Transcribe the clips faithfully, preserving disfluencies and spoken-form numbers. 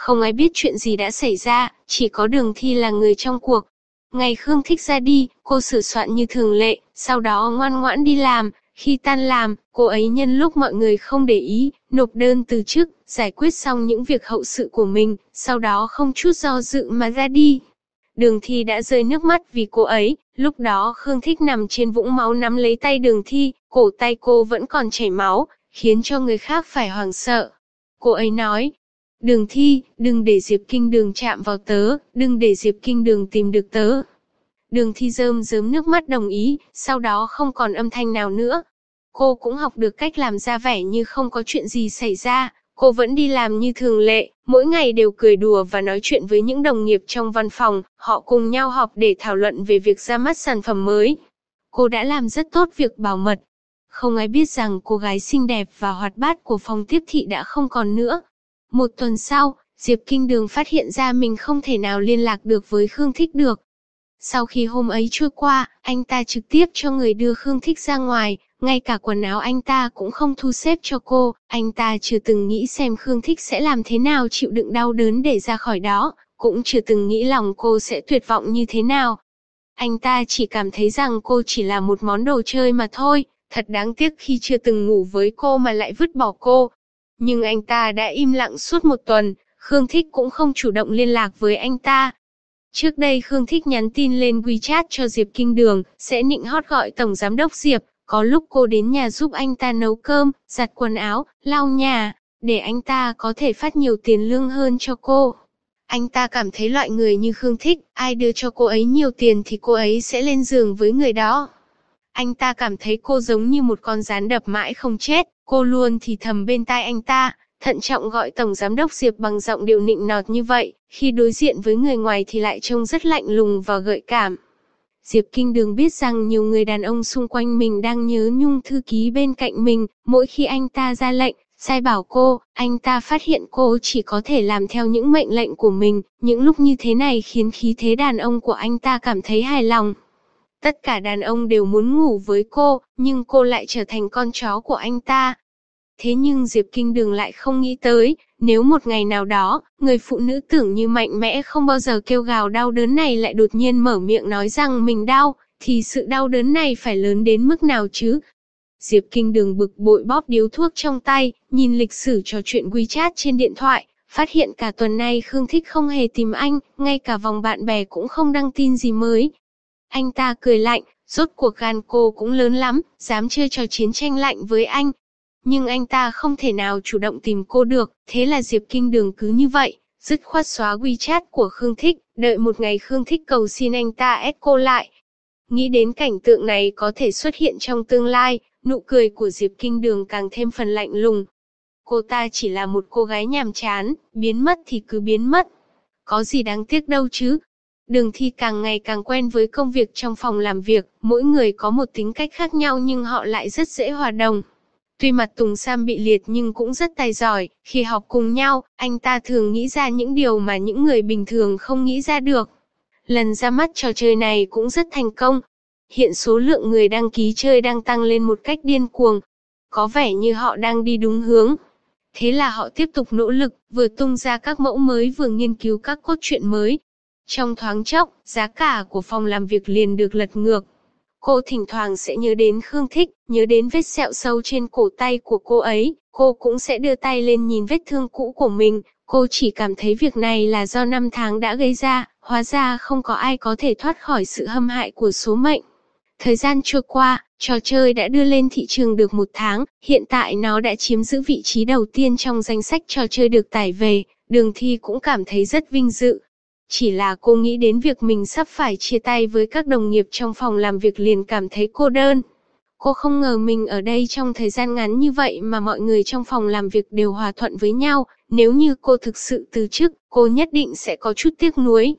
Không ai biết chuyện gì đã xảy ra, chỉ có Đường Thi là người trong cuộc. Ngày Khương Thích ra đi, cô sửa soạn như thường lệ, sau đó ngoan ngoãn đi làm. Khi tan làm, cô ấy nhân lúc mọi người không để ý, nộp đơn từ chức, giải quyết xong những việc hậu sự của mình, sau đó không chút do dự mà ra đi. Đường Thi đã rơi nước mắt vì cô ấy, lúc đó Khương Thích nằm trên vũng máu nắm lấy tay Đường Thi, cổ tay cô vẫn còn chảy máu, khiến cho người khác phải hoảng sợ. Cô ấy nói, Đường Thi, đừng để Diệp Kinh Đường chạm vào tớ, đừng để Diệp Kinh Đường tìm được tớ. Đường Thi rơm rớm nước mắt đồng ý, sau đó không còn âm thanh nào nữa. Cô cũng học được cách làm ra vẻ như không có chuyện gì xảy ra, cô vẫn đi làm như thường lệ, mỗi ngày đều cười đùa và nói chuyện với những đồng nghiệp trong văn phòng, họ cùng nhau họp để thảo luận về việc ra mắt sản phẩm mới. Cô đã làm rất tốt việc bảo mật. Không ai biết rằng cô gái xinh đẹp và hoạt bát của phòng tiếp thị đã không còn nữa. Một tuần sau, Diệp Kinh Đường phát hiện ra mình không thể nào liên lạc được với Khương Thích được. Sau khi hôm ấy trôi qua, anh ta trực tiếp cho người đưa Khương Thích ra ngoài, ngay cả quần áo anh ta cũng không thu xếp cho cô, anh ta chưa từng nghĩ xem Khương Thích sẽ làm thế nào chịu đựng đau đớn để ra khỏi đó, cũng chưa từng nghĩ lòng cô sẽ tuyệt vọng như thế nào. Anh ta chỉ cảm thấy rằng cô chỉ là một món đồ chơi mà thôi, thật đáng tiếc khi chưa từng ngủ với cô mà lại vứt bỏ cô. Nhưng anh ta đã im lặng suốt một tuần, Khương Thích cũng không chủ động liên lạc với anh ta. Trước đây Khương Thích nhắn tin lên WeChat cho Diệp Kinh Đường, sẽ nịnh hót gọi Tổng Giám đốc Diệp, có lúc cô đến nhà giúp anh ta nấu cơm, giặt quần áo, lau nhà, để anh ta có thể phát nhiều tiền lương hơn cho cô. Anh ta cảm thấy loại người như Khương Thích, ai đưa cho cô ấy nhiều tiền thì cô ấy sẽ lên giường với người đó. Anh ta cảm thấy cô giống như một con gián đập mãi không chết, cô luôn thì thầm bên tai anh ta, thận trọng gọi Tổng Giám đốc Diệp bằng giọng điệu nịnh nọt như vậy, khi đối diện với người ngoài thì lại trông rất lạnh lùng và gợi cảm. Diệp Kinh Đường biết rằng nhiều người đàn ông xung quanh mình đang nhớ nhung thư ký bên cạnh mình, mỗi khi anh ta ra lệnh, sai bảo cô, anh ta phát hiện cô chỉ có thể làm theo những mệnh lệnh của mình, những lúc như thế này khiến khí thế đàn ông của anh ta cảm thấy hài lòng. Tất cả đàn ông đều muốn ngủ với cô, nhưng cô lại trở thành con chó của anh ta. Thế nhưng Diệp Kinh Đường lại không nghĩ tới, nếu một ngày nào đó, người phụ nữ tưởng như mạnh mẽ không bao giờ kêu gào đau đớn này lại đột nhiên mở miệng nói rằng mình đau, thì sự đau đớn này phải lớn đến mức nào chứ? Diệp Kinh Đường bực bội bóp điếu thuốc trong tay, nhìn lịch sử trò chuyện WeChat trên điện thoại, phát hiện cả tuần nay Khương Thích không hề tìm anh, ngay cả vòng bạn bè cũng không đăng tin gì mới. Anh ta cười lạnh, rốt cuộc gan cô cũng lớn lắm, dám chơi trò chiến tranh lạnh với anh. Nhưng anh ta không thể nào chủ động tìm cô được, thế là Diệp Kinh Đường cứ như vậy, dứt khoát xóa WeChat của Khương Thích, đợi một ngày Khương Thích cầu xin anh ta add cô lại. Nghĩ đến cảnh tượng này có thể xuất hiện trong tương lai, nụ cười của Diệp Kinh Đường càng thêm phần lạnh lùng. Cô ta chỉ là một cô gái nhàm chán, biến mất thì cứ biến mất. Có gì đáng tiếc đâu chứ. Đường Thi càng ngày càng quen với công việc trong phòng làm việc, mỗi người có một tính cách khác nhau nhưng họ lại rất dễ hòa đồng. Tuy mặt Tùng Sam bị liệt nhưng cũng rất tài giỏi, khi học cùng nhau, anh ta thường nghĩ ra những điều mà những người bình thường không nghĩ ra được. Lần ra mắt trò chơi này cũng rất thành công. Hiện số lượng người đăng ký chơi đang tăng lên một cách điên cuồng. Có vẻ như họ đang đi đúng hướng. Thế là họ tiếp tục nỗ lực, vừa tung ra các mẫu mới vừa nghiên cứu các cốt truyện mới. Trong thoáng chốc, giá cả của phòng làm việc liền được lật ngược. Cô thỉnh thoảng sẽ nhớ đến Khương Thích, nhớ đến vết sẹo sâu trên cổ tay của cô ấy, cô cũng sẽ đưa tay lên nhìn vết thương cũ của mình, cô chỉ cảm thấy việc này là do năm tháng đã gây ra, hóa ra không có ai có thể thoát khỏi sự hâm hại của số mệnh. Thời gian trôi qua, trò chơi đã đưa lên thị trường được một tháng, hiện tại nó đã chiếm giữ vị trí đầu tiên trong danh sách trò chơi được tải về, Đường Thi cũng cảm thấy rất vinh dự. Chỉ là cô nghĩ đến việc mình sắp phải chia tay với các đồng nghiệp trong phòng làm việc liền cảm thấy cô đơn. Cô không ngờ mình ở đây trong thời gian ngắn như vậy mà mọi người trong phòng làm việc đều hòa thuận với nhau, nếu như cô thực sự từ chức, cô nhất định sẽ có chút tiếc nuối.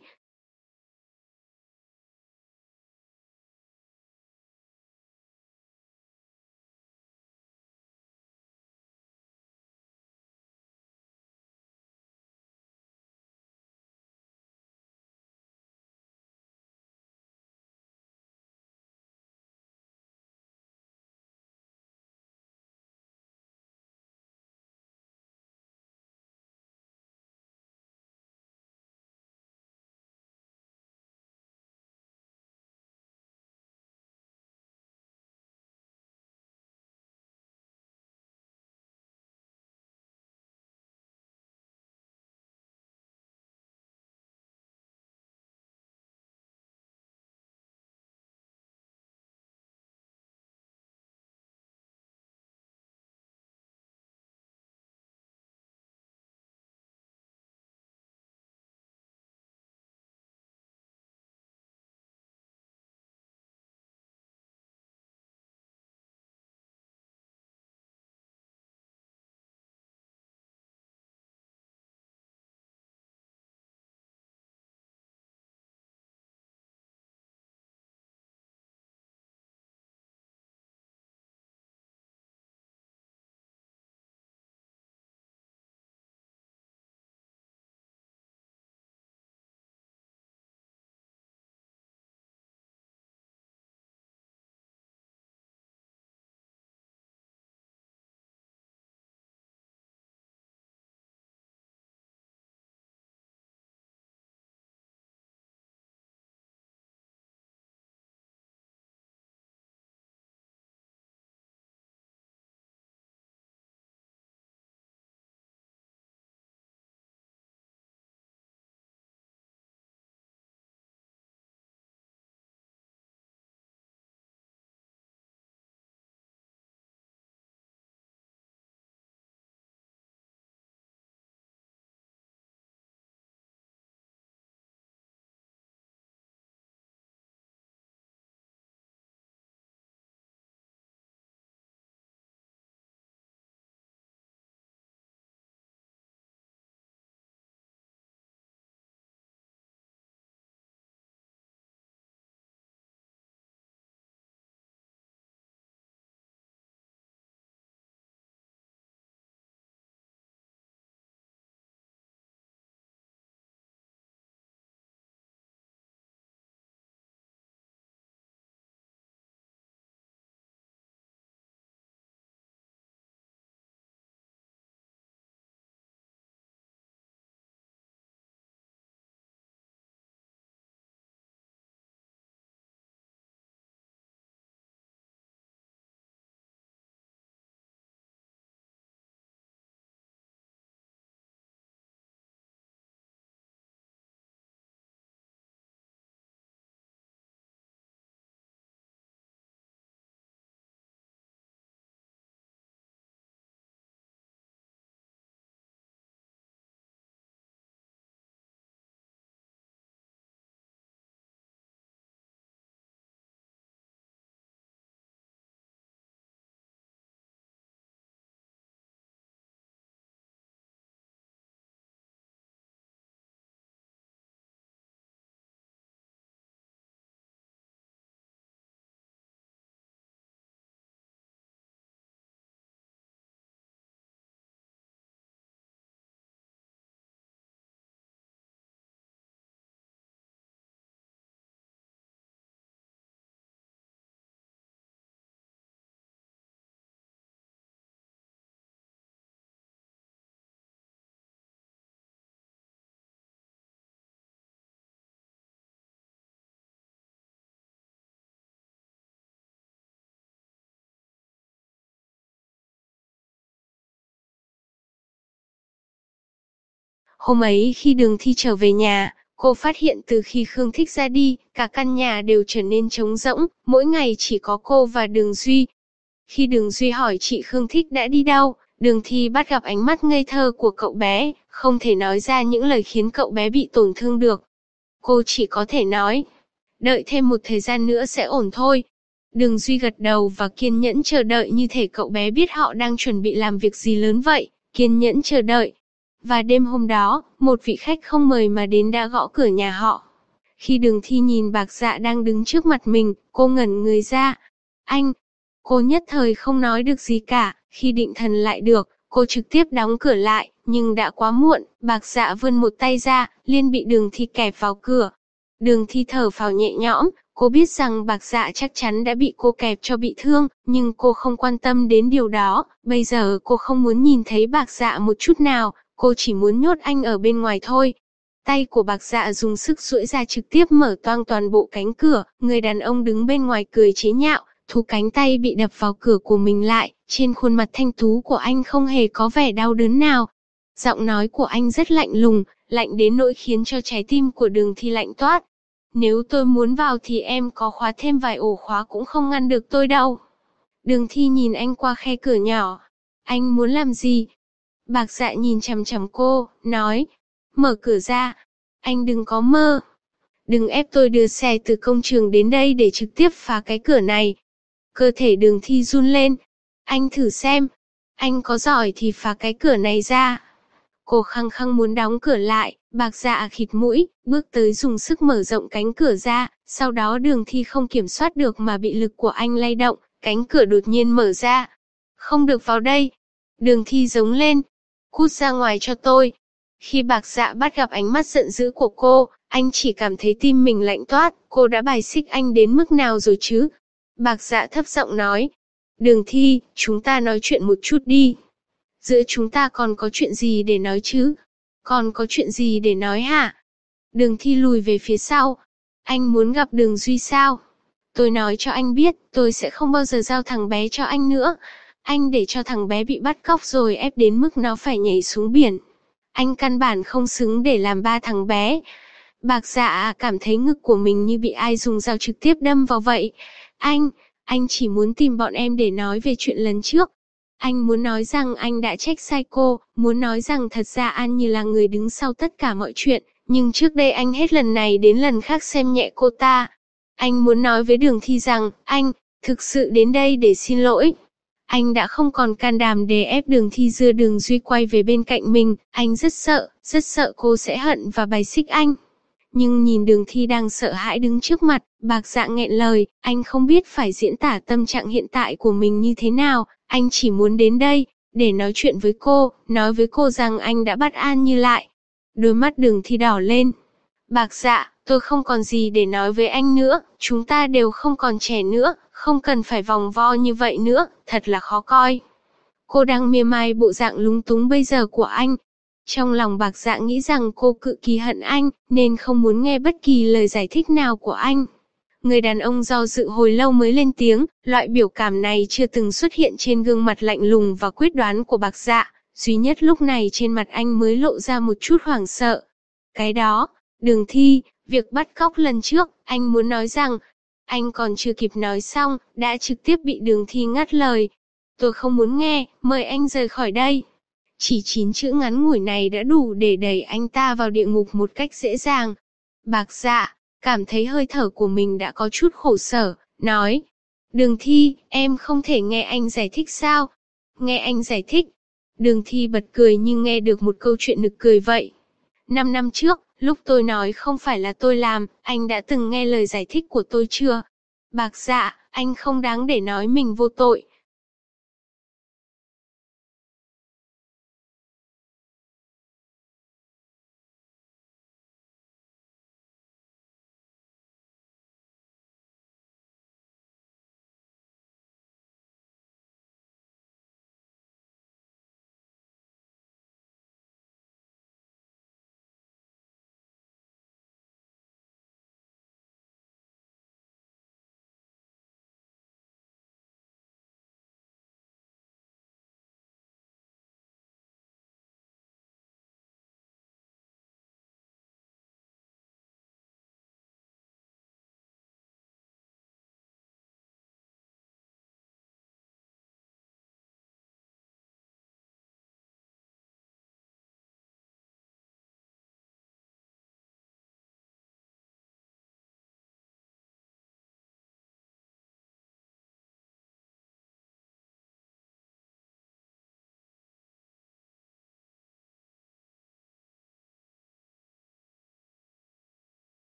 Hôm ấy khi Đường Thi trở về nhà, cô phát hiện từ khi Khương Thích ra đi, cả căn nhà đều trở nên trống rỗng, mỗi ngày chỉ có cô và Đường Duy. Khi Đường Duy hỏi chị Khương Thích đã đi đâu, Đường Thi bắt gặp ánh mắt ngây thơ của cậu bé, không thể nói ra những lời khiến cậu bé bị tổn thương được. Cô chỉ có thể nói, đợi thêm một thời gian nữa sẽ ổn thôi. Đường Duy gật đầu và kiên nhẫn chờ đợi như thể cậu bé biết họ đang chuẩn bị làm việc gì lớn vậy, kiên nhẫn chờ đợi. Và đêm hôm đó, một vị khách không mời mà đến đã gõ cửa nhà họ. Khi Đường Thi nhìn Bạc Dạ đang đứng trước mặt mình, cô ngẩn người ra. Anh! Cô nhất thời không nói được gì cả, khi định thần lại được, cô trực tiếp đóng cửa lại, nhưng đã quá muộn, Bạc Dạ vươn một tay ra, liền bị Đường Thi kẹp vào cửa. Đường Thi thở phào nhẹ nhõm, cô biết rằng Bạc Dạ chắc chắn đã bị cô kẹp cho bị thương, nhưng cô không quan tâm đến điều đó, bây giờ cô không muốn nhìn thấy Bạc Dạ một chút nào, cô chỉ muốn nhốt anh ở bên ngoài thôi. Tay của Bạc Dạ dùng sức duỗi ra trực tiếp mở toang toàn bộ cánh cửa, người đàn ông đứng bên ngoài cười chế nhạo, thu cánh tay bị đập vào cửa của mình lại, trên khuôn mặt thanh tú của anh không hề có vẻ đau đớn nào. Giọng nói của anh rất lạnh lùng, lạnh đến nỗi khiến cho trái tim của Đường Thi lạnh toát. Nếu tôi muốn vào thì em có khóa thêm vài ổ khóa cũng không ngăn được tôi đâu. Đường Thi nhìn anh qua khe cửa nhỏ. Anh muốn làm gì? Bạc Dạ nhìn chằm chằm cô, nói. Mở cửa ra. Anh đừng có mơ. Đừng ép tôi đưa xe từ công trường đến đây để trực tiếp phá cái cửa này. Cơ thể Đường Thi run lên. Anh thử xem. Anh có giỏi thì phá cái cửa này ra. Cô khăng khăng muốn đóng cửa lại, Bạc Dạ khịt mũi, bước tới dùng sức mở rộng cánh cửa ra, sau đó Đường Thi không kiểm soát được mà bị lực của anh lay động, cánh cửa đột nhiên mở ra. Không được vào đây. Đường Thi giống lên. Cút ra ngoài cho tôi. Khi Bạc Dạ bắt gặp ánh mắt giận dữ của cô, anh chỉ cảm thấy tim mình lạnh toát, cô đã bài xích anh đến mức nào rồi chứ? Bạc Dạ thấp giọng nói. Đường Thi, chúng ta nói chuyện một chút đi. Giữa chúng ta còn có chuyện gì để nói chứ? Còn có chuyện gì để nói hả? Đường Thi lùi về phía sau. Anh muốn gặp Đường Duy sao? Tôi nói cho anh biết, tôi sẽ không bao giờ giao thằng bé cho anh nữa. Anh để cho thằng bé bị bắt cóc rồi ép đến mức nó phải nhảy xuống biển. Anh căn bản không xứng để làm ba thằng bé. Bạc Dạ cảm thấy ngực của mình như bị ai dùng dao trực tiếp đâm vào vậy. Anh, anh chỉ muốn tìm bọn em để nói về chuyện lần trước. Anh muốn nói rằng anh đã trách sai cô, muốn nói rằng thật ra An Như là người đứng sau tất cả mọi chuyện, nhưng trước đây anh hết lần này đến lần khác xem nhẹ cô ta. Anh muốn nói với Đường Thi rằng, anh, thực sự đến đây để xin lỗi. Anh đã không còn can đảm để ép Đường Thi đưa Đường Duy quay về bên cạnh mình, anh rất sợ, rất sợ cô sẽ hận và bài xích anh. Nhưng nhìn Đường Thi đang sợ hãi đứng trước mặt, Bạc Dạ nghẹn lời, anh không biết phải diễn tả tâm trạng hiện tại của mình như thế nào, anh chỉ muốn đến đây, để nói chuyện với cô, nói với cô rằng anh đã bắt An Như lại. Đôi mắt Đường Thi đỏ lên. Bạc Dạ, tôi không còn gì để nói với anh nữa, chúng ta đều không còn trẻ nữa, không cần phải vòng vo như vậy nữa, thật là khó coi. Cô đang mỉa mai bộ dạng lúng túng bây giờ của anh. Trong lòng Bạc Dạ nghĩ rằng cô cực kỳ hận anh, nên không muốn nghe bất kỳ lời giải thích nào của anh. Người đàn ông do dự hồi lâu mới lên tiếng, loại biểu cảm này chưa từng xuất hiện trên gương mặt lạnh lùng và quyết đoán của Bạc Dạ, duy nhất lúc này trên mặt anh mới lộ ra một chút hoảng sợ. Cái đó, Đường Thi, việc bắt cóc lần trước, anh muốn nói rằng, anh còn chưa kịp nói xong, đã trực tiếp bị Đường Thi ngắt lời. Tôi không muốn nghe, mời anh rời khỏi đây. Chỉ chín chữ ngắn ngủi này đã đủ để đẩy anh ta vào địa ngục một cách dễ dàng. Bạc Dạ, cảm thấy hơi thở của mình đã có chút khổ sở, nói. Đường Thi, em không thể nghe anh giải thích sao? Nghe anh giải thích. Đường Thi bật cười nhưng nghe được một câu chuyện nực cười vậy. Năm năm trước, lúc tôi nói không phải là tôi làm, anh đã từng nghe lời giải thích của tôi chưa? Bạc Dạ, anh không đáng để nói mình vô tội.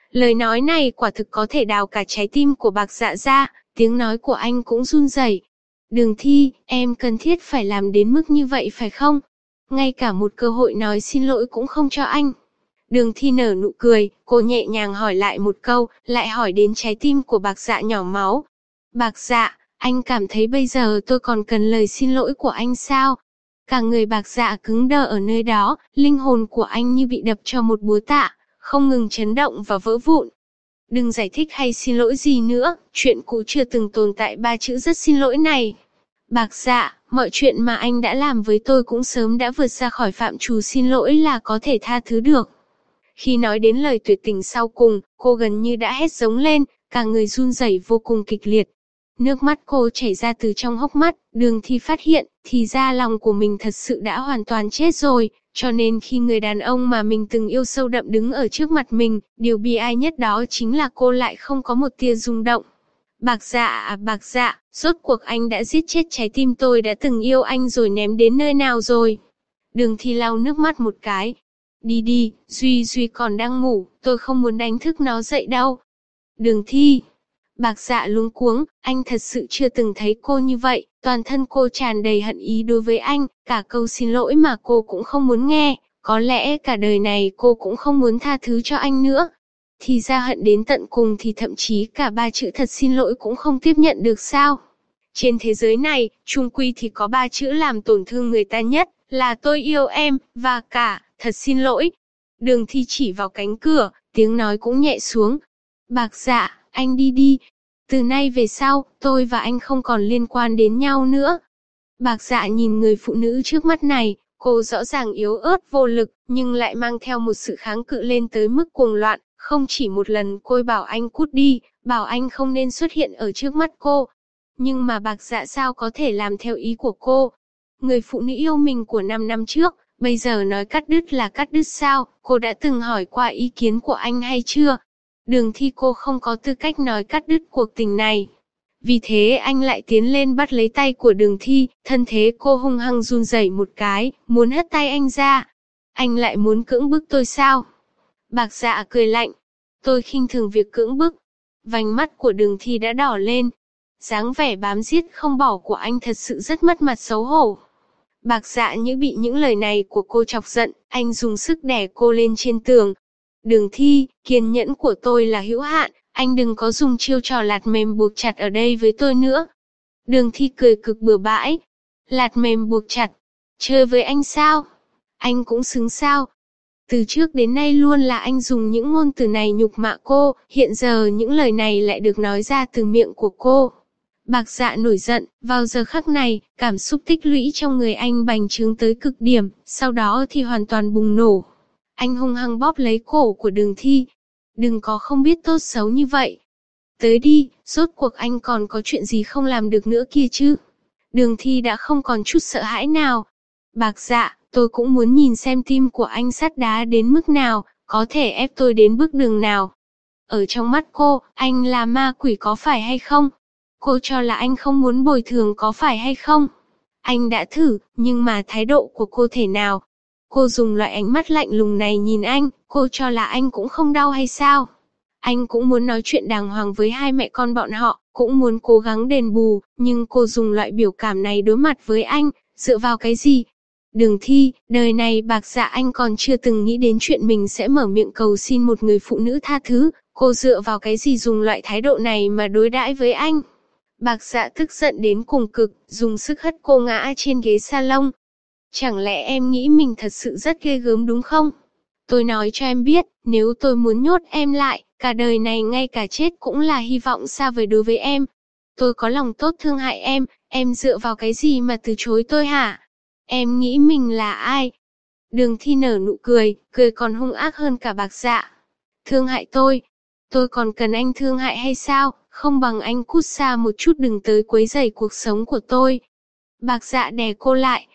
Lời nói này quả thực có thể đào cả trái tim của Bạc Dạ ra, tiếng nói của anh cũng run rẩy. Đường Thi, em cần thiết phải làm đến mức như vậy phải không? Ngay cả một cơ hội nói xin lỗi cũng không cho anh. Đường Thi nở nụ cười, cô nhẹ nhàng hỏi lại một câu, lại hỏi đến trái tim của Bạc Dạ nhỏ máu. Bạc Dạ, anh cảm thấy bây giờ tôi còn cần lời xin lỗi của anh sao? Cả người Bạc Dạ cứng đờ ở nơi đó, linh hồn của anh như bị đập cho một búa tạ, không ngừng chấn động và vỡ vụn. Đừng giải thích hay xin lỗi gì nữa, chuyện cũ chưa từng tồn tại ba chữ rất xin lỗi này. Bạc Dạ, mọi chuyện mà anh đã làm với tôi cũng sớm đã vượt ra khỏi phạm trù xin lỗi là có thể tha thứ được. Khi nói đến lời tuyệt tình sau cùng, cô gần như đã hét giống lên, cả người run rẩy vô cùng kịch liệt. Nước mắt cô chảy ra từ trong hốc mắt, Đường Thi phát hiện, thì ra lòng của mình thật sự đã hoàn toàn chết rồi, cho nên khi người đàn ông mà mình từng yêu sâu đậm đứng ở trước mặt mình, điều bi ai nhất đó chính là cô lại không có một tia rung động. Bạc Dạ à Bạc Dạ, rốt cuộc anh đã giết chết trái tim tôi đã từng yêu anh rồi ném đến nơi nào rồi? Đường Thi lau nước mắt một cái. Đi đi, Duy Duy còn đang ngủ, tôi không muốn đánh thức nó dậy đâu. Đường Thi. Bạc Dạ luống cuống, anh thật sự chưa từng thấy cô như vậy, toàn thân cô tràn đầy hận ý đối với anh, cả câu xin lỗi mà cô cũng không muốn nghe, có lẽ cả đời này cô cũng không muốn tha thứ cho anh nữa. Thì ra hận đến tận cùng thì thậm chí cả ba chữ thật xin lỗi cũng không tiếp nhận được sao? Trên thế giới này, chung quy thì có ba chữ làm tổn thương người ta nhất, là tôi yêu em, và cả, thật xin lỗi. Đường Thi chỉ vào cánh cửa, tiếng nói cũng nhẹ xuống. Bạc Dạ, anh đi đi. Từ nay về sau, tôi và anh không còn liên quan đến nhau nữa. Bạc Dạ nhìn người phụ nữ trước mắt này, cô rõ ràng yếu ớt vô lực, nhưng lại mang theo một sự kháng cự lên tới mức cuồng loạn. Không chỉ một lần cô bảo anh cút đi, bảo anh không nên xuất hiện ở trước mắt cô. Nhưng mà Bạc Dạ sao có thể làm theo ý của cô? Người phụ nữ yêu mình của năm năm trước, bây giờ nói cắt đứt là cắt đứt sao? Cô đã từng hỏi qua ý kiến của anh hay chưa? Đường Thi cô không có tư cách nói cắt đứt cuộc tình này. Vì thế anh lại tiến lên bắt lấy tay của Đường Thi, thân thế cô hung hăng run rẩy một cái, muốn hất tay anh ra. Anh lại muốn cưỡng bức tôi sao? Bạc Dạ cười lạnh. Tôi khinh thường việc cưỡng bức. Vành mắt của Đường Thi đã đỏ lên. Dáng vẻ bám giết không bỏ của anh thật sự rất mất mặt xấu hổ. Bạc Dạ như bị những lời này của cô chọc giận, anh dùng sức đè cô lên trên tường. Đường Thi, kiên nhẫn của tôi là hữu hạn, anh đừng có dùng chiêu trò lạt mềm buộc chặt ở đây với tôi nữa. Đường Thi cười cực bừa bãi. Lạt mềm buộc chặt. Chơi với anh sao? Anh cũng xứng sao? Từ trước đến nay luôn là anh dùng những ngôn từ này nhục mạ cô, hiện giờ những lời này lại được nói ra từ miệng của cô. Bạc Dạ nổi giận, vào giờ khắc này, cảm xúc tích lũy trong người anh bành trướng tới cực điểm, sau đó thì hoàn toàn bùng nổ. Anh hung hăng bóp lấy cổ của Đường Thi. Đừng có không biết tốt xấu như vậy. Tới đi, rốt cuộc anh còn có chuyện gì không làm được nữa kia chứ? Đường Thi đã không còn chút sợ hãi nào. Bạc Dạ, tôi cũng muốn nhìn xem tim của anh sắt đá đến mức nào, có thể ép tôi đến bước đường nào. Ở trong mắt cô, anh là ma quỷ có phải hay không? Cô cho là anh không muốn bồi thường có phải hay không? Anh đã thử, nhưng mà thái độ của cô thể nào? Cô dùng loại ánh mắt lạnh lùng này nhìn anh, cô cho là anh cũng không đau hay sao? Anh cũng muốn nói chuyện đàng hoàng với hai mẹ con bọn họ, cũng muốn cố gắng đền bù, nhưng cô dùng loại biểu cảm này đối mặt với anh, dựa vào cái gì? Đường Thi, đời này Bạc Dạ anh còn chưa từng nghĩ đến chuyện mình sẽ mở miệng cầu xin một người phụ nữ tha thứ, cô dựa vào cái gì dùng loại thái độ này mà đối đãi với anh? Bạc Dạ tức giận đến cùng cực, dùng sức hất cô ngã trên ghế salon. Chẳng lẽ em nghĩ mình thật sự rất ghê gớm đúng không? Tôi nói cho em biết, nếu tôi muốn nhốt em lại, cả đời này ngay cả chết cũng là hy vọng xa vời đối với em. Tôi có lòng tốt thương hại em, em dựa vào cái gì mà từ chối tôi hả? Em nghĩ mình là ai? Đường Thi nở nụ cười, cười còn hung ác hơn cả Bạc Dạ. Thương hại tôi? Tôi còn cần anh thương hại hay sao? Không bằng anh cút xa một chút đừng tới quấy rầy cuộc sống của tôi. Bạc Dạ đè cô lại.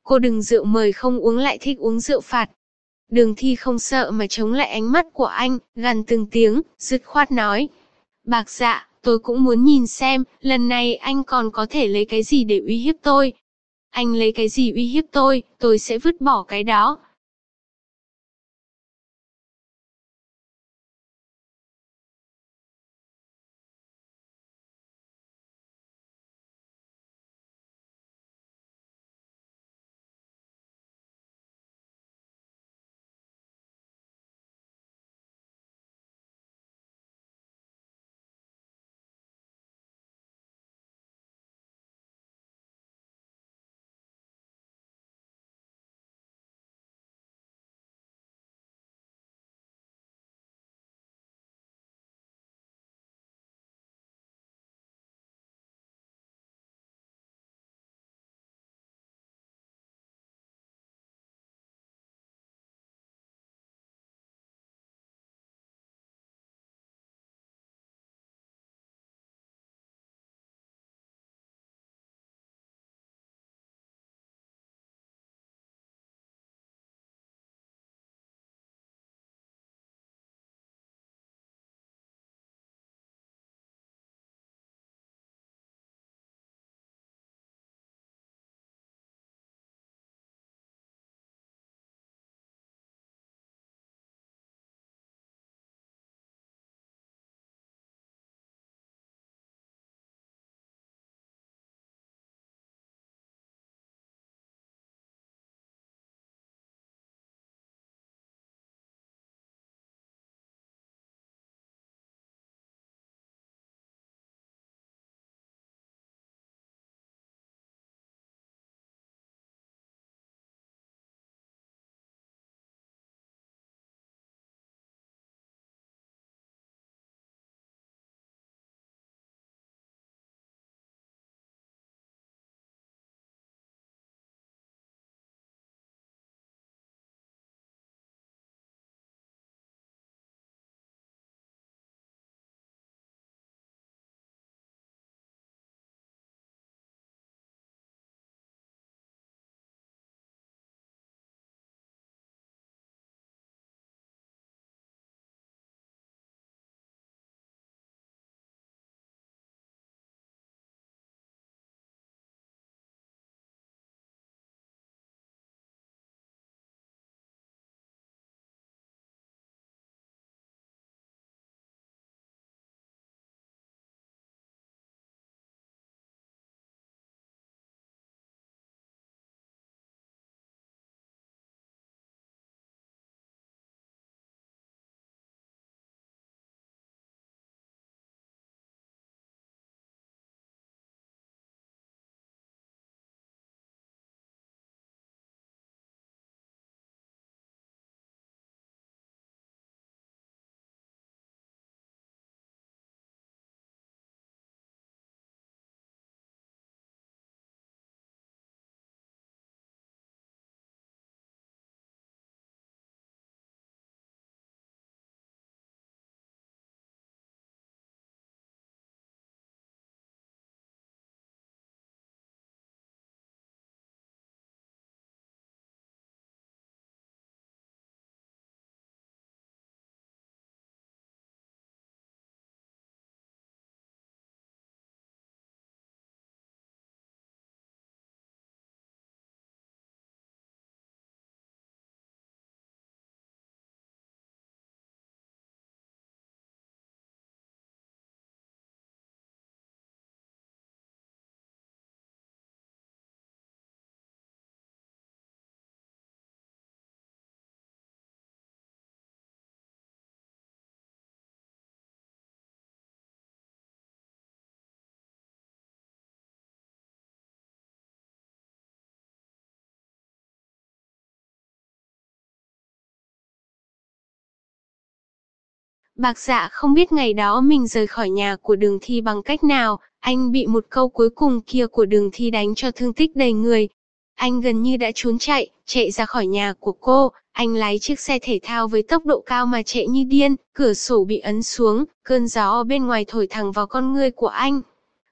cô đừng rượu mời không uống lại thích uống rượu phạt. Đường Thi không sợ mà chống lại ánh mắt của anh, gằn từng tiếng, dứt khoát nói. Bạc Dạ, tôi cũng muốn nhìn xem, lần này anh còn có thể lấy cái gì để uy hiếp tôi. Anh lấy cái gì uy hiếp tôi, tôi sẽ vứt bỏ cái đó. Bạc Dạ không biết ngày đó mình rời khỏi nhà của Đường Thi bằng cách nào, anh bị một câu cuối cùng kia của Đường Thi đánh cho thương tích đầy người. Anh gần như đã trốn chạy, chạy ra khỏi nhà của cô, anh lái chiếc xe thể thao với tốc độ cao mà chạy như điên, cửa sổ bị ấn xuống, cơn gió bên ngoài thổi thẳng vào con ngươi của anh.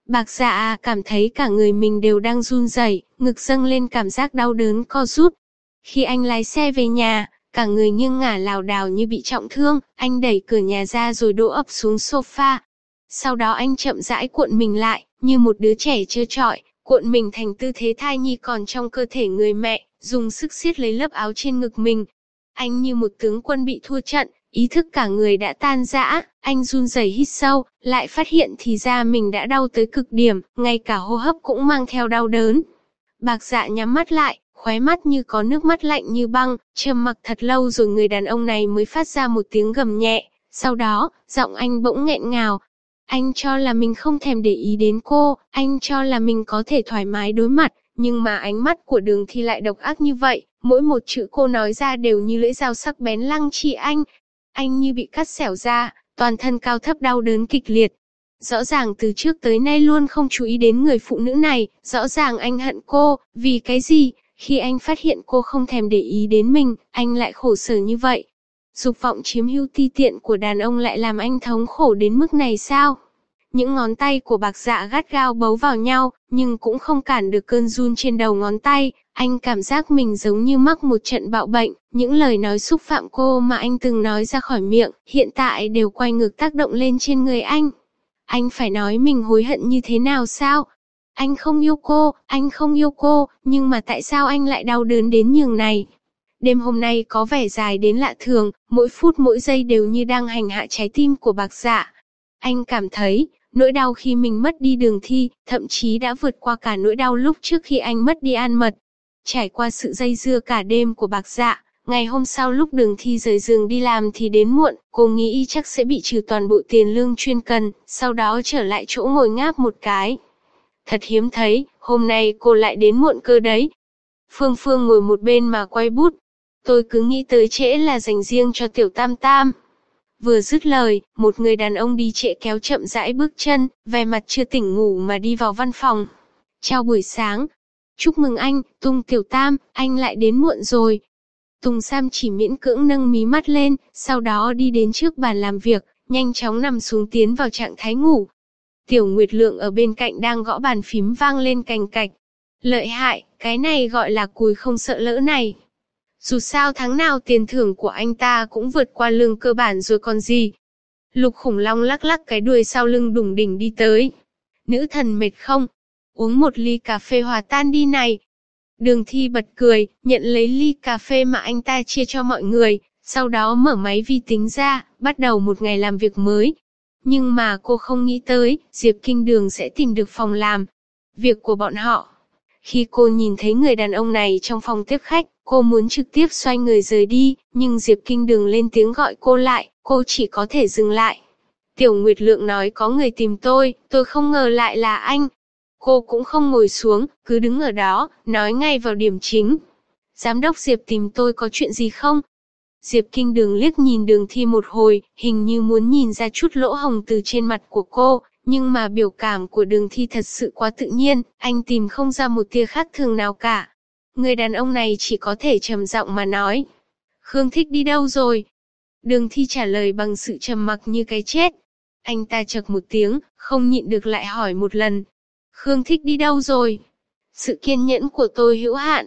Bạc Dạ cảm thấy cả người mình đều đang run rẩy, ngực dâng lên cảm giác đau đớn co rút. Khi anh lái xe về nhà, cả người nghiêng ngả lảo đảo như bị trọng thương, anh đẩy cửa nhà ra rồi đổ ập xuống sofa. Sau đó anh chậm rãi cuộn mình lại, như một đứa trẻ trơ trọi, cuộn mình thành tư thế thai nhi còn trong cơ thể người mẹ, dùng sức siết lấy lớp áo trên ngực mình. Anh như một tướng quân bị thua trận, ý thức cả người đã tan rã, anh run rẩy hít sâu, lại phát hiện thì ra mình đã đau tới cực điểm, ngay cả hô hấp cũng mang theo đau đớn. Bạc Dạ nhắm mắt lại, khóe mắt như có nước mắt lạnh như băng, trầm mặc thật lâu rồi người đàn ông này mới phát ra một tiếng gầm nhẹ, sau đó, giọng anh bỗng nghẹn ngào. Anh cho là mình không thèm để ý đến cô, anh cho là mình có thể thoải mái đối mặt, nhưng mà ánh mắt của Đường Thi lại độc ác như vậy, mỗi một chữ cô nói ra đều như lưỡi dao sắc bén lăng trì anh. Anh như bị cắt xẻo ra, toàn thân cao thấp đau đớn kịch liệt. Rõ ràng từ trước tới nay luôn không chú ý đến người phụ nữ này, rõ ràng anh hận cô, vì cái gì? Khi anh phát hiện cô không thèm để ý đến mình, anh lại khổ sở như vậy. Dục vọng chiếm hữu ti tiện của đàn ông lại làm anh thống khổ đến mức này sao? Những ngón tay của Bạc Dạ gắt gao bấu vào nhau, nhưng cũng không cản được cơn run trên đầu ngón tay. Anh cảm giác mình giống như mắc một trận bạo bệnh, những lời nói xúc phạm cô mà anh từng nói ra khỏi miệng, hiện tại đều quay ngược tác động lên trên người anh. Anh phải nói mình hối hận như thế nào sao? Anh không yêu cô, anh không yêu cô, nhưng mà tại sao anh lại đau đớn đến nhường này? Đêm hôm nay có vẻ dài đến lạ thường, mỗi phút mỗi giây đều như đang hành hạ trái tim của Bạc Dạ. Anh cảm thấy, nỗi đau khi mình mất đi Đường Thi, thậm chí đã vượt qua cả nỗi đau lúc trước khi anh mất đi An Mật. Trải qua sự dây dưa cả đêm của Bạc Dạ, ngày hôm sau lúc Đường Thi rời giường đi làm thì đến muộn, cô nghĩ chắc sẽ bị trừ toàn bộ tiền lương chuyên cần, sau đó trở lại chỗ ngồi ngáp một cái. Thật hiếm thấy, hôm nay cô lại đến muộn cơ đấy. Phương Phương ngồi một bên mà quay bút. Tôi cứ nghĩ tới trễ là dành riêng cho tiểu tam tam. Vừa dứt lời, một người đàn ông đi trễ kéo chậm rãi bước chân, vẻ mặt chưa tỉnh ngủ mà đi vào văn phòng. Chào buổi sáng. Chúc mừng anh, Tùng tiểu tam, anh lại đến muộn rồi. Tùng Sam chỉ miễn cưỡng nâng mí mắt lên, sau đó đi đến trước bàn làm việc, nhanh chóng nằm xuống tiến vào trạng thái ngủ. Tiểu Nguyệt Lượng ở bên cạnh đang gõ bàn phím vang lên cành cạch. Lợi hại, cái này gọi là cùi không sợ lỡ này. Dù sao tháng nào tiền thưởng của anh ta cũng vượt qua lương cơ bản rồi còn gì. Lục Khủng Long lắc lắc cái đuôi sau lưng đủng đỉnh đi tới. Nữ thần mệt không? Uống một ly cà phê hòa tan đi này. Đường Thi bật cười, nhận lấy ly cà phê mà anh ta chia cho mọi người, sau đó mở máy vi tính ra, bắt đầu một ngày làm việc mới. Nhưng mà cô không nghĩ tới, Diệp Kinh Đường sẽ tìm được phòng làm. Việc của bọn họ. Khi cô nhìn thấy người đàn ông này trong phòng tiếp khách, cô muốn trực tiếp xoay người rời đi, nhưng Diệp Kinh Đường lên tiếng gọi cô lại, cô chỉ có thể dừng lại. Tiểu Nguyệt Lượng nói có người tìm tôi, tôi không ngờ lại là anh. Cô cũng không ngồi xuống, cứ đứng ở đó, nói ngay vào điểm chính. Giám đốc Diệp tìm tôi có chuyện gì không? Diệp Kinh Đường liếc nhìn Đường Thi một hồi, hình như muốn nhìn ra chút lỗ hồng từ trên mặt của cô, nhưng mà biểu cảm của Đường Thi thật sự quá tự nhiên, anh tìm không ra một tia khác thường nào cả. Người đàn ông này chỉ có thể trầm giọng mà nói. Khương Thích đi đâu rồi? Đường Thi trả lời bằng sự trầm mặc như cái chết. Anh ta chậc một tiếng, không nhịn được lại hỏi một lần. Khương Thích đi đâu rồi? Sự kiên nhẫn của tôi hữu hạn.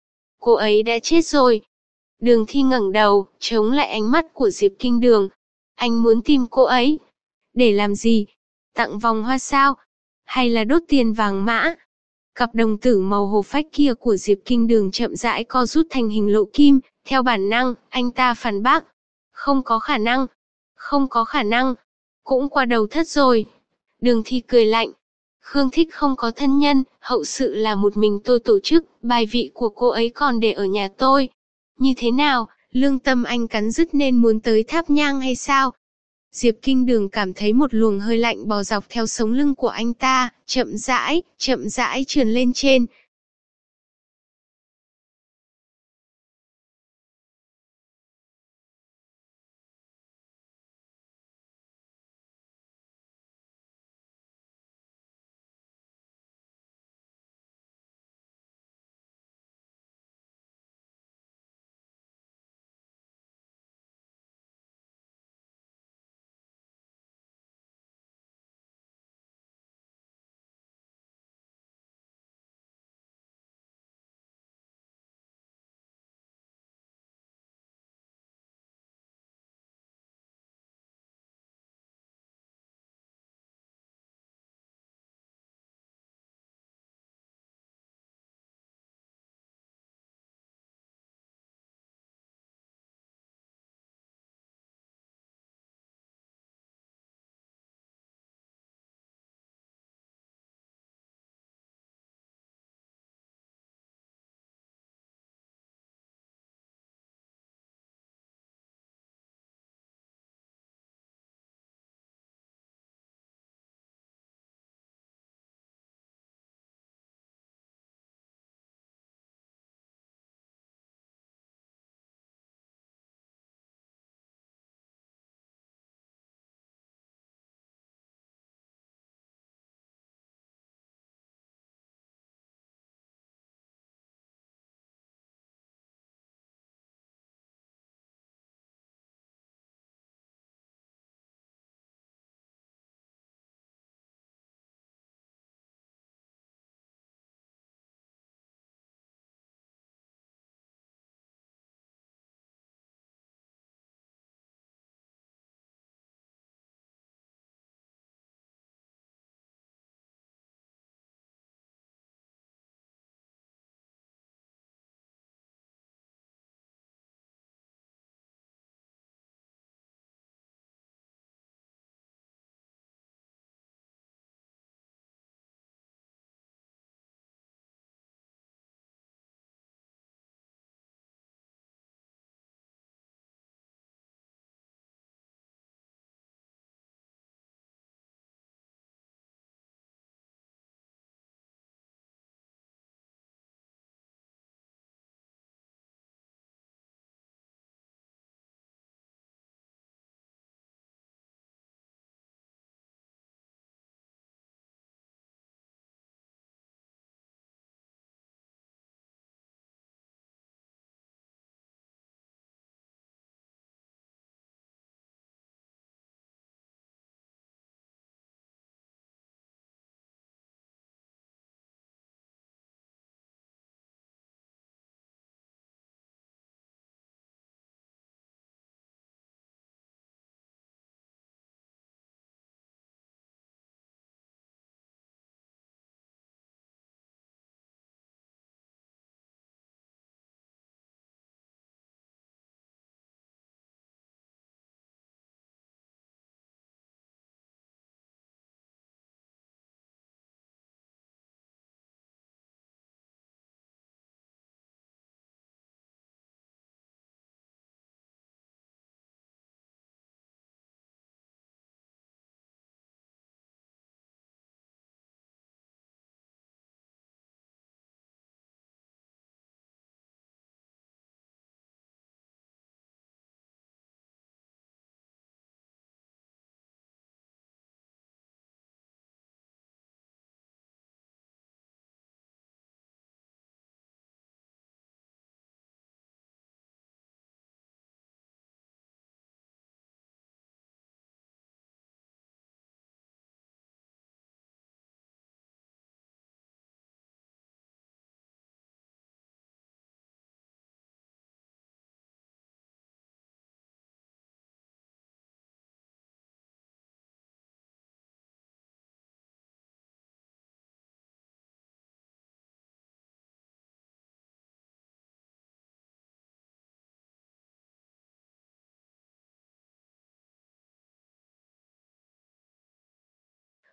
Cô ấy đã chết rồi. Đường Thi ngẩng đầu, chống lại ánh mắt của Diệp Kinh Đường. Anh muốn tìm cô ấy. Để làm gì? Tặng vòng hoa sao? Hay là đốt tiền vàng mã? Cặp đồng tử màu hồ phách kia của Diệp Kinh Đường chậm rãi co rút thành hình lộ kim, theo bản năng, anh ta phản bác. Không có khả năng. Không có khả năng. Cũng qua đầu thất rồi. Đường Thi cười lạnh. Khương Thích không có thân nhân, hậu sự là một mình tôi tổ chức, bài vị của cô ấy còn để ở nhà tôi. Như thế nào, lương tâm anh cắn rứt nên muốn tới tháp nhang hay sao? Diệp Kinh Đường cảm thấy một luồng hơi lạnh bò dọc theo sống lưng của anh ta, chậm rãi, chậm rãi trườn lên trên.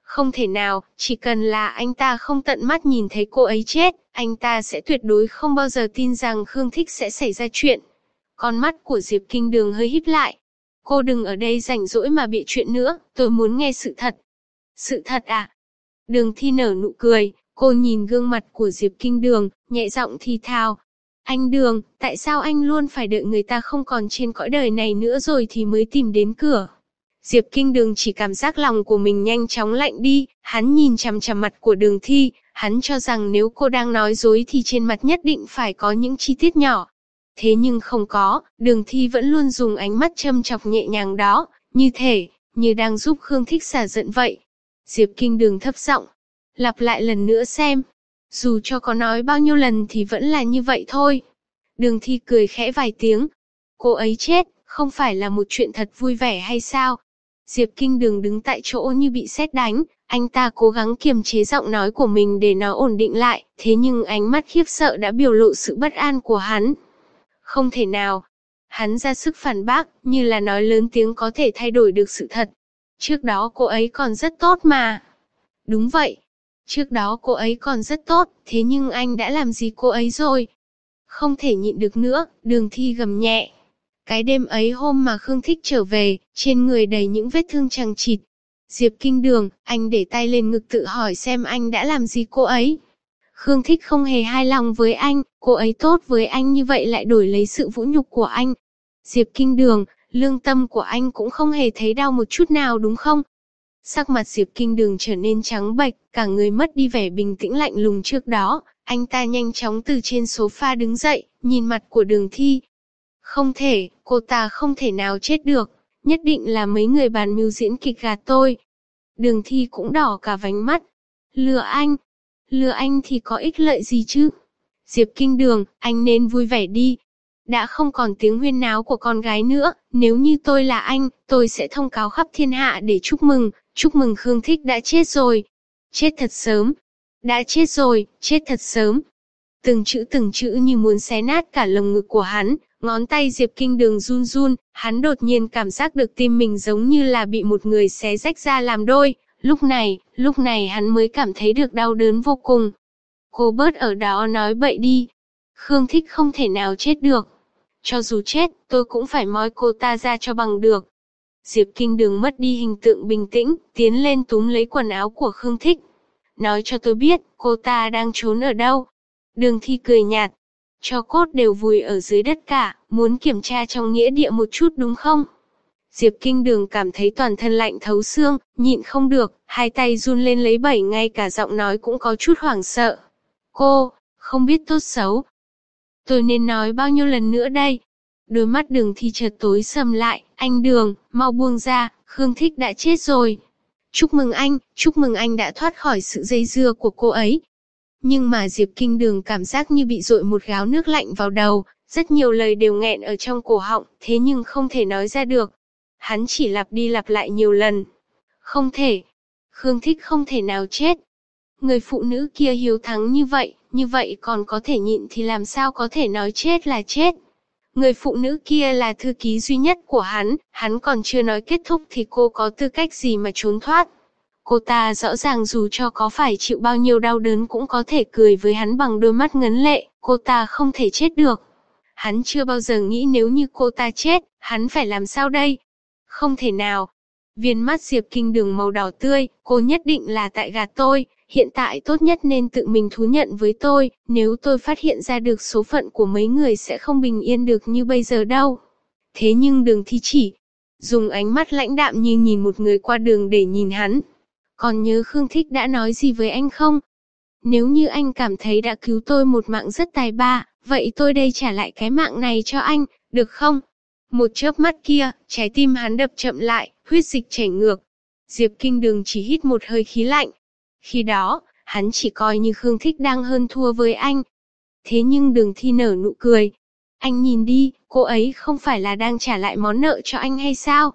Không thể nào, chỉ cần là anh ta không tận mắt nhìn thấy cô ấy chết, anh ta sẽ tuyệt đối không bao giờ tin rằng Khương Thích sẽ xảy ra chuyện. Con mắt của Diệp Kinh Đường hơi híp lại. Cô đừng ở đây rảnh rỗi mà bịa chuyện nữa, tôi muốn nghe sự thật. Sự thật à? Đường Thi nở nụ cười, cô nhìn gương mặt của Diệp Kinh Đường, nhẹ giọng thì thào. Anh Đường, tại sao anh luôn phải đợi người ta không còn trên cõi đời này nữa rồi thì mới tìm đến cửa? Diệp Kinh Đường chỉ cảm giác lòng của mình nhanh chóng lạnh đi, hắn nhìn chằm chằm mặt của Đường Thi, hắn cho rằng nếu cô đang nói dối thì trên mặt nhất định phải có những chi tiết nhỏ. Thế nhưng không có, Đường Thi vẫn luôn dùng ánh mắt châm chọc nhẹ nhàng đó, như thể, như đang giúp Khương Thích xả giận vậy. Diệp Kinh Đường thấp giọng, lặp lại lần nữa xem. Dù cho có nói bao nhiêu lần thì vẫn là như vậy thôi. Đường Thi cười khẽ vài tiếng. Cô ấy chết, không phải là một chuyện thật vui vẻ hay sao? Diệp Kinh Đường đứng tại chỗ như bị sét đánh, anh ta cố gắng kiềm chế giọng nói của mình để nó ổn định lại, thế nhưng ánh mắt khiếp sợ đã biểu lộ sự bất an của hắn. Không thể nào. Hắn ra sức phản bác, như là nói lớn tiếng có thể thay đổi được sự thật. Trước đó cô ấy còn rất tốt mà. Đúng vậy. Trước đó cô ấy còn rất tốt, thế nhưng anh đã làm gì cô ấy rồi? Không thể nhịn được nữa, Đường Thi gầm nhẹ. Cái đêm ấy hôm mà Khương Thích trở về, trên người đầy những vết thương chằng chịt. Diệp Kinh Đường, anh để tay lên ngực tự hỏi xem anh đã làm gì cô ấy. Khương Thích không hề hài lòng với anh, cô ấy tốt với anh như vậy lại đổi lấy sự vũ nhục của anh. Diệp Kinh Đường, lương tâm của anh cũng không hề thấy đau một chút nào đúng không? Sắc mặt Diệp Kinh Đường trở nên trắng bệch, cả người mất đi vẻ bình tĩnh lạnh lùng trước đó. Anh ta nhanh chóng từ trên sofa đứng dậy, nhìn mặt của Đường Thi. Không thể, cô ta không thể nào chết được. Nhất định là mấy người bàn mưu diễn kịch gạt tôi. Đường Thi cũng đỏ cả vành mắt. Lừa anh. Lừa anh thì có ích lợi gì chứ? Diệp Kinh Đường, anh nên vui vẻ đi. Đã không còn tiếng huyên náo của con gái nữa, nếu như tôi là anh, tôi sẽ thông cáo khắp thiên hạ để chúc mừng, chúc mừng Khương Thích đã chết rồi. Chết thật sớm. Đã chết rồi, chết thật sớm. Từng chữ từng chữ như muốn xé nát cả lồng ngực của hắn, ngón tay Diệp Kinh Đường run run, hắn đột nhiên cảm giác được tim mình giống như là bị một người xé rách ra làm đôi. Lúc này, lúc này hắn mới cảm thấy được đau đớn vô cùng. Cô bớt ở đó nói bậy đi. Khương Thích không thể nào chết được. Cho dù chết, tôi cũng phải moi cô ta ra cho bằng được. Diệp Kinh Đường mất đi hình tượng bình tĩnh, tiến lên túm lấy quần áo của Khương Thích. Nói cho tôi biết, cô ta đang trốn ở đâu. Đường Thi cười nhạt. Cho cốt đều vùi ở dưới đất cả, muốn kiểm tra trong nghĩa địa một chút đúng không? Diệp Kinh Đường cảm thấy toàn thân lạnh thấu xương, nhịn không được, hai tay run lên lấy bẩy, ngay cả giọng nói cũng có chút hoảng sợ. Cô, không biết tốt xấu. Tôi nên nói bao nhiêu lần nữa đây? Đôi mắt Đường Thi chợt tối sầm lại, anh Đường, mau buông ra, Khương Thích đã chết rồi. Chúc mừng anh, chúc mừng anh đã thoát khỏi sự dây dưa của cô ấy. Nhưng mà Diệp Kinh Đường cảm giác như bị dội một gáo nước lạnh vào đầu, rất nhiều lời đều nghẹn ở trong cổ họng, thế nhưng không thể nói ra được. Hắn chỉ lặp đi lặp lại nhiều lần. Không thể. Khương Thích không thể nào chết. Người phụ nữ kia hiếu thắng như vậy, như vậy còn có thể nhịn thì làm sao có thể nói chết là chết. Người phụ nữ kia là thư ký duy nhất của hắn, hắn còn chưa nói kết thúc thì cô có tư cách gì mà trốn thoát. Cô ta rõ ràng dù cho có phải chịu bao nhiêu đau đớn cũng có thể cười với hắn bằng đôi mắt ngấn lệ, cô ta không thể chết được. Hắn chưa bao giờ nghĩ nếu như cô ta chết, hắn phải làm sao đây? Không thể nào. Viên mắt Diệp Kinh Đường màu đỏ tươi, cô nhất định là tại gạt tôi, hiện tại tốt nhất nên tự mình thú nhận với tôi, nếu tôi phát hiện ra được số phận của mấy người sẽ không bình yên được như bây giờ đâu. Thế nhưng Đường Thi chỉ dùng ánh mắt lãnh đạm như nhìn một người qua đường để nhìn hắn. Còn nhớ Khương Thích đã nói gì với anh không? Nếu như anh cảm thấy đã cứu tôi một mạng rất tài ba, vậy tôi đây trả lại cái mạng này cho anh, được không? Một chớp mắt kia, trái tim hắn đập chậm lại, huyết dịch chảy ngược. Diệp Kinh Đường chỉ hít một hơi khí lạnh. Khi đó, hắn chỉ coi như Khương Thích đang hơn thua với anh. Thế nhưng Đường Thi nở nụ cười. Anh nhìn đi, cô ấy không phải là đang trả lại món nợ cho anh hay sao?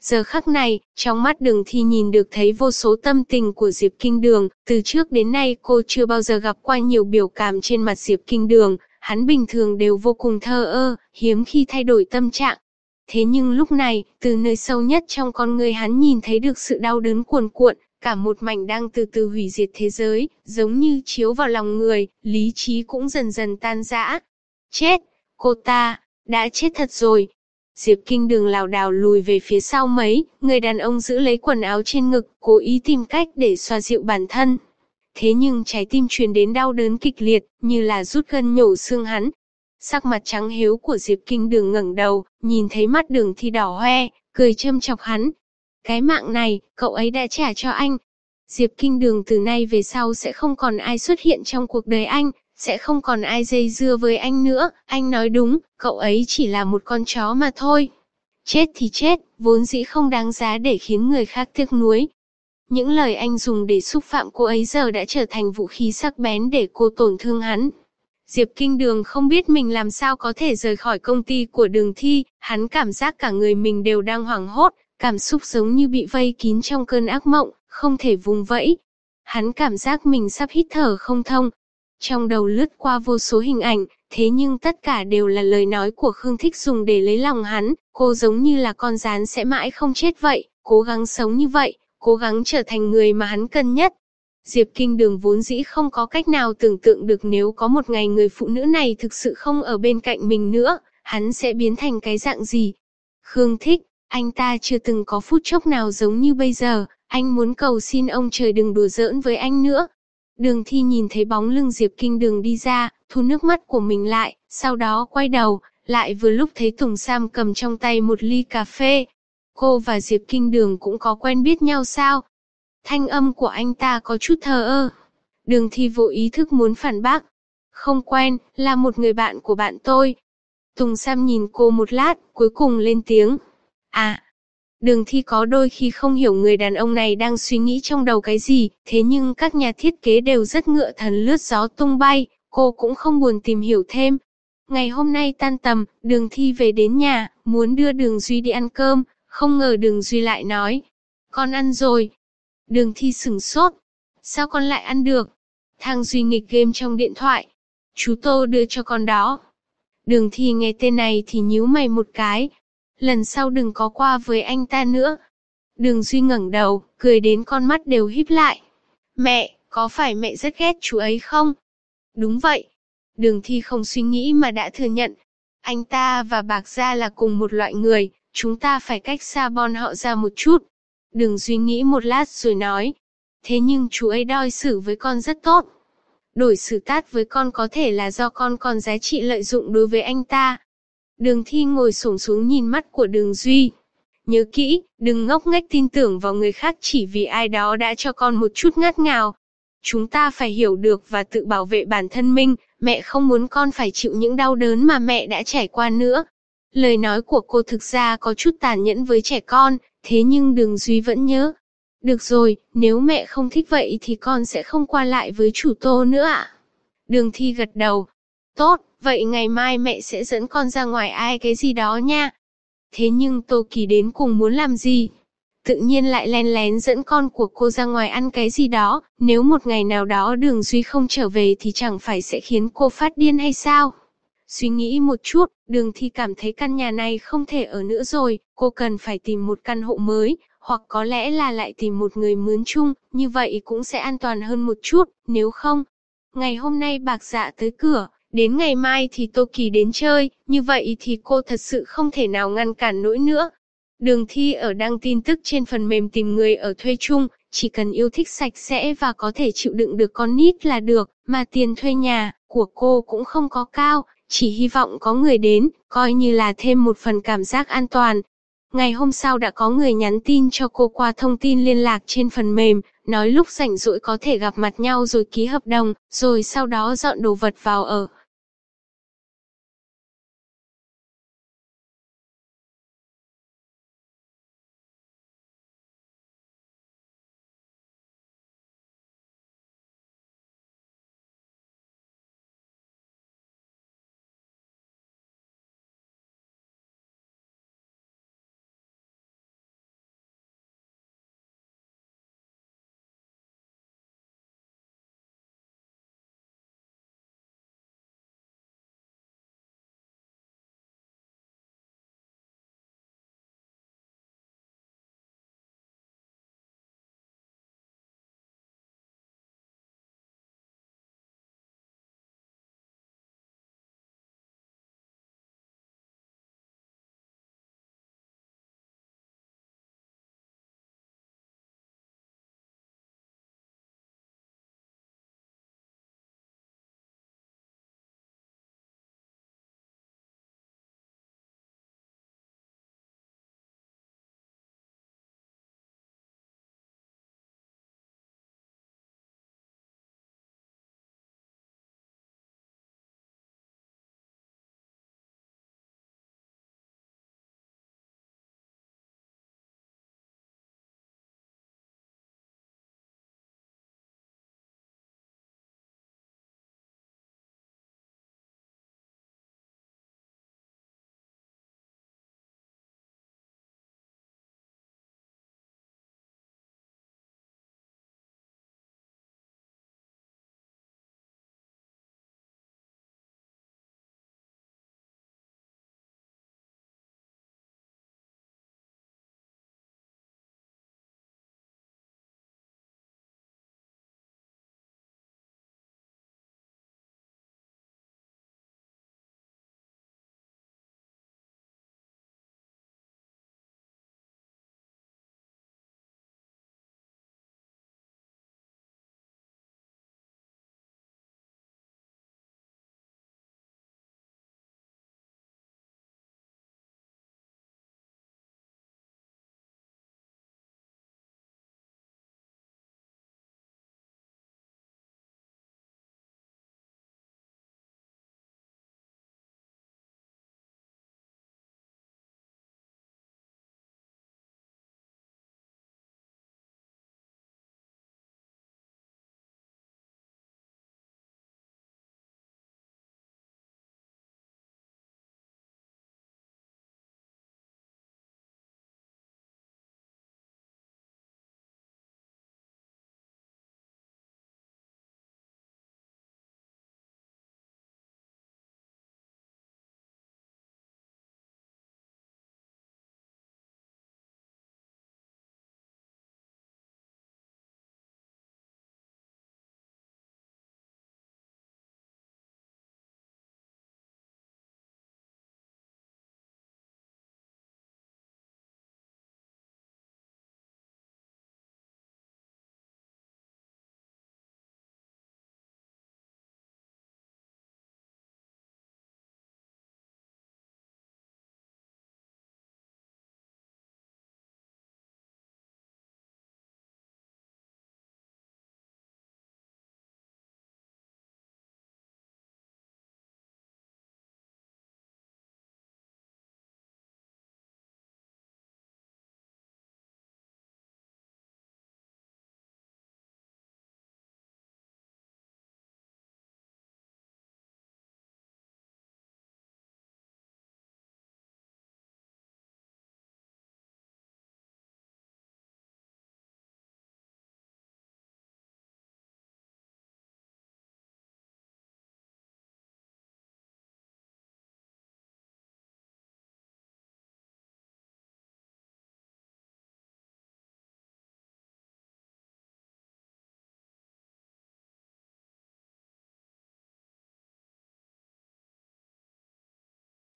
Giờ khắc này, trong mắt Đường Thi nhìn được thấy vô số tâm tình của Diệp Kinh Đường, từ trước đến nay cô chưa bao giờ gặp qua nhiều biểu cảm trên mặt Diệp Kinh Đường, hắn bình thường đều vô cùng thờ ơ, hiếm khi thay đổi tâm trạng. Thế nhưng lúc này, từ nơi sâu nhất trong con người hắn nhìn thấy được sự đau đớn cuồn cuộn, cả một mảnh đang từ từ hủy diệt thế giới, giống như chiếu vào lòng người, lý trí cũng dần dần tan rã. Chết! Cô ta, đã chết thật rồi. Diệp Kinh Đường lảo đảo lùi về phía sau mấy, người đàn ông giữ lấy quần áo trên ngực, cố ý tìm cách để xoa dịu bản thân. Thế nhưng trái tim truyền đến đau đớn kịch liệt, như là rút gân nhổ xương hắn. Sắc mặt trắng hiếu của Diệp Kinh Đường ngẩng đầu, nhìn thấy mắt Đường Thi đỏ hoe, cười châm chọc hắn. Cái mạng này, cậu ấy đã trả cho anh. Diệp Kinh Đường từ nay về sau sẽ không còn ai xuất hiện trong cuộc đời anh, sẽ không còn ai dây dưa với anh nữa, anh nói đúng, cậu ấy chỉ là một con chó mà thôi. Chết thì chết, vốn dĩ không đáng giá để khiến người khác tiếc nuối. Những lời anh dùng để xúc phạm cô ấy giờ đã trở thành vũ khí sắc bén để cô tổn thương hắn. Diệp Kinh Đường không biết mình làm sao có thể rời khỏi công ty của Đường Thi, hắn cảm giác cả người mình đều đang hoảng hốt, cảm xúc giống như bị vây kín trong cơn ác mộng, không thể vùng vẫy. Hắn cảm giác mình sắp hít thở không thông. Trong đầu lướt qua vô số hình ảnh, thế nhưng tất cả đều là lời nói của Khương Thích dùng để lấy lòng hắn, cô giống như là con gián sẽ mãi không chết vậy, cố gắng sống như vậy, cố gắng trở thành người mà hắn cần nhất. Diệp Kinh Đường vốn dĩ không có cách nào tưởng tượng được nếu có một ngày người phụ nữ này thực sự không ở bên cạnh mình nữa, hắn sẽ biến thành cái dạng gì. Khương Thích, anh ta chưa từng có phút chốc nào giống như bây giờ, anh muốn cầu xin ông trời đừng đùa giỡn với anh nữa. Đường Thi nhìn thấy bóng lưng Diệp Kinh Đường đi ra, thu nước mắt của mình lại, sau đó quay đầu, lại vừa lúc thấy Tùng Sam cầm trong tay một ly cà phê. Cô và Diệp Kinh Đường cũng có quen biết nhau sao? Thanh âm của anh ta có chút thờ ơ. Đường Thi vô ý thức muốn phản bác. Không quen, là một người bạn của bạn tôi. Tùng Sam nhìn cô một lát, cuối cùng lên tiếng. À, Đường Thi có đôi khi không hiểu người đàn ông này đang suy nghĩ trong đầu cái gì, thế nhưng các nhà thiết kế đều rất ngựa thần lướt gió tung bay, cô cũng không buồn tìm hiểu thêm. Ngày hôm nay tan tầm, Đường Thi về đến nhà, muốn đưa Đường Duy đi ăn cơm, không ngờ Đường Duy lại nói. Con ăn rồi. Đường Thi sửng sốt. Sao con lại ăn được? Thang Duy nghịch game trong điện thoại. Chú Tô đưa cho con đó. Đường Thi nghe tên này thì nhíu mày một cái. Lần sau đừng có qua với anh ta nữa. Đường Duy ngẩng đầu, cười đến con mắt đều híp lại. Mẹ, có phải mẹ rất ghét chú ấy không? Đúng vậy. Đường Thi không suy nghĩ mà đã thừa nhận. Anh ta và Bạc Gia là cùng một loại người, chúng ta phải cách xa bọn họ ra một chút. Đường Duy nghĩ một lát rồi nói. Thế nhưng chú ấy đoi xử với con rất tốt. Đổi xử tát với con có thể là do con còn giá trị lợi dụng đối với anh ta. Đường Thi ngồi xổm xuống nhìn mắt của Đường Duy. Nhớ kỹ, đừng ngốc nghếch tin tưởng vào người khác chỉ vì ai đó đã cho con một chút ngát ngào. Chúng ta phải hiểu được và tự bảo vệ bản thân mình, mẹ không muốn con phải chịu những đau đớn mà mẹ đã trải qua nữa. Lời nói của cô thực ra có chút tàn nhẫn với trẻ con, thế nhưng Đường Duy vẫn nhớ. Được rồi, nếu mẹ không thích vậy thì con sẽ không qua lại với chủ Tô nữa ạ. Đường Thi gật đầu. Tốt, vậy ngày mai mẹ sẽ dẫn con ra ngoài ai cái gì đó nha. Thế nhưng Tô Kỳ đến cùng muốn làm gì? Tự nhiên lại len lén dẫn con của cô ra ngoài ăn cái gì đó, nếu một ngày nào đó Đường Duy không trở về thì chẳng phải sẽ khiến cô phát điên hay sao? Suy nghĩ một chút, Đường Thi cảm thấy căn nhà này không thể ở nữa rồi, cô cần phải tìm một căn hộ mới, hoặc có lẽ là lại tìm một người mướn chung, như vậy cũng sẽ an toàn hơn một chút, nếu không. Ngày hôm nay Bạc Dạ tới cửa, đến ngày mai thì Tô Kỳ đến chơi, như vậy thì cô thật sự không thể nào ngăn cản nổi nữa. Đường Thi ở đăng tin tức trên phần mềm tìm người ở thuê chung, chỉ cần yêu thích sạch sẽ và có thể chịu đựng được con nít là được, mà tiền thuê nhà của cô cũng không có cao, chỉ hy vọng có người đến, coi như là thêm một phần cảm giác an toàn. Ngày hôm sau đã có người nhắn tin cho cô qua thông tin liên lạc trên phần mềm, nói lúc rảnh rỗi có thể gặp mặt nhau rồi ký hợp đồng, rồi sau đó dọn đồ vật vào ở.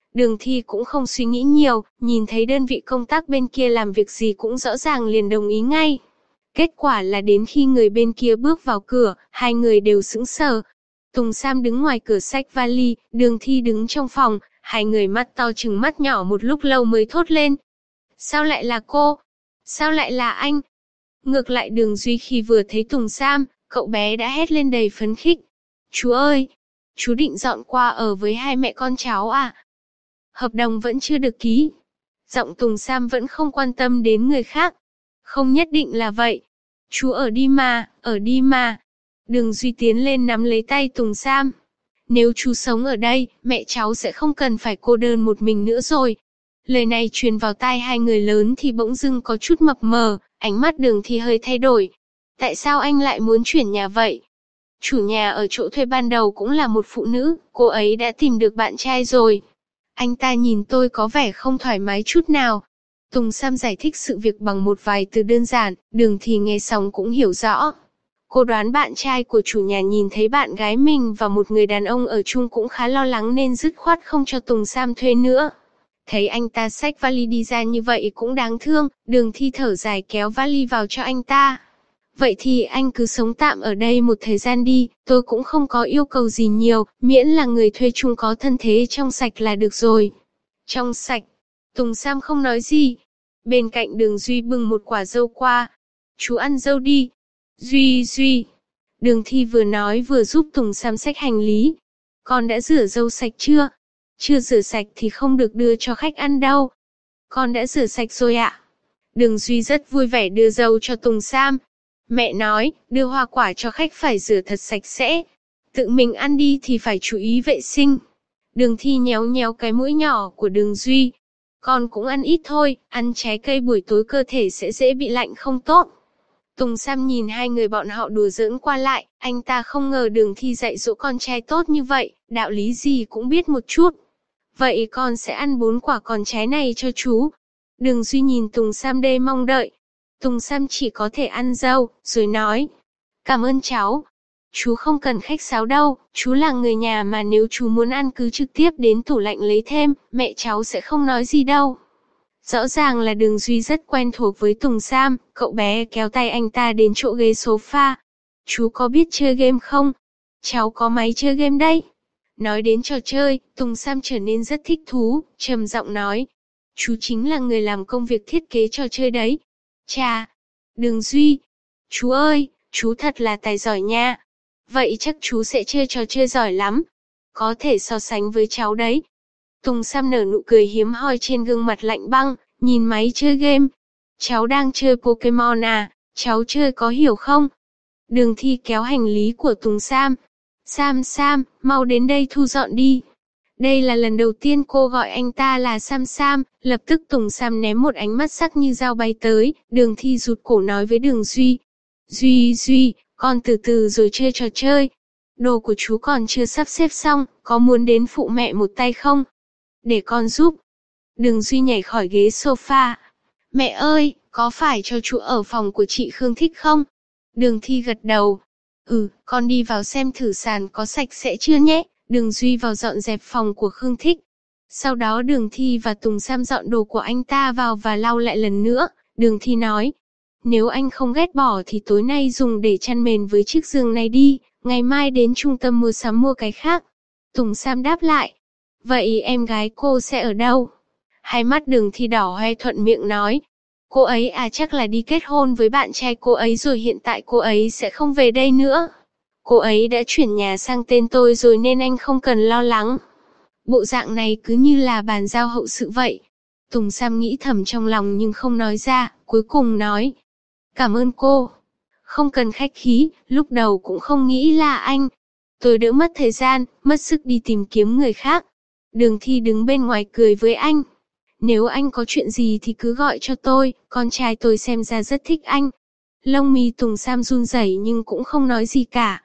Đường Thi cũng không suy nghĩ nhiều, nhìn thấy đơn vị công tác bên kia làm việc gì cũng rõ ràng liền đồng ý ngay. Kết quả là đến khi người bên kia bước vào cửa, hai người đều sững sờ. Tùng Sam đứng ngoài cửa xách vali, Đường Thi đứng trong phòng, hai người mắt to trừng mắt nhỏ một lúc lâu mới thốt lên. Sao lại là cô? Sao lại là anh? Ngược lại Đường Duy khi vừa thấy Tùng Sam, cậu bé đã hét lên đầy phấn khích. Chú ơi! Chú định dọn qua ở với hai mẹ con cháu à? Hợp đồng vẫn chưa được ký. Giọng Tùng Sam vẫn không quan tâm đến người khác. Không nhất định là vậy. Chú ở đi mà, ở đi mà. Đường Duy tiến lên nắm lấy tay Tùng Sam. Nếu chú sống ở đây, mẹ cháu sẽ không cần phải cô đơn một mình nữa rồi. Lời này truyền vào tai hai người lớn thì bỗng dưng có chút mập mờ, ánh mắt Đường Thi hơi thay đổi. Tại sao anh lại muốn chuyển nhà vậy? Chủ nhà ở chỗ thuê ban đầu cũng là một phụ nữ, cô ấy đã tìm được bạn trai rồi. Anh ta nhìn tôi có vẻ không thoải mái chút nào. Tùng Sam giải thích sự việc bằng một vài từ đơn giản, Đường Thi nghe xong cũng hiểu rõ. Cô đoán bạn trai của chủ nhà nhìn thấy bạn gái mình và một người đàn ông ở chung cũng khá lo lắng nên dứt khoát không cho Tùng Sam thuê nữa. Thấy anh ta xách vali đi ra như vậy cũng đáng thương, Đường Thi thở dài kéo vali vào cho anh ta. Vậy thì anh cứ sống tạm ở đây một thời gian đi, tôi cũng không có yêu cầu gì nhiều, miễn là người thuê chung có thân thế trong sạch là được rồi. Trong sạch. Tùng Sam không nói gì. Bên cạnh Đường Duy bưng một quả dâu qua. Chú ăn dâu đi. Duy Duy. Đường Thi vừa nói vừa giúp Tùng Sam xách hành lý. Con đã rửa dâu sạch chưa? Chưa rửa sạch thì không được đưa cho khách ăn đâu. Con đã rửa sạch rồi ạ. Đường Duy rất vui vẻ đưa dâu cho Tùng Sam. Mẹ nói, đưa hoa quả cho khách phải rửa thật sạch sẽ. Tự mình ăn đi thì phải chú ý vệ sinh. Đường Thi nhéo nhéo cái mũi nhỏ của Đường Duy. Con cũng ăn ít thôi, ăn trái cây buổi tối cơ thể sẽ dễ bị lạnh không tốt. Tùng Sam nhìn hai người bọn họ đùa giỡn qua lại, anh ta không ngờ Đường Thi dạy dỗ con trai tốt như vậy, đạo lý gì cũng biết một chút. Vậy con sẽ ăn bốn quả còn trái này cho chú. Đường Duy nhìn Tùng Sam đầy mong đợi. Tùng Sam chỉ có thể ăn dâu, rồi nói. Cảm ơn cháu. Chú không cần khách sáo đâu, chú là người nhà mà nếu chú muốn ăn cứ trực tiếp đến tủ lạnh lấy thêm, mẹ cháu sẽ không nói gì đâu. Rõ ràng là Đường Duy rất quen thuộc với Tùng Sam, cậu bé kéo tay anh ta đến chỗ ghế sofa. Chú có biết chơi game không? Cháu có máy chơi game đây. Nói đến trò chơi, Tùng Sam trở nên rất thích thú, trầm giọng nói. Chú chính là người làm công việc thiết kế trò chơi đấy. Chà! Đường Duy! Chú ơi, chú thật là tài giỏi nha. Vậy chắc chú sẽ chơi trò chơi giỏi lắm. Có thể so sánh với cháu đấy. Tùng Sam nở nụ cười hiếm hoi trên gương mặt lạnh băng, nhìn máy chơi game. Cháu đang chơi Pokemon à, cháu chơi có hiểu không? Đường Thi kéo hành lý của Tùng Sam. Sam Sam, mau đến đây thu dọn đi. Đây là lần đầu tiên cô gọi anh ta là Sam Sam, lập tức Tùng Sam ném một ánh mắt sắc như dao bay tới, Đường Thi rụt cổ nói với Đường Duy. Duy Duy, con từ từ rồi chơi trò chơi. Đồ của chú còn chưa sắp xếp xong, có muốn đến phụ mẹ một tay không? Để con giúp. Đường Duy nhảy khỏi ghế sofa. Mẹ ơi, có phải cho chú ở phòng của chị Khương Thích không? Đường Thi gật đầu. Ừ, con đi vào xem thử sàn có sạch sẽ chưa nhé. Đường Duy vào dọn dẹp phòng của Khương Thích. Sau đó Đường Thi và Tùng Sam dọn đồ của anh ta vào và lau lại lần nữa. Đường Thi nói. Nếu anh không ghét bỏ thì tối nay dùng để chăn mền với chiếc giường này đi. Ngày mai đến trung tâm mua sắm mua cái khác. Tùng Sam đáp lại. Vậy em gái cô sẽ ở đâu? Hai mắt Đường Thi đỏ hoe thuận miệng nói. Cô ấy à chắc là đi kết hôn với bạn trai cô ấy rồi hiện tại cô ấy sẽ không về đây nữa. Cô ấy đã chuyển nhà sang tên tôi rồi nên anh không cần lo lắng. Bộ dạng này cứ như là bàn giao hậu sự vậy. Tùng Sam nghĩ thầm trong lòng nhưng không nói ra, cuối cùng nói. Cảm ơn cô. Không cần khách khí, lúc đầu cũng không nghĩ là anh. Tôi đỡ mất thời gian, mất sức đi tìm kiếm người khác. Đường Thi đứng bên ngoài cười với anh. Nếu anh có chuyện gì thì cứ gọi cho tôi, con trai tôi xem ra rất thích anh. Lông mi Tùng Sam run rẩy nhưng cũng không nói gì cả.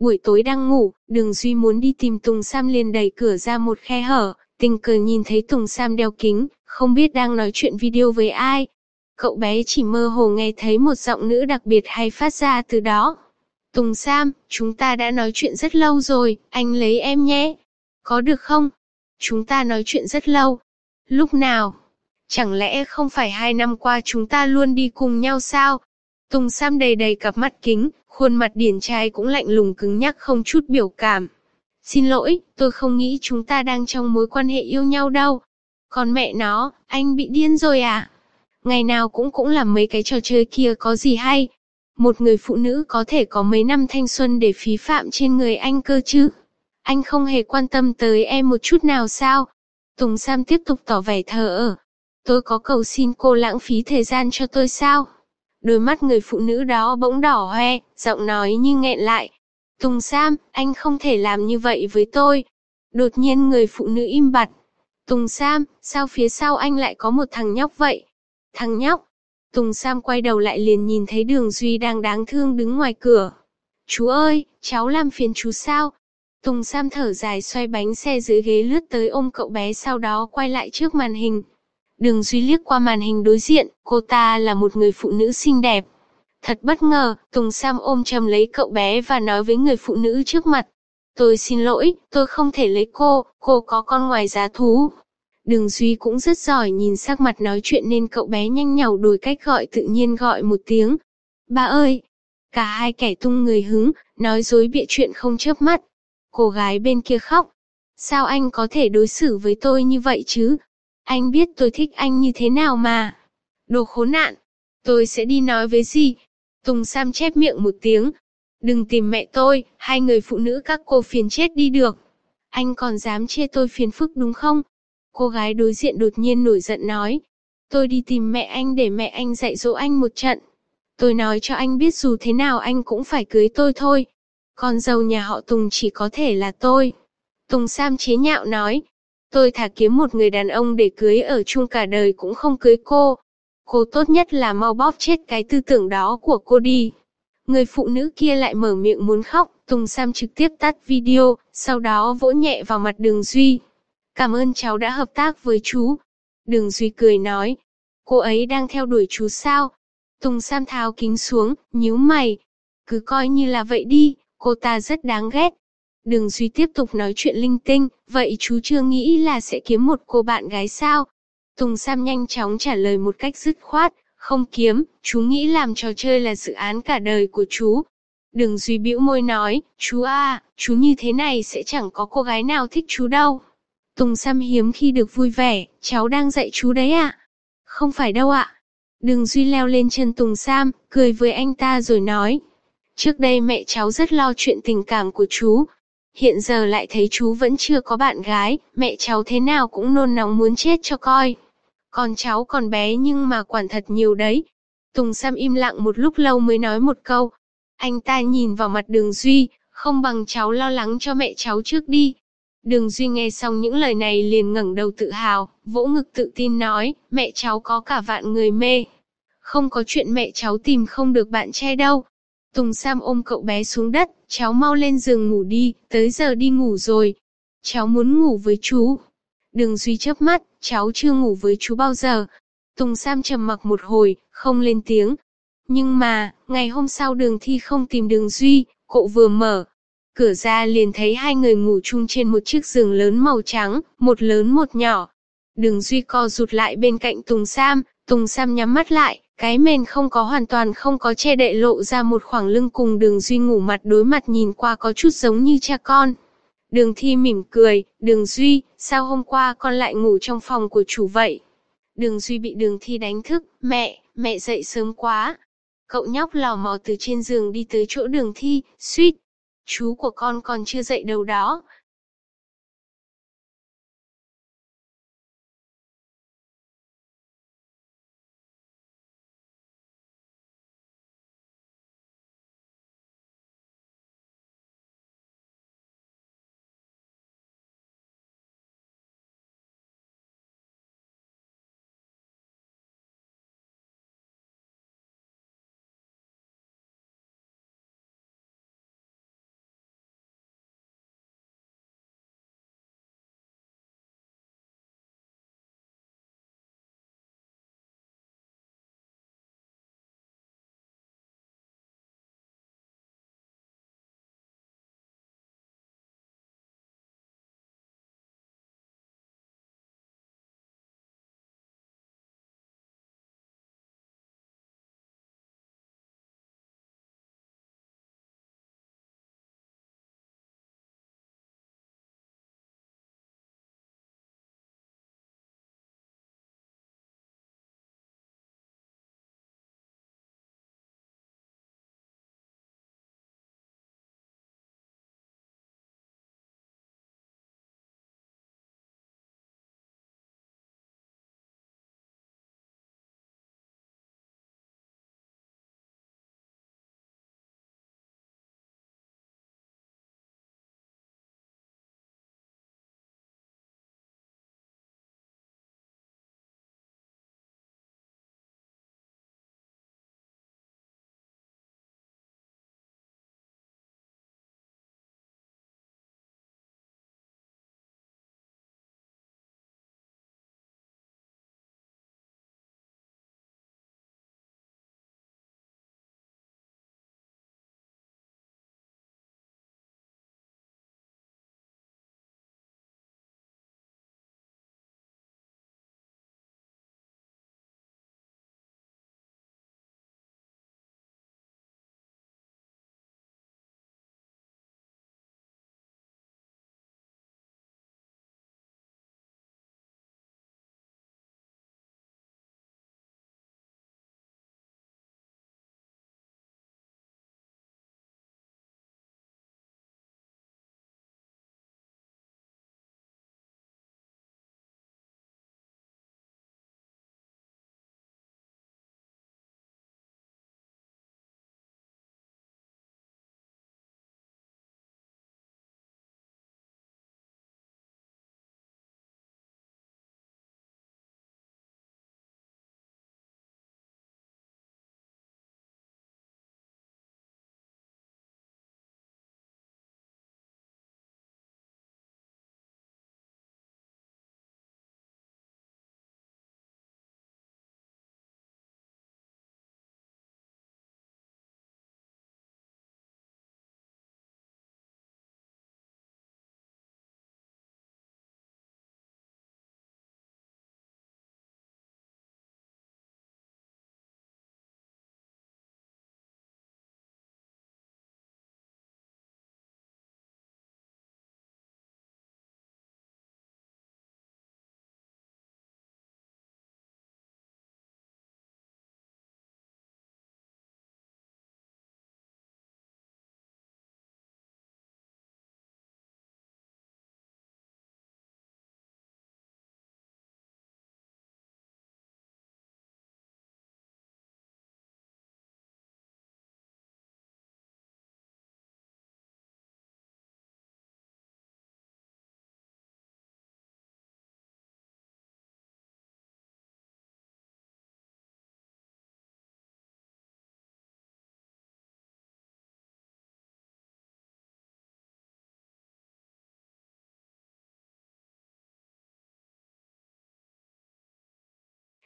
Buổi tối đang ngủ, Đường Duy muốn đi tìm Tùng Sam liền đẩy cửa ra một khe hở, tình cờ nhìn thấy Tùng Sam đeo kính, không biết đang nói chuyện video với ai. Cậu bé chỉ mơ hồ nghe thấy một giọng nữ đặc biệt hay phát ra từ đó. Tùng Sam, chúng ta đã nói chuyện rất lâu rồi, anh lấy em nhé. Có được không? Chúng ta nói chuyện rất lâu. Lúc nào? Chẳng lẽ không phải hai năm qua chúng ta luôn đi cùng nhau sao? Tùng Sam đầy đầy cặp mắt kính, khuôn mặt điển trai cũng lạnh lùng cứng nhắc không chút biểu cảm. Xin lỗi, tôi không nghĩ chúng ta đang trong mối quan hệ yêu nhau đâu. Còn mẹ nó, anh bị điên rồi à? Ngày nào cũng cũng làm mấy cái trò chơi kia có gì hay? Một người phụ nữ có thể có mấy năm thanh xuân để phí phạm trên người anh cơ chứ? Anh không hề quan tâm tới em một chút nào sao? Tùng Sam tiếp tục tỏ vẻ thờ ơ. Tôi có cầu xin cô lãng phí thời gian cho tôi sao? Đôi mắt người phụ nữ đó bỗng đỏ hoe, giọng nói như nghẹn lại. Tùng Sam, anh không thể làm như vậy với tôi. Đột nhiên người phụ nữ im bặt. Tùng Sam, sao phía sau anh lại có một thằng nhóc vậy? Thằng nhóc? Tùng Sam quay đầu lại liền nhìn thấy Đường Duy đang đáng thương đứng ngoài cửa. Chú ơi, cháu làm phiền chú sao? Tùng Sam thở dài xoay bánh xe dưới ghế lướt tới ôm cậu bé sau đó quay lại trước màn hình. Đường Duy liếc qua màn hình đối diện, cô ta là một người phụ nữ xinh đẹp. Thật bất ngờ, Tùng Sam ôm chầm lấy cậu bé và nói với người phụ nữ trước mặt. Tôi xin lỗi, tôi không thể lấy cô, cô có con ngoài giá thú. Đường Duy cũng rất giỏi nhìn sắc mặt nói chuyện nên cậu bé nhanh nhảu đổi cách gọi tự nhiên gọi một tiếng. Ba ơi! Cả hai kẻ tung người hứng, nói dối bịa chuyện không chớp mắt. Cô gái bên kia khóc. Sao anh có thể đối xử với tôi như vậy chứ? Anh biết tôi thích anh như thế nào mà. Đồ khốn nạn. Tôi sẽ đi nói với gì? Tùng Sam chép miệng một tiếng. Đừng tìm mẹ tôi, hai người phụ nữ các cô phiền chết đi được. Anh còn dám chê tôi phiền phức đúng không? Cô gái đối diện đột nhiên nổi giận nói. Tôi đi tìm mẹ anh để mẹ anh dạy dỗ anh một trận. Tôi nói cho anh biết dù thế nào anh cũng phải cưới tôi thôi. Con dâu nhà họ Tùng chỉ có thể là tôi. Tùng Sam chế nhạo nói. Tôi thà kiếm một người đàn ông để cưới ở chung cả đời cũng không cưới cô. Cô tốt nhất là mau bóp chết cái tư tưởng đó của cô đi. Người phụ nữ kia lại mở miệng muốn khóc, Tùng Sam trực tiếp tắt video, sau đó vỗ nhẹ vào mặt Đường Duy. Cảm ơn cháu đã hợp tác với chú. Đường Duy cười nói. Cô ấy đang theo đuổi chú sao? Tùng Sam tháo kính xuống, nhíu mày. Cứ coi như là vậy đi, cô ta rất đáng ghét. Đường Duy tiếp tục nói chuyện linh tinh, vậy chú chưa nghĩ là sẽ kiếm một cô bạn gái sao? Tùng Sam nhanh chóng trả lời một cách dứt khoát, không kiếm, chú nghĩ làm trò chơi là dự án cả đời của chú. Đường Duy bĩu môi nói, chú à, chú như thế này sẽ chẳng có cô gái nào thích chú đâu. Tùng Sam hiếm khi được vui vẻ, cháu đang dạy chú đấy ạ. Không phải đâu ạ. Đường Duy leo lên chân Tùng Sam, cười với anh ta rồi nói. Trước đây mẹ cháu rất lo chuyện tình cảm của chú. Hiện giờ lại thấy chú vẫn chưa có bạn gái, mẹ cháu thế nào cũng nôn nóng muốn chết cho coi. Còn cháu còn bé nhưng mà quản thật nhiều đấy. Tùng Sam im lặng một lúc lâu mới nói một câu. Anh ta nhìn vào mặt Đường Duy, không bằng cháu lo lắng cho mẹ cháu trước đi. Đường Duy nghe xong những lời này liền ngẩng đầu tự hào, vỗ ngực tự tin nói, mẹ cháu có cả vạn người mê. Không có chuyện mẹ cháu tìm không được bạn trai đâu. Tùng Sam ôm cậu bé xuống đất, cháu mau lên giường ngủ đi, tới giờ đi ngủ rồi. Cháu muốn ngủ với chú. Đường Duy chớp mắt, cháu chưa ngủ với chú bao giờ. Tùng Sam trầm mặc một hồi, không lên tiếng. Nhưng mà, ngày hôm sau Đường Thi không tìm Đường Duy, cậu vừa mở cửa ra liền thấy hai người ngủ chung trên một chiếc giường lớn màu trắng, một lớn một nhỏ. Đường Duy co rụt lại bên cạnh Tùng Sam, Tùng Sam nhắm mắt lại, cái mền không có hoàn toàn không có che đậy lộ ra một khoảng lưng cùng Đường Duy ngủ mặt đối mặt nhìn qua có chút giống như cha con. Đường Thi mỉm cười, Đường Duy, sao hôm qua con lại ngủ trong phòng của chủ vậy? Đường Duy bị Đường Thi đánh thức, mẹ, mẹ dậy sớm quá. Cậu nhóc lò mò từ trên giường đi tới chỗ Đường Thi, suýt. Chú của con còn chưa dậy đâu đó.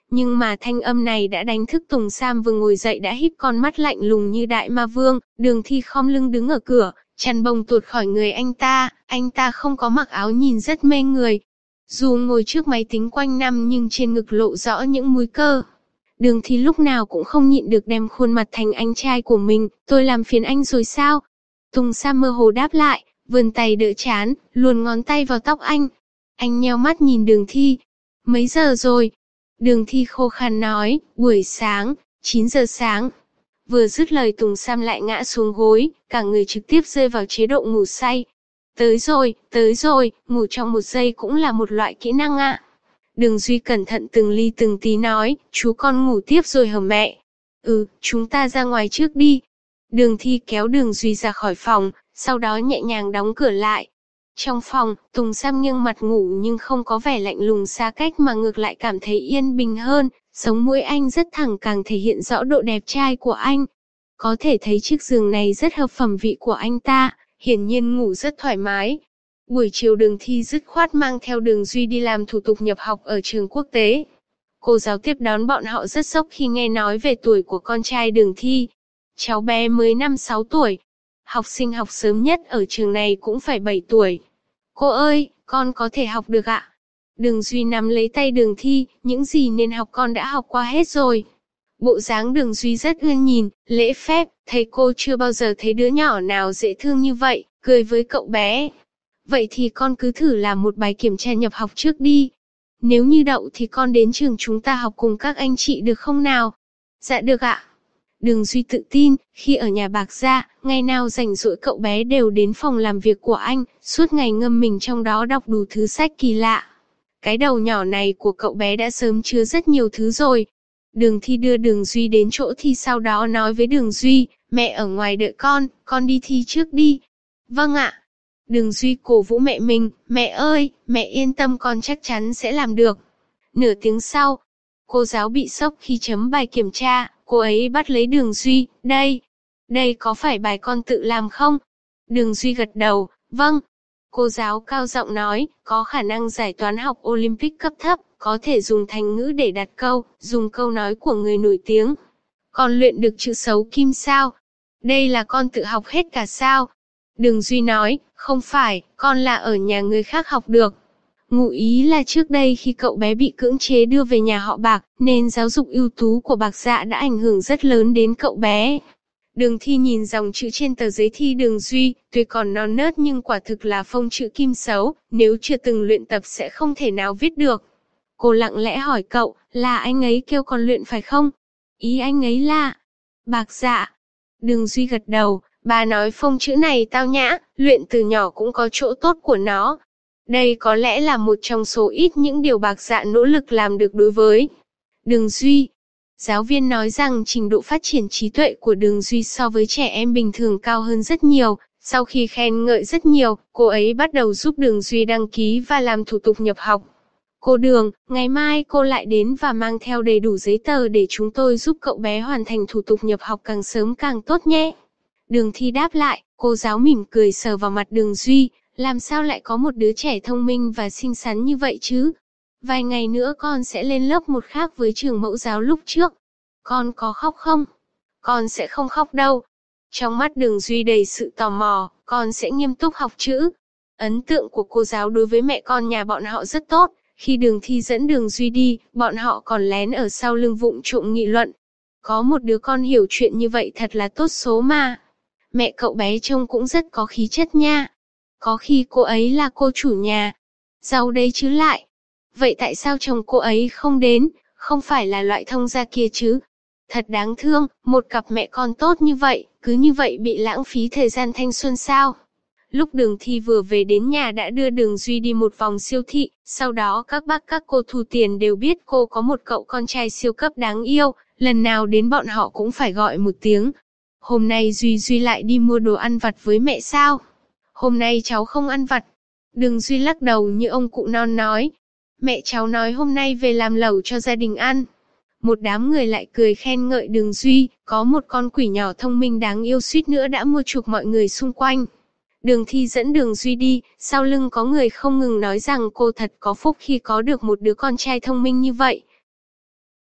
Nhưng mà thanh âm này đã đánh thức Tùng Sam vừa ngồi dậy đã híp con mắt lạnh lùng như đại ma vương. Đường Thi khom lưng đứng ở cửa, chăn bông tuột khỏi người anh ta, anh ta không có mặc áo nhìn rất mê người. Dù ngồi trước máy tính quanh năm nhưng trên ngực lộ rõ những múi cơ. Đường Thi lúc nào cũng không nhịn được đem khuôn mặt thành anh trai của mình, tôi làm phiền anh rồi sao? Tùng Sam mơ hồ đáp lại, vươn tay đỡ trán, luồn ngón tay vào tóc anh. Anh nheo mắt nhìn Đường Thi. Mấy giờ rồi? Đường Thi khô khan nói, buổi sáng, chín giờ sáng. Vừa dứt lời Tùng Sam lại ngã xuống gối, cả người trực tiếp rơi vào chế độ ngủ say. Tới rồi, tới rồi, ngủ trong một giây cũng là một loại kỹ năng ạ. À. Đường Duy cẩn thận từng ly từng tí nói, chú con ngủ tiếp rồi hả mẹ? Ừ, chúng ta ra ngoài trước đi. Đường Thi kéo Đường Duy ra khỏi phòng, sau đó nhẹ nhàng đóng cửa lại. Trong phòng, Tùng Sam nghiêng mặt ngủ nhưng không có vẻ lạnh lùng xa cách mà ngược lại cảm thấy yên bình hơn, sống mũi anh rất thẳng càng thể hiện rõ độ đẹp trai của anh. Có thể thấy chiếc giường này rất hợp phẩm vị của anh ta, hiển nhiên ngủ rất thoải mái. Buổi chiều Đường Thi dứt khoát mang theo Đường Duy đi làm thủ tục nhập học ở trường quốc tế. Cô giáo tiếp đón bọn họ rất sốc khi nghe nói về tuổi của con trai Đường Thi. Cháu bé mới năm sáu tuổi. Học sinh học sớm nhất ở trường này cũng phải bảy tuổi. Cô ơi, con có thể học được ạ? Đường Duy nắm lấy tay Đường Thi, những gì nên học con đã học qua hết rồi. Bộ dáng Đường Duy rất ưa nhìn, lễ phép, thầy cô chưa bao giờ thấy đứa nhỏ nào dễ thương như vậy, cười với cậu bé. Vậy thì con cứ thử làm một bài kiểm tra nhập học trước đi. Nếu như đậu thì con đến trường chúng ta học cùng các anh chị được không nào? Dạ được ạ. Đường Duy tự tin, khi ở nhà Bạc Gia, ngày nào rảnh rỗi cậu bé đều đến phòng làm việc của anh, suốt ngày ngâm mình trong đó đọc đủ thứ sách kỳ lạ. Cái đầu nhỏ này của cậu bé đã sớm chứa rất nhiều thứ rồi. Đường Thi đưa Đường Duy đến chỗ thi sau đó nói với Đường Duy, mẹ ở ngoài đợi con, con đi thi trước đi. Vâng ạ. Đường Duy cổ vũ mẹ mình, mẹ ơi, mẹ yên tâm con chắc chắn sẽ làm được. Nửa tiếng sau, cô giáo bị sốc khi chấm bài kiểm tra, cô ấy bắt lấy Đường Duy, đây, đây có phải bài con tự làm không? Đường Duy gật đầu, vâng. Cô giáo cao giọng nói, có khả năng giải toán học Olympic cấp thấp, có thể dùng thành ngữ để đặt câu, dùng câu nói của người nổi tiếng. Con luyện được chữ xấu kim sao? Đây là con tự học hết cả sao? Đường Duy nói, không phải, con là ở nhà người khác học được. Ngụ ý là trước đây khi cậu bé bị cưỡng chế đưa về nhà họ Bạc, nên giáo dục ưu tú của Bạc Dạ đã ảnh hưởng rất lớn đến cậu bé. Đường Thi nhìn dòng chữ trên tờ giấy thi Đường Duy, tuy còn non nớt nhưng quả thực là phông chữ kim xấu, nếu chưa từng luyện tập sẽ không thể nào viết được. Cô lặng lẽ hỏi cậu, là anh ấy kêu con luyện phải không? Ý anh ấy là... Bạc Dạ. Đường Duy gật đầu, bà nói phông chữ này tao nhã, luyện từ nhỏ cũng có chỗ tốt của nó. Đây có lẽ là một trong số ít những điều Bạc Dạ nỗ lực làm được đối với Đường Duy. Giáo viên nói rằng trình độ phát triển trí tuệ của Đường Duy so với trẻ em bình thường cao hơn rất nhiều. Sau khi khen ngợi rất nhiều, cô ấy bắt đầu giúp Đường Duy đăng ký và làm thủ tục nhập học. Cô Đường, ngày mai cô lại đến và mang theo đầy đủ giấy tờ để chúng tôi giúp cậu bé hoàn thành thủ tục nhập học càng sớm càng tốt nhé. Đường Thi đáp lại, cô giáo mỉm cười sờ vào mặt Đường Duy, làm sao lại có một đứa trẻ thông minh và xinh xắn như vậy chứ? Vài ngày nữa con sẽ lên lớp một khác với trường mẫu giáo lúc trước. Con có khóc không? Con sẽ không khóc đâu. Trong mắt Đường Duy đầy sự tò mò, con sẽ nghiêm túc học chữ. Ấn tượng của cô giáo đối với mẹ con nhà bọn họ rất tốt. Khi Đường Thi dẫn Đường Duy đi, bọn họ còn lén ở sau lưng vụng trộm nghị luận. Có một đứa con hiểu chuyện như vậy thật là tốt số mà. Mẹ cậu bé trông cũng rất có khí chất nha. Có khi cô ấy là cô chủ nhà. Giàu đấy chứ lại. Vậy tại sao chồng cô ấy không đến, không phải là loại thông gia kia chứ? Thật đáng thương, một cặp mẹ con tốt như vậy, cứ như vậy bị lãng phí thời gian thanh xuân sao? Lúc Đường Thi vừa về đến nhà đã đưa Đường Duy đi một vòng siêu thị, sau đó các bác các cô thu tiền đều biết cô có một cậu con trai siêu cấp đáng yêu, lần nào đến bọn họ cũng phải gọi một tiếng. Hôm nay Duy Duy lại đi mua đồ ăn vặt với mẹ sao? Hôm nay cháu không ăn vặt. Đường Duy lắc đầu như ông cụ non nói. Mẹ cháu nói hôm nay về làm lẩu cho gia đình ăn. Một đám người lại cười khen ngợi Đường Duy, có một con quỷ nhỏ thông minh đáng yêu suýt nữa đã mua chuộc mọi người xung quanh. Đường Thi dẫn Đường Duy đi, sau lưng có người không ngừng nói rằng cô thật có phúc khi có được một đứa con trai thông minh như vậy.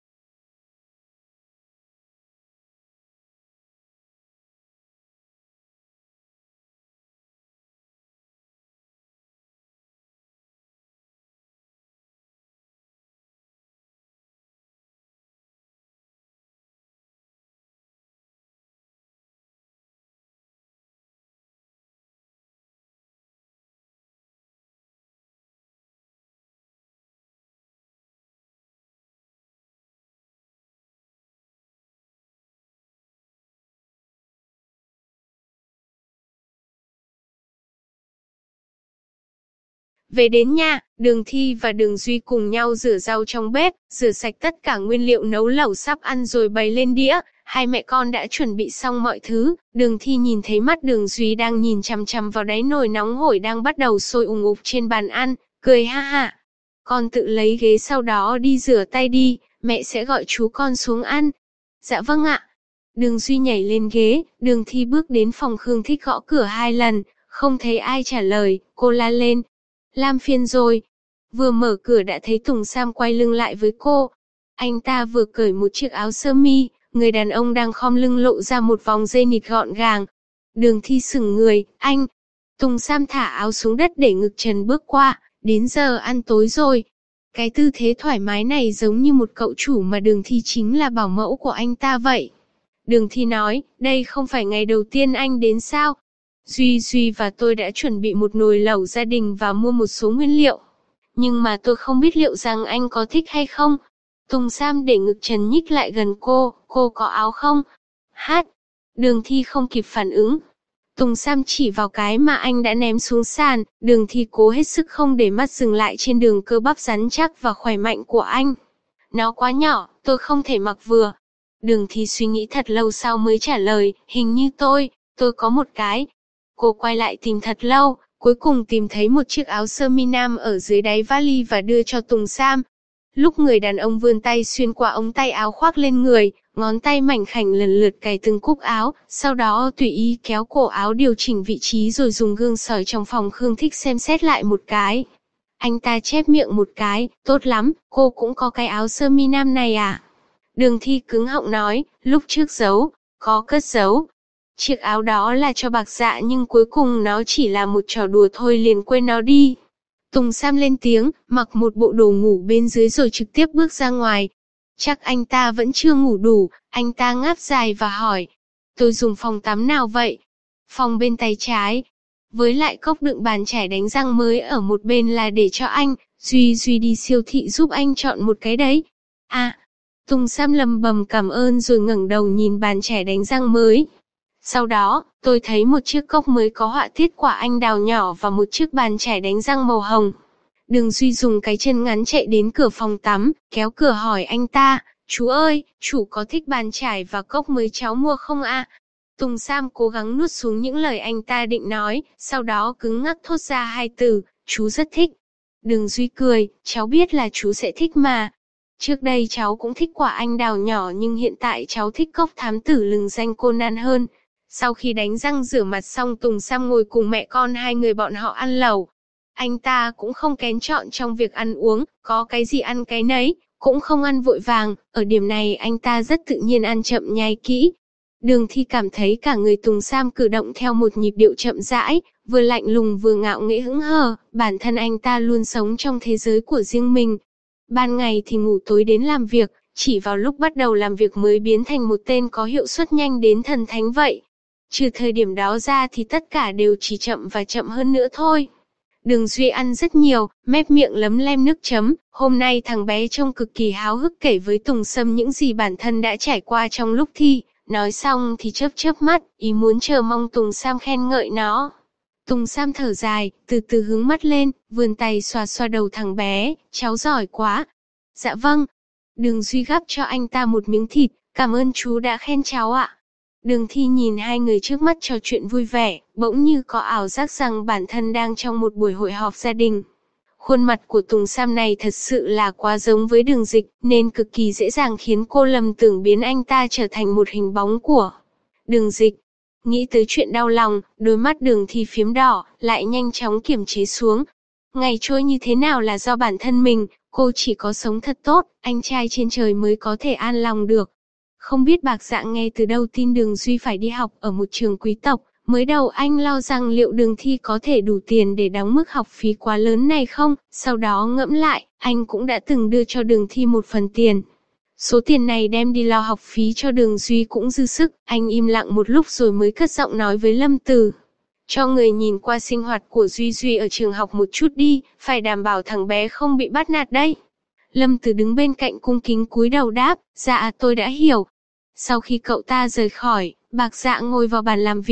Về đến nhà, Đường Thi và Đường Duy cùng nhau rửa rau trong bếp, rửa sạch tất cả nguyên liệu nấu lẩu sắp ăn rồi bày lên đĩa. Hai mẹ con đã chuẩn bị xong mọi thứ, Đường Thi nhìn thấy mắt Đường Duy đang nhìn chằm chằm vào đáy nồi nóng hổi đang bắt đầu sôi ùng ục trên bàn ăn, cười ha hả. Con tự lấy ghế sau đó đi rửa tay đi, mẹ sẽ gọi chú con xuống ăn. Dạ vâng ạ. Đường Duy nhảy lên ghế, Đường Thi bước đến phòng Khương Thích gõ cửa hai lần, không thấy ai trả lời, cô la lên. Lam phiền rồi. Vừa mở cửa đã thấy Tùng Sam quay lưng lại với cô. Anh ta vừa cởi một chiếc áo sơ mi, người đàn ông đang khom lưng lộ ra một vòng dây nịt gọn gàng. Đường Thi sững người, anh. Tùng Sam thả áo xuống đất để ngực trần bước qua, đến giờ ăn tối rồi. Cái tư thế thoải mái này giống như một cậu chủ mà Đường Thi chính là bảo mẫu của anh ta vậy. Đường Thi nói, đây không phải ngày đầu tiên anh đến sao? Duy Duy và tôi đã chuẩn bị một nồi lẩu gia đình và mua một số nguyên liệu. Nhưng mà tôi không biết liệu rằng anh có thích hay không. Tùng Sam để ngực trần nhích lại gần cô, cô có áo không? Hát. Đường Thi không kịp phản ứng. Tùng Sam chỉ vào cái mà anh đã ném xuống sàn, Đường Thi cố hết sức không để mắt dừng lại trên đường cơ bắp rắn chắc và khỏe mạnh của anh. Nó quá nhỏ, tôi không thể mặc vừa. Đường Thi suy nghĩ thật lâu sau mới trả lời, hình như tôi, tôi có một cái. Cô quay lại tìm thật lâu, cuối cùng tìm thấy một chiếc áo sơ mi nam ở dưới đáy vali và đưa cho Tùng Sam. Lúc người đàn ông vươn tay xuyên qua ống tay áo khoác lên người, ngón tay mảnh khảnh lần lượt cài từng cúc áo, sau đó tùy ý kéo cổ áo điều chỉnh vị trí rồi dùng gương soi trong phòng Khương Thích xem xét lại một cái. Anh ta chép miệng một cái, tốt lắm, cô cũng có cái áo sơ mi nam này à? Đường Thi cứng họng nói, lúc trước giấu, có cất giấu. Chiếc áo đó là cho Bạc Dạ nhưng cuối cùng nó chỉ là một trò đùa thôi liền quên nó đi. Tùng Sam lên tiếng, mặc một bộ đồ ngủ bên dưới rồi trực tiếp bước ra ngoài. Chắc anh ta vẫn chưa ngủ đủ, anh ta ngáp dài và hỏi. Tôi dùng phòng tắm nào vậy? Phòng bên tay trái. Với lại cốc đựng bàn chải đánh răng mới ở một bên là để cho anh, Duy Duy đi siêu thị giúp anh chọn một cái đấy. À, Tùng Sam lầm bầm cảm ơn rồi ngẩng đầu nhìn bàn chải đánh răng mới. Sau đó, tôi thấy một chiếc cốc mới có họa tiết quả anh đào nhỏ và một chiếc bàn chải đánh răng màu hồng. Đường Duy dùng cái chân ngắn chạy đến cửa phòng tắm, kéo cửa hỏi anh ta, chú ơi, chủ có thích bàn chải và cốc mới cháu mua không ạ? À? Tùng Sam cố gắng nuốt xuống những lời anh ta định nói, sau đó cứng ngắc thốt ra hai từ, chú rất thích. Đường Duy cười, cháu biết là chú sẽ thích mà. Trước đây cháu cũng thích quả anh đào nhỏ nhưng hiện tại cháu thích cốc thám tử lừng danh Conan hơn. Sau khi đánh răng rửa mặt xong Tùng Sam ngồi cùng mẹ con hai người bọn họ ăn lẩu. Anh ta cũng không kén chọn trong việc ăn uống, có cái gì ăn cái nấy, cũng không ăn vội vàng, ở điểm này anh ta rất tự nhiên ăn chậm nhai kỹ. Đường Thi cảm thấy cả người Tùng Sam cử động theo một nhịp điệu chậm rãi, vừa lạnh lùng vừa ngạo nghễ hững hờ, bản thân anh ta luôn sống trong thế giới của riêng mình. Ban ngày thì ngủ tối đến làm việc, chỉ vào lúc bắt đầu làm việc mới biến thành một tên có hiệu suất nhanh đến thần thánh vậy. Trừ thời điểm đó ra thì tất cả đều chỉ chậm và chậm hơn nữa thôi. Đường Duy ăn rất nhiều, mép miệng lấm lem nước chấm, hôm nay thằng bé trông cực kỳ háo hức kể với Tùng Sâm những gì bản thân đã trải qua trong lúc thi, nói xong thì chớp chớp mắt, ý muốn chờ mong Tùng Sam khen ngợi nó. Tùng Sam thở dài, từ từ hướng mắt lên, vươn tay xoa xoa đầu thằng bé, cháu giỏi quá. Dạ vâng. Đường Duy gắp cho anh ta một miếng thịt, cảm ơn chú đã khen cháu ạ. Đường Thi nhìn hai người trước mắt trò chuyện vui vẻ, bỗng như có ảo giác rằng bản thân đang trong một buổi hội họp gia đình. Khuôn mặt của Tùng Sam này thật sự là quá giống với Đường Dịch, nên cực kỳ dễ dàng khiến cô lầm tưởng biến anh ta trở thành một hình bóng của Đường Dịch. Nghĩ tới chuyện đau lòng, đôi mắt Đường Thi phiếm đỏ, lại nhanh chóng kiềm chế xuống. Ngày trôi như thế nào là do bản thân mình, cô chỉ có sống thật tốt, anh trai trên trời mới có thể an lòng được. Không biết Bạc Dạ nghe từ đâu tin Đường Duy phải đi học ở một trường quý tộc, mới đầu anh lo rằng liệu Đường Thi có thể đủ tiền để đóng mức học phí quá lớn này không, sau đó ngẫm lại, anh cũng đã từng đưa cho Đường Thi một phần tiền. Số tiền này đem đi lo học phí cho Đường Duy cũng dư sức, anh im lặng một lúc rồi mới cất giọng nói với Lâm Từ. Cho người nhìn qua sinh hoạt của Duy Duy ở trường học một chút đi, phải đảm bảo thằng bé không bị bắt nạt đấy. Lâm Từ đứng bên cạnh cung kính cúi đầu đáp, dạ tôi đã hiểu. Sau khi cậu ta rời khỏi, Bạc Dạ ngồi vào bàn làm việc,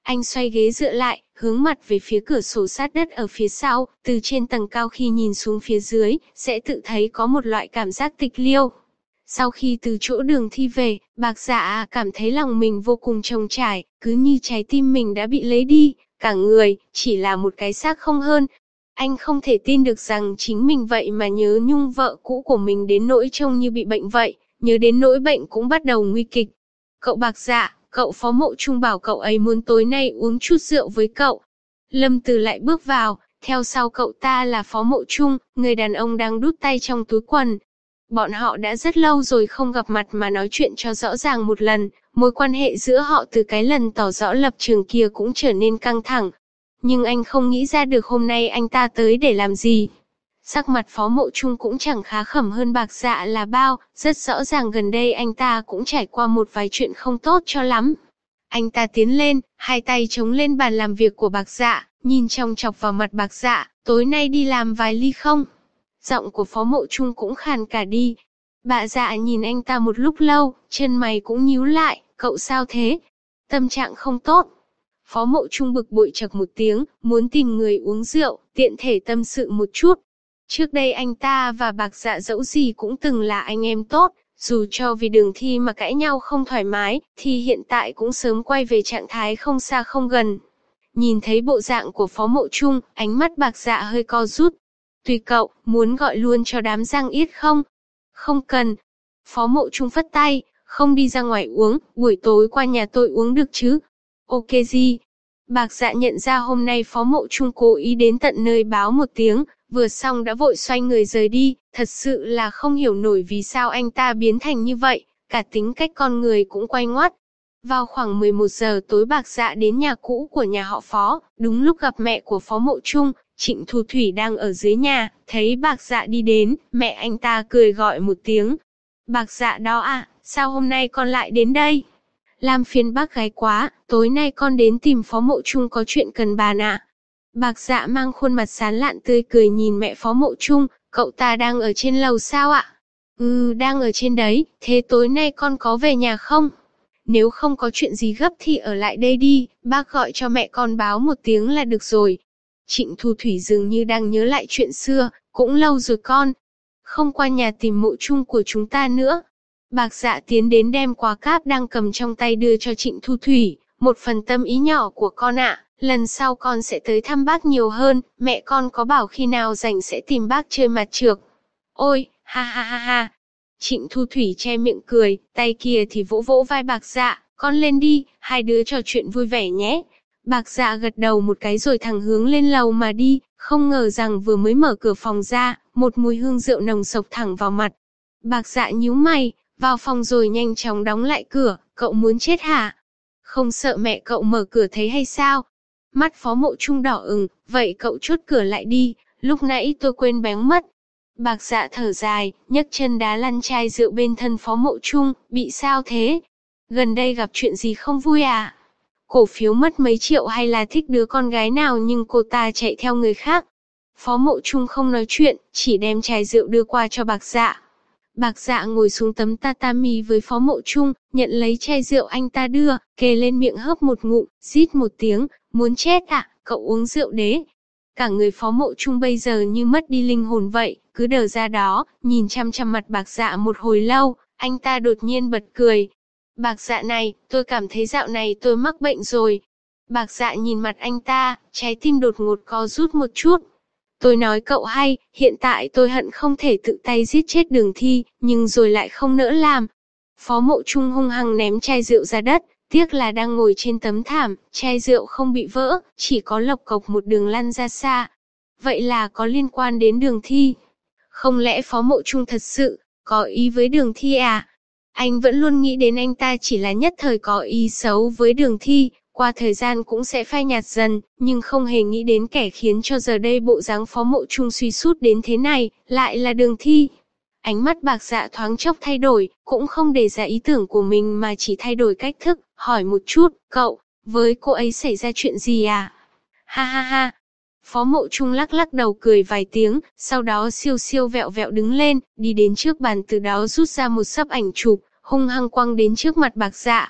Anh xoay ghế dựa lại, hướng mặt về phía cửa sổ sát đất ở phía sau, từ trên tầng cao khi nhìn xuống phía dưới, sẽ tự thấy có một loại cảm giác tịch liêu. Sau khi từ chỗ Đường Thi về, Bạc Dạ cảm thấy lòng mình vô cùng trống trải, cứ như trái tim mình đã bị lấy đi, cả người, chỉ là một cái xác không hơn. Anh không thể tin được rằng chính mình vậy mà nhớ nhung vợ cũ của mình đến nỗi trông như bị bệnh vậy, nhớ đến nỗi bệnh cũng bắt đầu nguy kịch. Cậu Bạc Dạ, cậu Phó Mộ Trung bảo cậu ấy muốn tối nay uống chút rượu với cậu. Lâm Từ lại bước vào, theo sau cậu ta là Phó Mộ Trung, người đàn ông đang đút tay trong túi quần. Bọn họ đã rất lâu rồi không gặp mặt mà nói chuyện cho rõ ràng một lần, mối quan hệ giữa họ từ cái lần tỏ rõ lập trường kia cũng trở nên căng thẳng. Nhưng anh không nghĩ ra được hôm nay anh ta tới để làm gì. Sắc mặt Phó Mộ Trung cũng chẳng khá khẩm hơn Bạc Dạ là bao, rất rõ ràng gần đây anh ta cũng trải qua một vài chuyện không tốt cho lắm. Anh ta tiến lên, hai tay chống lên bàn làm việc của Bạc Dạ, nhìn chòng chọc vào mặt Bạc Dạ, tối nay đi làm vài ly không? Giọng của Phó Mộ Trung cũng khàn cả đi. Bạc Dạ nhìn anh ta một lúc lâu, chân mày cũng nhíu lại, cậu sao thế? Tâm trạng không tốt. Phó Mộ Trung bực bội chậc một tiếng, muốn tìm người uống rượu, tiện thể tâm sự một chút. Trước đây anh ta và Bạc Dạ dẫu gì cũng từng là anh em tốt, dù cho vì Đường Thi mà cãi nhau không thoải mái, thì hiện tại cũng sớm quay về trạng thái không xa không gần. Nhìn thấy bộ dạng của Phó Mộ Trung, ánh mắt Bạc Dạ hơi co rút. Tùy cậu, muốn gọi luôn cho đám Giang Yết không? Không cần. Phó Mộ Trung phất tay, không đi ra ngoài uống, buổi tối qua nhà tôi uống được chứ? Ok gì? Bạc Dạ nhận ra hôm nay Phó Mộ Trung cố ý đến tận nơi báo một tiếng, vừa xong đã vội xoay người rời đi, thật sự là không hiểu nổi vì sao anh ta biến thành như vậy, cả tính cách con người cũng quay ngoắt. Vào khoảng mười một giờ tối Bạc Dạ đến nhà cũ của nhà họ Phó, đúng lúc gặp mẹ của Phó Mộ Trung, Trịnh Thu Thủy đang ở dưới nhà, thấy Bạc Dạ đi đến, mẹ anh ta cười gọi một tiếng. Bạc Dạ đó à, sao hôm nay con lại đến đây? Làm phiền bác gái quá, tối nay con đến tìm Phó Mộ Trung có chuyện cần bàn ạ. À? Bạc Dạ mang khuôn mặt sán lạn tươi cười nhìn mẹ Phó Mộ Trung, cậu ta đang ở trên lầu sao ạ? Ừ, đang ở trên đấy, thế tối nay con có về nhà không? Nếu không có chuyện gì gấp thì ở lại đây đi, bác gọi cho mẹ con báo một tiếng là được rồi. Trịnh Thu Thủy dường như đang nhớ lại chuyện xưa, cũng lâu rồi con. Không qua nhà tìm Mộ Trung của chúng ta nữa. Bạc Dạ tiến đến đem quà cáp đang cầm trong tay đưa cho Trịnh Thu Thủy, một phần tâm ý nhỏ của con ạ, lần sau con sẽ tới thăm bác nhiều hơn, mẹ con có bảo khi nào rảnh sẽ tìm bác chơi mặt trược. Ôi, ha ha ha ha. Trịnh Thu Thủy che miệng cười, tay kia thì vỗ vỗ vai Bạc Dạ, con lên đi, hai đứa trò chuyện vui vẻ nhé. Bạc Dạ gật đầu một cái rồi thẳng hướng lên lầu mà đi, không ngờ rằng vừa mới mở cửa phòng ra, một mùi hương rượu nồng sộc thẳng vào mặt. Bạc Dạ nhíu mày, vào phòng rồi nhanh chóng đóng lại cửa, cậu muốn chết hả? Không sợ mẹ cậu mở cửa thấy hay sao? Mắt Phó Mộ Trung đỏ ửng, vậy cậu chốt cửa lại đi, lúc nãy tôi quên bén mất. Bạc Dạ thở dài, nhấc chân đá lăn chai rượu bên thân Phó Mộ Trung, bị sao thế? Gần đây gặp chuyện gì không vui à? Cổ phiếu mất mấy triệu hay là thích đứa con gái nào nhưng cô ta chạy theo người khác? Phó Mộ Trung không nói chuyện, chỉ đem chai rượu đưa qua cho Bạc Dạ. Bạc Dạ ngồi xuống tấm tatami với Phó Mộ Trung, nhận lấy chai rượu anh ta đưa, kề lên miệng hớp một ngụm, rít một tiếng, muốn chết à, cậu uống rượu đế. Cả người Phó Mộ Trung bây giờ như mất đi linh hồn vậy, cứ đờ ra đó, nhìn chăm chăm mặt Bạc Dạ một hồi lâu, anh ta đột nhiên bật cười. Bạc Dạ này, tôi cảm thấy dạo này tôi mắc bệnh rồi. Bạc Dạ nhìn mặt anh ta, trái tim đột ngột co rút một chút. Tôi nói cậu hay, hiện tại tôi hận không thể tự tay giết chết Đường Thi, nhưng rồi lại không nỡ làm. Phó Mộ Trung hung hăng ném chai rượu ra đất, tiếc là đang ngồi trên tấm thảm, chai rượu không bị vỡ, chỉ có lộc cộc một đường lăn ra xa. Vậy là có liên quan đến Đường Thi. Không lẽ Phó Mộ Trung thật sự có ý với Đường Thi à? Anh vẫn luôn nghĩ đến anh ta chỉ là nhất thời có ý xấu với Đường Thi, qua thời gian cũng sẽ phai nhạt dần, nhưng không hề nghĩ đến kẻ khiến cho giờ đây bộ dáng Phó Mộ Trung suy sút đến thế này, lại là Đường Thi. Ánh mắt Bạc Dạ thoáng chốc thay đổi, cũng không để ra ý tưởng của mình mà chỉ thay đổi cách thức, hỏi một chút, cậu, với cô ấy xảy ra chuyện gì à? Ha ha ha. Phó Mộ Trung lắc lắc đầu cười vài tiếng, sau đó siêu siêu vẹo vẹo đứng lên, đi đến trước bàn từ đó rút ra một sấp ảnh chụp, hung hăng quăng đến trước mặt Bạc Dạ.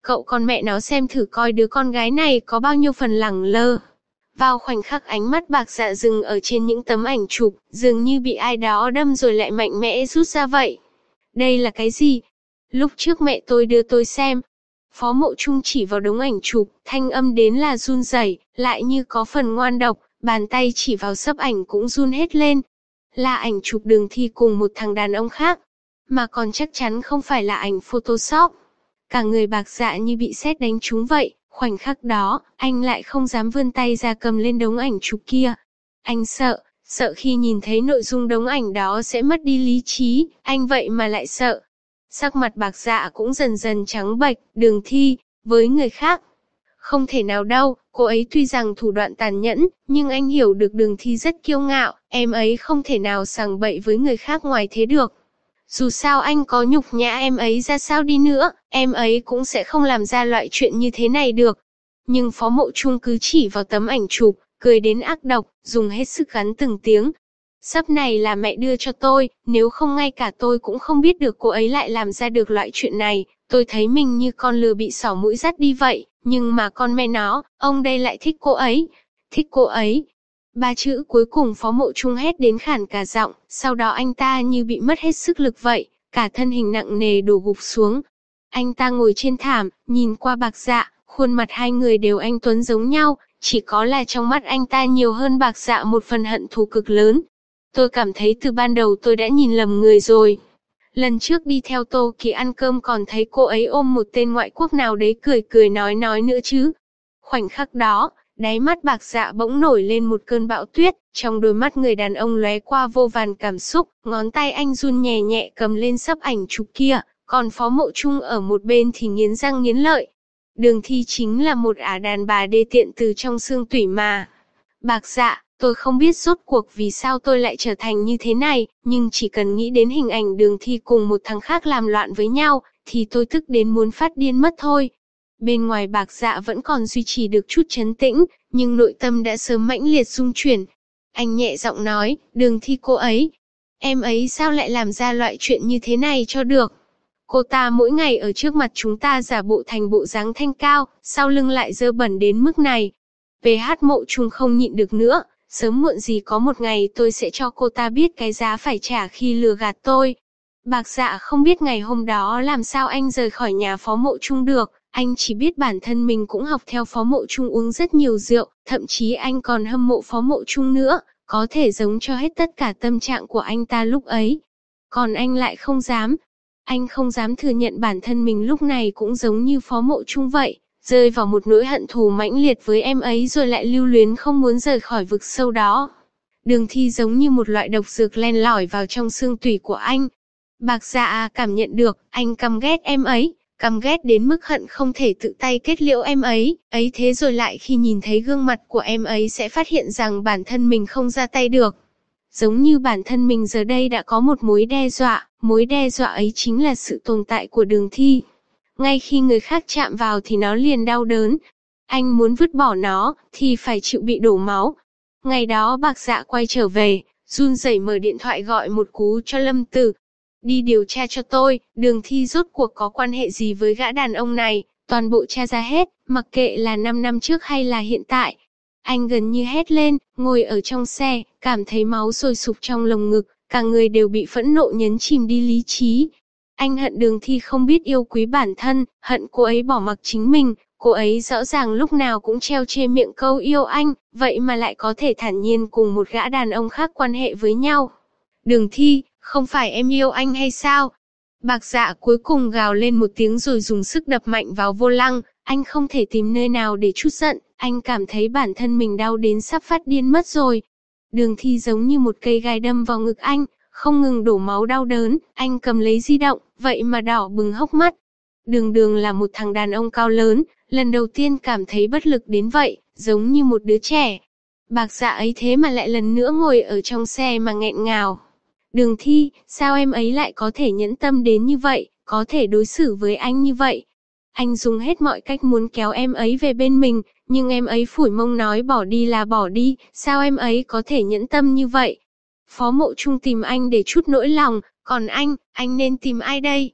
Cậu con mẹ nó xem thử coi đứa con gái này có bao nhiêu phần lẳng lơ. Vào khoảnh khắc ánh mắt Bạc Dạ dừng ở trên những tấm ảnh chụp, dường như bị ai đó đâm rồi lại mạnh mẽ rút ra vậy. Đây là cái gì? Lúc trước mẹ tôi đưa tôi xem. Phó Mộ Trung chỉ vào đống ảnh chụp, thanh âm đến là run rẩy, lại như có phần ngoan độc, bàn tay chỉ vào xấp ảnh cũng run hết lên. Là ảnh chụp Đường Thi cùng một thằng đàn ông khác, mà còn chắc chắn không phải là ảnh Photoshop. Cả người Bạc Dạ như bị sét đánh trúng vậy, khoảnh khắc đó, anh lại không dám vươn tay ra cầm lên đống ảnh chụp kia. Anh sợ, sợ khi nhìn thấy nội dung đống ảnh đó sẽ mất đi lý trí, anh vậy mà lại sợ. Sắc mặt Bạc Dạ cũng dần dần trắng bệch. Đường Thi, với người khác, không thể nào đâu, cô ấy tuy rằng thủ đoạn tàn nhẫn, nhưng anh hiểu được Đường Thi rất kiêu ngạo, em ấy không thể nào sằng bậy với người khác ngoài thế được. Dù sao anh có nhục nhã em ấy ra sao đi nữa, em ấy cũng sẽ không làm ra loại chuyện như thế này được. Nhưng Phó Mộ Trung cứ chỉ vào tấm ảnh chụp, cười đến ác độc, dùng hết sức gắn từng tiếng. Sắp này là mẹ đưa cho tôi, nếu không ngay cả tôi cũng không biết được cô ấy lại làm ra được loại chuyện này, tôi thấy mình như con lừa bị xỏ mũi dắt đi vậy, nhưng mà con mẹ nó, ông đây lại thích cô ấy, thích cô ấy. Ba chữ cuối cùng Phó Mộ Trung hét đến khản cả giọng, sau đó anh ta như bị mất hết sức lực vậy, cả thân hình nặng nề đổ gục xuống. Anh ta ngồi trên thảm, nhìn qua Bạc Dạ, khuôn mặt hai người đều anh tuấn giống nhau, chỉ có là trong mắt anh ta nhiều hơn Bạc Dạ một phần hận thù cực lớn. Tôi cảm thấy từ ban đầu tôi đã nhìn lầm người rồi. Lần trước đi theo Tô Kỳ ăn cơm còn thấy cô ấy ôm một tên ngoại quốc nào đấy cười cười nói nói nữa chứ. Khoảnh khắc đó, đáy mắt Bạc Dạ bỗng nổi lên một cơn bão tuyết, trong đôi mắt người đàn ông lóe qua vô vàn cảm xúc, ngón tay anh run nhẹ nhẹ cầm lên xấp ảnh chụp kia, còn Phó Mộ Trung ở một bên thì nghiến răng nghiến lợi. Đường Thi chính là một ả đàn bà đê tiện từ trong xương tủy mà. Bạc Dạ, tôi không biết rốt cuộc vì sao tôi lại trở thành như thế này, nhưng chỉ cần nghĩ đến hình ảnh Đường Thi cùng một thằng khác làm loạn với nhau, thì tôi tức đến muốn phát điên mất thôi. Bên ngoài Bạc Dạ vẫn còn duy trì được chút trấn tĩnh, nhưng nội tâm đã sớm mãnh liệt rung chuyển. Anh nhẹ giọng nói, Đường Thi cô ấy, em ấy sao lại làm ra loại chuyện như thế này cho được. Cô ta mỗi ngày ở trước mặt chúng ta giả bộ thành bộ dáng thanh cao, sau lưng lại dơ bẩn đến mức này. pê hát Mộ Trung không nhịn được nữa, sớm muộn gì có một ngày tôi sẽ cho cô ta biết cái giá phải trả khi lừa gạt tôi. Bạc Dạ không biết ngày hôm đó làm sao anh rời khỏi nhà Phó Mộ Trung được, anh chỉ biết bản thân mình cũng học theo Phó Mộ Trung uống rất nhiều rượu, thậm chí anh còn hâm mộ Phó Mộ Trung nữa, có thể giống cho hết tất cả tâm trạng của anh ta lúc ấy. Còn anh lại không dám. Anh không dám thừa nhận bản thân mình lúc này cũng giống như Phó Mộ Trung vậy, rơi vào một nỗi hận thù mãnh liệt với em ấy rồi lại lưu luyến không muốn rời khỏi vực sâu đó. Đường Thi giống như một loại độc dược len lỏi vào trong xương tủy của anh. Bạc Dạ cảm nhận được, anh căm ghét em ấy, căm ghét đến mức hận không thể tự tay kết liễu em ấy, ấy thế rồi lại khi nhìn thấy gương mặt của em ấy sẽ phát hiện rằng bản thân mình không ra tay được. Giống như bản thân mình giờ đây đã có một mối đe dọa, mối đe dọa ấy chính là sự tồn tại của Đường Thi. Ngay khi người khác chạm vào thì nó liền đau đớn. Anh muốn vứt bỏ nó, thì phải chịu bị đổ máu. Ngày đó Bạc Dạ quay trở về, run rẩy mở điện thoại gọi một cú cho Lâm Tử. Đi điều tra cho tôi, Đường Thi rốt cuộc có quan hệ gì với gã đàn ông này, toàn bộ tra ra hết, mặc kệ là năm năm trước hay là hiện tại. Anh gần như hét lên, ngồi ở trong xe, cảm thấy máu sôi sục trong lồng ngực, cả người đều bị phẫn nộ nhấn chìm đi lý trí. Anh hận Đường Thi không biết yêu quý bản thân, hận cô ấy bỏ mặc chính mình, cô ấy rõ ràng lúc nào cũng treo trên miệng câu yêu anh, vậy mà lại có thể thản nhiên cùng một gã đàn ông khác quan hệ với nhau. Đường Thi, không phải em yêu anh hay sao? Bạc Dạ cuối cùng gào lên một tiếng rồi dùng sức đập mạnh vào vô lăng, anh không thể tìm nơi nào để trút giận, anh cảm thấy bản thân mình đau đến sắp phát điên mất rồi. Đường Thi giống như một cây gai đâm vào ngực anh, không ngừng đổ máu đau đớn, anh cầm lấy di động, vậy mà đỏ bừng hốc mắt. Đường Đường là một thằng đàn ông cao lớn, lần đầu tiên cảm thấy bất lực đến vậy, giống như một đứa trẻ. Bạc Dạ ấy thế mà lại lần nữa ngồi ở trong xe mà nghẹn ngào. Đường Thi, sao em ấy lại có thể nhẫn tâm đến như vậy, có thể đối xử với anh như vậy? Anh dùng hết mọi cách muốn kéo em ấy về bên mình, nhưng em ấy phủi mông nói bỏ đi là bỏ đi, sao em ấy có thể nhẫn tâm như vậy? Phó Mộ Trung tìm anh để trút nỗi lòng, còn anh, anh nên tìm ai đây?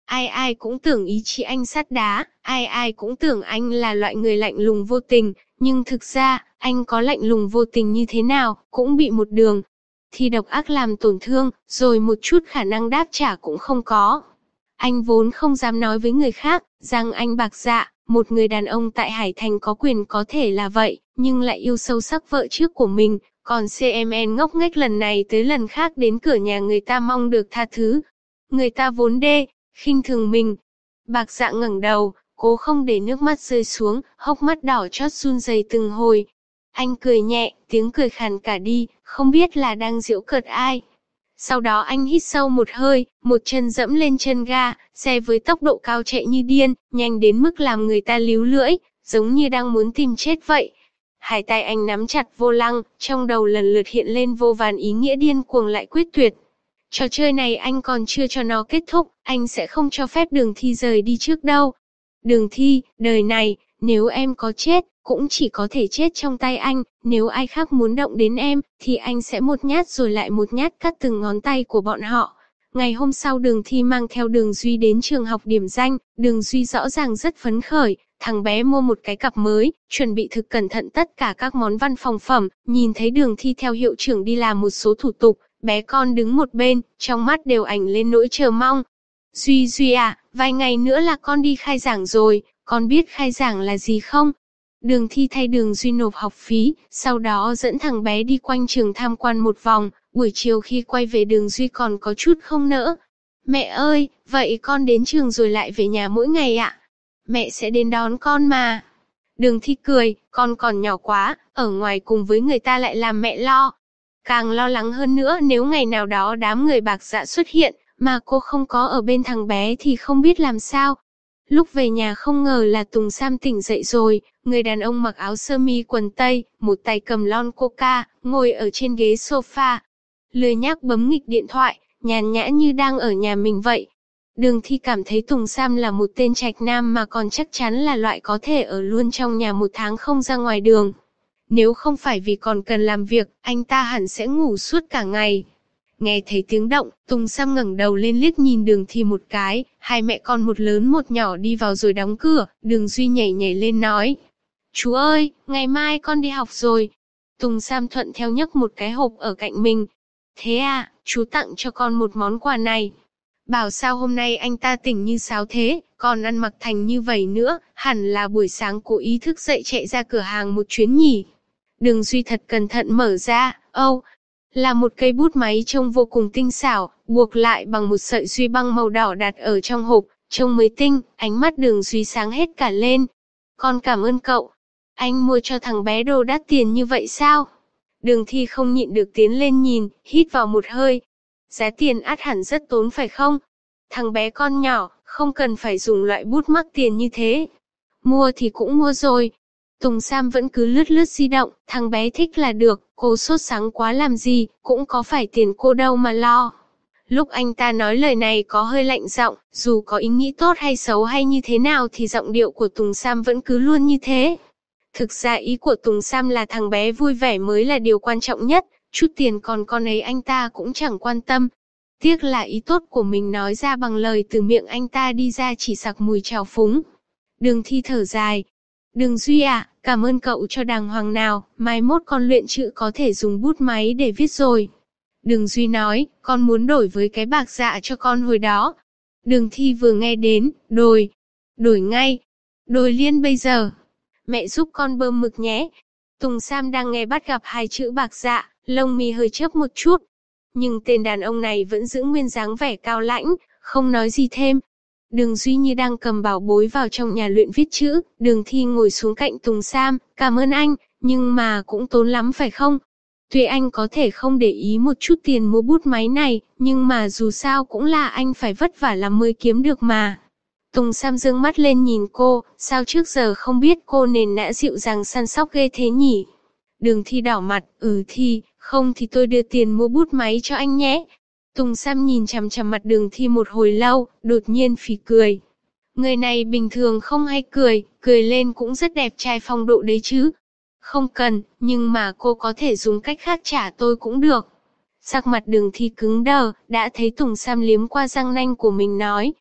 Ai ai cũng tưởng ý chí anh sắt đá, ai ai cũng tưởng anh là loại người lạnh lùng vô tình, nhưng thực ra, anh có lạnh lùng vô tình như thế nào, cũng bị một đường thi độc ác làm tổn thương, rồi một chút khả năng đáp trả cũng không có. Anh vốn không dám nói với người khác, rằng anh bạc dạ, một người đàn ông tại Hải Thành có quyền có thể là vậy, nhưng lại yêu sâu sắc vợ trước của mình, còn xê em en ngốc nghếch lần này tới lần khác đến cửa nhà người ta mong được tha thứ. Người ta vốn đê, khinh thường mình. Bạc dạ ngẩng đầu, cố không để nước mắt rơi xuống, hốc mắt đỏ chót run rẩy từng hồi. Anh cười nhẹ, tiếng cười khàn cả đi, không biết là đang giễu cợt ai. Sau đó anh hít sâu một hơi, một chân dẫm lên chân ga, xe với tốc độ cao chạy như điên, nhanh đến mức làm người ta líu lưỡi, giống như đang muốn tìm chết vậy. Hai tay anh nắm chặt vô lăng, trong đầu lần lượt hiện lên vô vàn ý nghĩa điên cuồng lại quyết tuyệt. Trò chơi này anh còn chưa cho nó kết thúc, anh sẽ không cho phép Đường Thi rời đi trước đâu. Đường Thi, đời này, nếu em có chết, cũng chỉ có thể chết trong tay anh, nếu ai khác muốn động đến em, thì anh sẽ một nhát rồi lại một nhát cắt từng ngón tay của bọn họ. Ngày hôm sau Đường Thi mang theo Đường Duy đến trường học điểm danh, Đường Duy rõ ràng rất phấn khởi, thằng bé mua một cái cặp mới, chuẩn bị thực cẩn thận tất cả các món văn phòng phẩm, nhìn thấy Đường Thi theo hiệu trưởng đi làm một số thủ tục, bé con đứng một bên, trong mắt đều ảnh lên nỗi chờ mong. Duy Duy à, vài ngày nữa là con đi khai giảng rồi, con biết khai giảng là gì không? Đường Thi thay Đường Duy nộp học phí, sau đó dẫn thằng bé đi quanh trường tham quan một vòng, buổi chiều khi quay về Đường Duy còn có chút không nỡ. Mẹ ơi, vậy con đến trường rồi lại về nhà mỗi ngày ạ? Mẹ sẽ đến đón con mà. Đường Thi cười, con còn nhỏ quá, ở ngoài cùng với người ta lại làm mẹ lo. Càng lo lắng hơn nữa nếu ngày nào đó đám người bạc dạ xuất hiện, mà cô không có ở bên thằng bé thì không biết làm sao. Lúc về nhà không ngờ là Tùng Sam tỉnh dậy rồi, người đàn ông mặc áo sơ mi quần tây, một tay cầm lon coca, ngồi ở trên ghế sofa. Lười nhác bấm nghịch điện thoại, nhàn nhã như đang ở nhà mình vậy. Đường Thi cảm thấy Tùng Sam là một tên trạch nam mà còn chắc chắn là loại có thể ở luôn trong nhà một tháng không ra ngoài đường. Nếu không phải vì còn cần làm việc, anh ta hẳn sẽ ngủ suốt cả ngày. Nghe thấy tiếng động, Tùng Sam ngẩng đầu lên liếc nhìn Đường Thi một cái, hai mẹ con một lớn một nhỏ đi vào rồi đóng cửa, Đường Duy nhảy nhảy lên nói. Chú ơi, ngày mai con đi học rồi. Tùng Sam thuận theo nhấc một cái hộp ở cạnh mình. Thế à, chú tặng cho con một món quà này. Bảo sao hôm nay anh ta tỉnh như sáo thế, còn ăn mặc thành như vậy nữa, hẳn là buổi sáng cố ý thức dậy chạy ra cửa hàng một chuyến nhỉ. Đường Duy thật cẩn thận mở ra, âu, oh, là một cây bút máy trông vô cùng tinh xảo, buộc lại bằng một sợi duy băng màu đỏ đặt ở trong hộp, trông mới tinh, ánh mắt Đường Duy sáng hết cả lên. Con cảm ơn cậu. Anh mua cho thằng bé đồ đắt tiền như vậy sao? Đường Thi không nhịn được tiến lên nhìn, hít vào một hơi. Giá tiền ắt hẳn rất tốn phải không? Thằng bé con nhỏ, không cần phải dùng loại bút mắc tiền như thế. Mua thì cũng mua rồi. Tùng Sam vẫn cứ lướt lướt di động, thằng bé thích là được, cô sốt sắng quá làm gì, cũng có phải tiền cô đâu mà lo. Lúc anh ta nói lời này có hơi lạnh giọng, dù có ý nghĩ tốt hay xấu hay như thế nào thì giọng điệu của Tùng Sam vẫn cứ luôn như thế. Thực ra ý của Tùng Sam là thằng bé vui vẻ mới là điều quan trọng nhất, chút tiền còn con ấy anh ta cũng chẳng quan tâm. Tiếc là ý tốt của mình nói ra bằng lời từ miệng anh ta đi ra chỉ sặc mùi trào phúng. Đường Thi thở dài. Đường Duy à, cảm ơn cậu cho đàng hoàng nào, mai mốt con luyện chữ có thể dùng bút máy để viết rồi. Đường Duy nói, con muốn đổi với cái bạc dạ cho con hồi đó. Đường Thi vừa nghe đến, đổi, đổi ngay, đổi liên bây giờ. Mẹ giúp con bơm mực nhé. Tùng Sam đang nghe bắt gặp hai chữ bạc dạ, lông mi hơi chớp một chút. Nhưng tên đàn ông này vẫn giữ nguyên dáng vẻ cao lãnh, không nói gì thêm. Đường Duy như đang cầm bảo bối vào trong nhà luyện viết chữ, Đường Thi ngồi xuống cạnh Tùng Sam, cảm ơn anh, nhưng mà cũng tốn lắm phải không? Tuy anh có thể không để ý một chút tiền mua bút máy này, nhưng mà dù sao cũng là anh phải vất vả lắm mới kiếm được mà. Tùng Sam dương mắt lên nhìn cô, sao trước giờ không biết cô nền nã dịu dàng săn sóc ghê thế nhỉ? Đường Thi đỏ mặt, ừ thì, không thì tôi đưa tiền mua bút máy cho anh nhé. Tùng Sam nhìn chằm chằm mặt Đường Thi một hồi lâu, đột nhiên phì cười. Người này bình thường không hay cười, cười lên cũng rất đẹp trai phong độ đấy chứ. Không cần, nhưng mà cô có thể dùng cách khác trả tôi cũng được. Sắc mặt Đường Thi cứng đờ, đã thấy Tùng Sam liếm qua răng nanh của mình nói.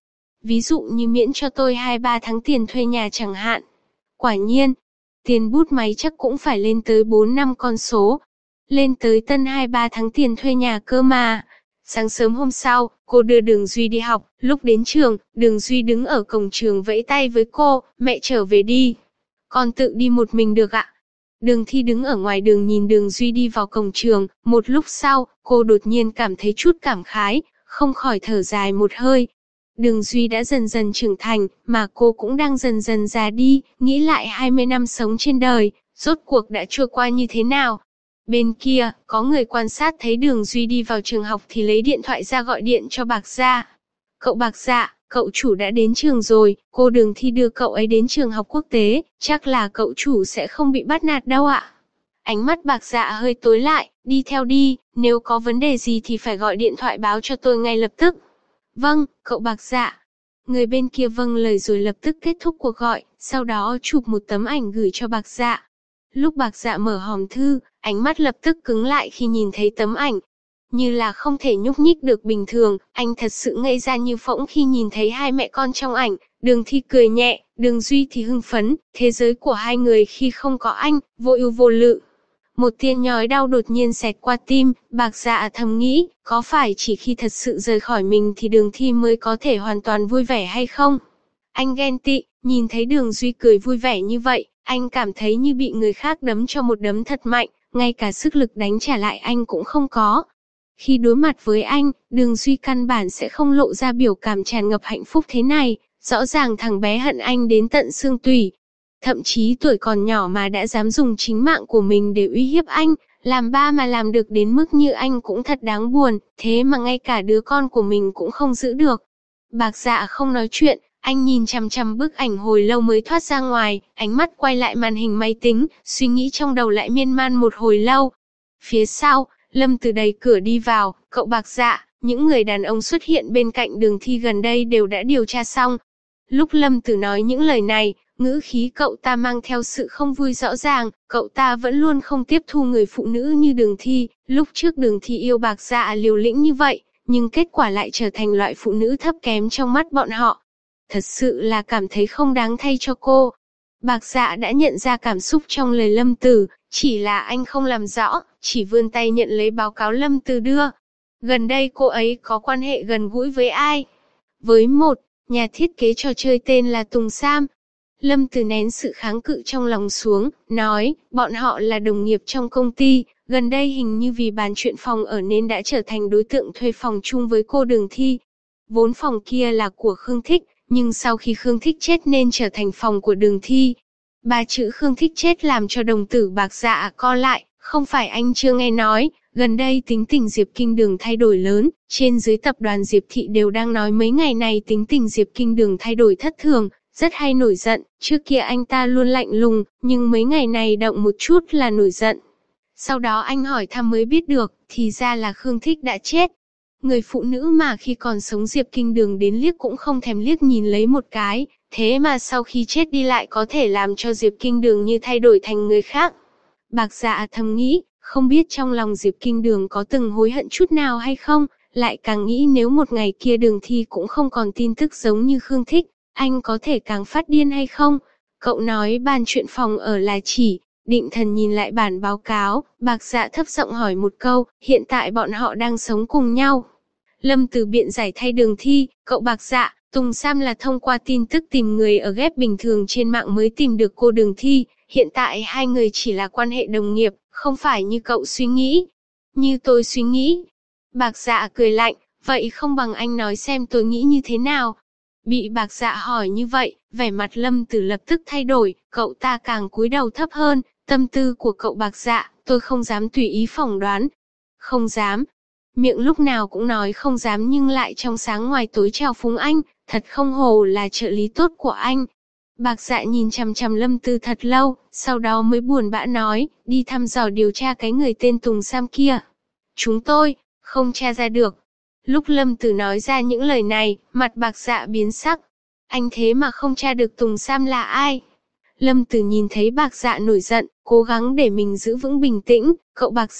ví dụ như miễn cho tôi hai ba tháng tiền thuê nhà chẳng hạn. Quả nhiên, tiền bút máy chắc cũng phải lên tới bốn năm con số. Lên tới tân hai ba tháng tiền thuê nhà cơ mà. Sáng sớm hôm sau, cô đưa Đường Duy đi học, lúc đến trường, Đường Duy đứng ở cổng trường vẫy tay với cô, mẹ trở về đi. Con tự đi một mình được ạ. Đường Thi đứng ở ngoài đường nhìn Đường Duy đi vào cổng trường, một lúc sau, cô đột nhiên cảm thấy chút cảm khái, không khỏi thở dài một hơi. Đường Duy đã dần dần trưởng thành, mà cô cũng đang dần dần già đi, nghĩ lại hai mươi năm sống trên đời, rốt cuộc đã trôi qua như thế nào. Bên kia, có người quan sát thấy Đường Duy đi vào trường học thì lấy điện thoại ra gọi điện cho Bạc Dạ. Cậu Bạc Dạ, cậu chủ đã đến trường rồi, cô Đường Thi đưa cậu ấy đến trường học quốc tế, chắc là cậu chủ sẽ không bị bắt nạt đâu ạ. Ánh mắt Bạc Dạ hơi tối lại, đi theo đi, nếu có vấn đề gì thì phải gọi điện thoại báo cho tôi ngay lập tức. Vâng, cậu Bạc Dạ. Người bên kia vâng lời rồi lập tức kết thúc cuộc gọi, sau đó chụp một tấm ảnh gửi cho Bạc Dạ. Lúc Bạc Dạ mở hòm thư, ánh mắt lập tức cứng lại khi nhìn thấy tấm ảnh. Như là không thể nhúc nhích được bình thường, anh thật sự ngây ra như phỗng khi nhìn thấy hai mẹ con trong ảnh. Đường Thi cười nhẹ, Đường Duy thì hưng phấn, thế giới của hai người khi không có anh, vô ưu vô lự. Một tia nhói đau đột nhiên xẹt qua tim, Bạc Dạ thầm nghĩ, có phải chỉ khi thật sự rời khỏi mình thì Đường Thi mới có thể hoàn toàn vui vẻ hay không? Anh ghen tị, nhìn thấy Đường Duy cười vui vẻ như vậy, anh cảm thấy như bị người khác đấm cho một đấm thật mạnh, ngay cả sức lực đánh trả lại anh cũng không có. Khi đối mặt với anh, Đường Duy căn bản sẽ không lộ ra biểu cảm tràn ngập hạnh phúc thế này, rõ ràng thằng bé hận anh đến tận xương tủy. Thậm chí tuổi còn nhỏ mà đã dám dùng chính mạng của mình để uy hiếp anh, làm ba mà làm được đến mức như anh cũng thật đáng buồn, thế mà ngay cả đứa con của mình cũng không giữ được. Bạc Dạ không nói chuyện, anh nhìn chằm chằm bức ảnh hồi lâu mới thoát ra ngoài, ánh mắt quay lại màn hình máy tính, suy nghĩ trong đầu lại miên man một hồi lâu. Phía sau, Lâm Từ đẩy cửa đi vào, cậu Bạc Dạ, những người đàn ông xuất hiện bên cạnh Đường Thi gần đây đều đã điều tra xong. Lúc Lâm Từ nói những lời này, ngữ khí cậu ta mang theo sự không vui rõ ràng, cậu ta vẫn luôn không tiếp thu người phụ nữ như Đường Thi, lúc trước Đường Thi yêu Bạc Dạ liều lĩnh như vậy, nhưng kết quả lại trở thành loại phụ nữ thấp kém trong mắt bọn họ. Thật sự là cảm thấy không đáng thay cho cô. Bạc Dạ đã nhận ra cảm xúc trong lời Lâm Từ, chỉ là anh không làm rõ, chỉ vươn tay nhận lấy báo cáo Lâm Từ đưa. Gần đây cô ấy có quan hệ gần gũi với ai? Với một nhà thiết kế trò chơi tên là Tùng Sam. Lâm Từ nén sự kháng cự trong lòng xuống, nói, bọn họ là đồng nghiệp trong công ty, gần đây hình như vì bàn chuyện phòng ở nên đã trở thành đối tượng thuê phòng chung với cô Đường Thi. Vốn phòng kia là của Khương Thích, nhưng sau khi Khương Thích chết nên trở thành phòng của Đường Thi. Ba chữ Khương Thích chết làm cho đồng tử Bạc Dạ co lại, không phải anh chưa nghe nói, gần đây tính tình Diệp Kinh Đường thay đổi lớn, trên dưới tập đoàn Diệp Thị đều đang nói mấy ngày này tính tình Diệp Kinh Đường thay đổi thất thường, rất hay nổi giận, trước kia anh ta luôn lạnh lùng, nhưng mấy ngày này động một chút là nổi giận. Sau đó anh hỏi thăm mới biết được, thì ra là Khương Thích đã chết. Người phụ nữ mà khi còn sống Diệp Kinh Đường đến liếc cũng không thèm liếc nhìn lấy một cái, thế mà sau khi chết đi lại có thể làm cho Diệp Kinh Đường như thay đổi thành người khác. Bạc Dạ thầm nghĩ, không biết trong lòng Diệp Kinh Đường có từng hối hận chút nào hay không, lại càng nghĩ nếu một ngày kia Đường Thi cũng không còn tin tức giống như Khương Thích, anh có thể càng phát điên hay không? Cậu nói bàn chuyện phòng ở là chỉ, Định Thần nhìn lại bản báo cáo, Bạc Dạ thấp giọng hỏi một câu, hiện tại bọn họ đang sống cùng nhau. Lâm Từ biện giải thay Đường Thi, cậu Bạc Dạ, Tùng Sam là thông qua tin tức tìm người ở ghép bình thường trên mạng mới tìm được cô Đường Thi, hiện tại hai người chỉ là quan hệ đồng nghiệp, không phải như cậu suy nghĩ. Như tôi suy nghĩ. Bạc Dạ cười lạnh, vậy không bằng anh nói xem tôi nghĩ như thế nào. Bị Bạc Dạ hỏi như vậy, vẻ mặt Lâm Tử lập tức thay đổi, cậu ta càng cúi đầu thấp hơn, tâm tư của cậu Bạc Dạ, tôi không dám tùy ý phỏng đoán. Không dám. Miệng lúc nào cũng nói không dám nhưng lại trong sáng ngoài tối trào phúng anh, thật không hổ là trợ lý tốt của anh. Bạc Dạ nhìn chằm chằm Lâm Tư thật lâu, sau đó mới buồn bã nói, đi thăm dò điều tra cái người tên Tùng Sam kia. Chúng tôi, không tra ra được. Lúc Lâm Tử nói ra những lời này, mặt Bạc Dạ biến sắc. Anh thế mà không tra được Tùng Sam là ai? Lâm Tử nhìn thấy Bạc Dạ nổi giận, cố gắng để mình giữ vững bình tĩnh, cậu Bạc Dạ,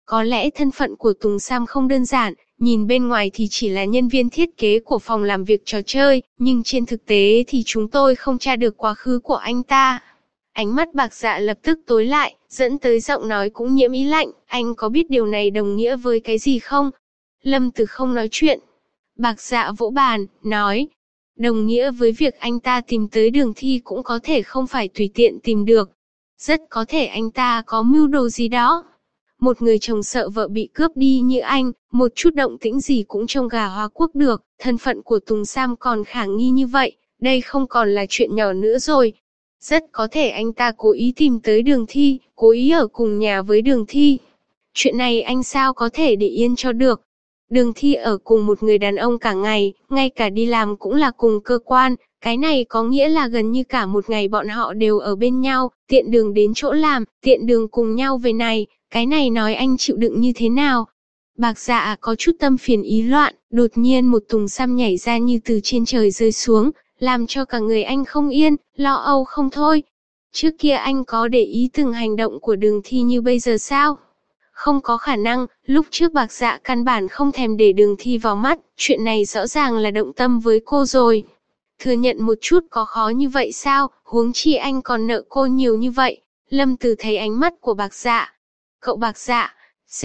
Có lẽ thân phận của Tùng Sam không đơn giản, nhìn bên ngoài thì chỉ là nhân viên thiết kế của phòng làm việc trò chơi, nhưng trên thực tế thì chúng tôi không tra được quá khứ của anh ta. Ánh mắt Bạc Dạ lập tức tối lại, dẫn tới giọng nói cũng nhiễm ý lạnh, anh có biết điều này đồng nghĩa với cái gì không? Lâm Từ không nói chuyện. Bạc Dạ vỗ bàn, nói, đồng nghĩa với việc anh ta tìm tới Đường Thi cũng có thể không phải tùy tiện tìm được. Rất có thể anh ta có mưu đồ gì đó. Một người chồng sợ vợ bị cướp đi như anh, một chút động tĩnh gì cũng trông gà hóa quốc được, thân phận của Tùng Sam còn khả nghi như vậy, đây không còn là chuyện nhỏ nữa rồi. Rất có thể anh ta cố ý tìm tới Đường Thi, cố ý ở cùng nhà với Đường Thi. Chuyện này anh sao có thể để yên cho được. Đường Thi ở cùng một người đàn ông cả ngày, ngay cả đi làm cũng là cùng cơ quan, cái này có nghĩa là gần như cả một ngày bọn họ đều ở bên nhau, tiện đường đến chỗ làm, tiện đường cùng nhau về này, cái này nói anh chịu đựng như thế nào. Bạc Dạ có chút tâm phiền ý loạn, đột nhiên một Tùng Sam nhảy ra như từ trên trời rơi xuống, làm cho cả người anh không yên, lo âu không thôi. Trước kia anh có để ý từng hành động của Đường Thi như bây giờ sao? Không có khả năng, lúc trước Bạc Dạ căn bản không thèm để Đường Thi vào mắt, chuyện này rõ ràng là động tâm với cô rồi. Thừa nhận một chút có khó như vậy sao, huống chi anh còn nợ cô nhiều như vậy. Lâm Từ thấy ánh mắt của Bạc Dạ. Cậu Bạc Dạ, C.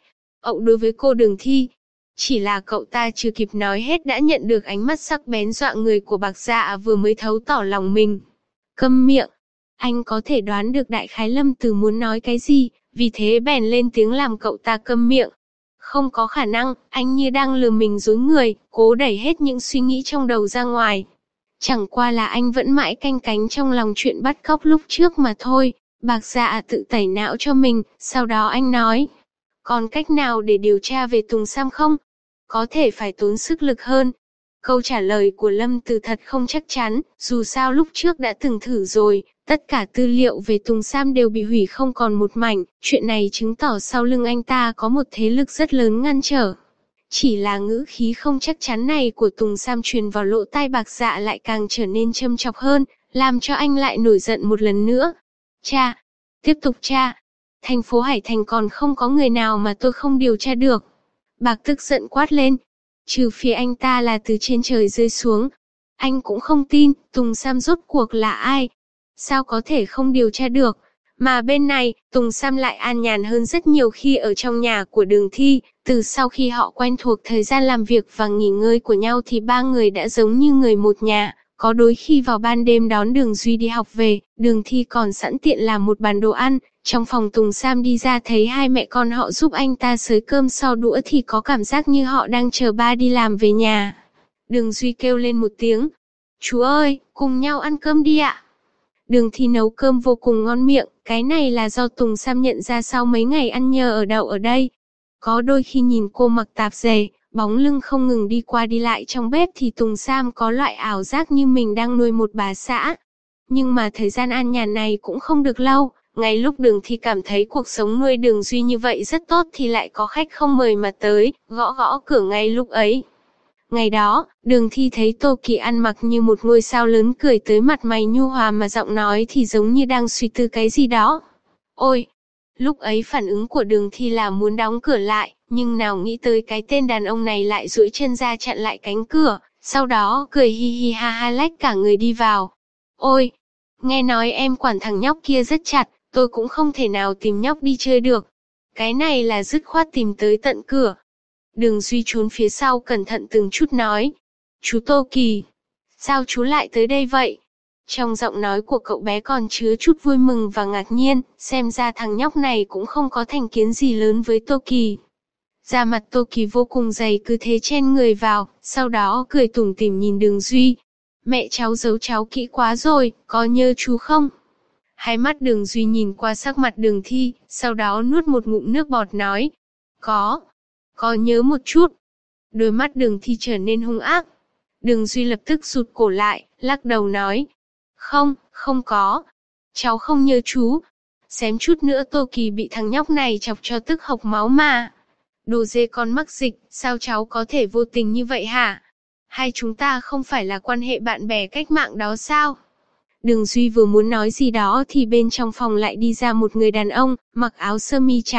Ậu đối với cô Đường Thi. Chỉ là cậu ta chưa kịp nói hết đã nhận được ánh mắt sắc bén dọa người của Bạc Dạ vừa mới thấu tỏ lòng mình. Câm miệng. Anh có thể đoán được đại khái Lâm Từ muốn nói cái gì, vì thế bèn lên tiếng làm cậu ta câm miệng. Không có khả năng, anh như đang lừa mình dối người, cố đẩy hết những suy nghĩ trong đầu ra ngoài. Chẳng qua là anh vẫn mãi canh cánh trong lòng chuyện bắt cóc lúc trước mà thôi. Bạc Dạ tự tẩy não cho mình, sau đó anh nói. Còn cách nào để điều tra về Tùng Sam không? Có thể phải tốn sức lực hơn. Câu trả lời của Lâm Từ thật không chắc chắn, dù sao lúc trước đã từng thử rồi, tất cả tư liệu về Tùng Sam đều bị hủy không còn một mảnh, chuyện này chứng tỏ sau lưng anh ta có một thế lực rất lớn ngăn trở. Chỉ là ngữ khí không chắc chắn này của Tùng Sam truyền vào lỗ tai Bạc Dạ lại càng trở nên châm chọc hơn, làm cho anh lại nổi giận một lần nữa. Cha, tiếp tục cha. Thành phố Hải Thành còn không có người nào mà tôi không điều tra được. Bạc tức giận quát lên. Trừ phi anh ta là từ trên trời rơi xuống. Anh cũng không tin, Tùng Sam rốt cuộc là ai. Sao có thể không điều tra được. Mà bên này, Tùng Sam lại an nhàn hơn rất nhiều khi ở trong nhà của Đường Thi. Từ sau khi họ quen thuộc thời gian làm việc và nghỉ ngơi của nhau thì ba người đã giống như người một nhà. Có đôi khi vào ban đêm đón Đường Duy đi học về, Đường Thi còn sẵn tiện làm một bàn đồ ăn. Trong phòng Tùng Sam đi ra thấy hai mẹ con họ giúp anh ta xới cơm sau đũa thì có cảm giác như họ đang chờ ba đi làm về nhà. Đường Duy kêu lên một tiếng. Chú ơi, cùng nhau ăn cơm đi ạ. Đường Thi nấu cơm vô cùng ngon miệng, cái này là do Tùng Sam nhận ra sau mấy ngày ăn nhờ ở đậu ở đây. Có đôi khi nhìn cô mặc tạp dề, bóng lưng không ngừng đi qua đi lại trong bếp thì Tùng Sam có loại ảo giác như mình đang nuôi một bà xã. Nhưng mà thời gian an nhàn này cũng không được lâu, ngay lúc Đường Thi cảm thấy cuộc sống nuôi Đường Duy như vậy rất tốt thì lại có khách không mời mà tới, gõ gõ cửa ngay lúc ấy. Ngày đó, Đường Thi thấy Tô Kỳ ăn mặc như một ngôi sao lớn cười tới mặt mày nhu hòa mà giọng nói thì giống như đang suy tư cái gì đó. Ôi! Lúc ấy phản ứng của Đường Thi là muốn đóng cửa lại, nhưng nào nghĩ tới cái tên đàn ông này lại duỗi chân ra chặn lại cánh cửa, sau đó cười hi hi ha ha lách cả người đi vào. Ôi! Nghe nói em quản thằng nhóc kia rất chặt, tôi cũng không thể nào tìm nhóc đi chơi được. Cái này là dứt khoát tìm tới tận cửa. Đường Duy trốn phía sau cẩn thận từng chút nói. Chú Tô Kỳ, sao chú lại tới đây vậy? Trong giọng nói của cậu bé còn chứa chút vui mừng và ngạc nhiên, xem ra thằng nhóc này cũng không có thành kiến gì lớn với Tô Kỳ. Da mặt Tô Kỳ vô cùng dày cứ thế chen người vào, sau đó cười tủm tỉm nhìn Đường Duy. Mẹ cháu giấu cháu kỹ quá rồi, có nhớ chú không? Hai mắt Đường Duy nhìn qua sắc mặt Đường Thi, sau đó nuốt một ngụm nước bọt nói. Có. Có nhớ một chút. Đôi mắt Đường Thi trở nên hung ác. Đường Duy lập tức rụt cổ lại, lắc đầu nói. Không, không có. Cháu không nhớ chú. Xém chút nữa Tô Kỳ bị thằng nhóc này chọc cho tức hộc máu mà. Đồ dê con mắc dịch, sao cháu có thể vô tình như vậy hả? Hay chúng ta không phải là quan hệ bạn bè cách mạng đó sao? Đường Duy vừa muốn nói gì đó thì bên trong phòng lại đi ra một người đàn ông, mặc áo sơ mi trắng,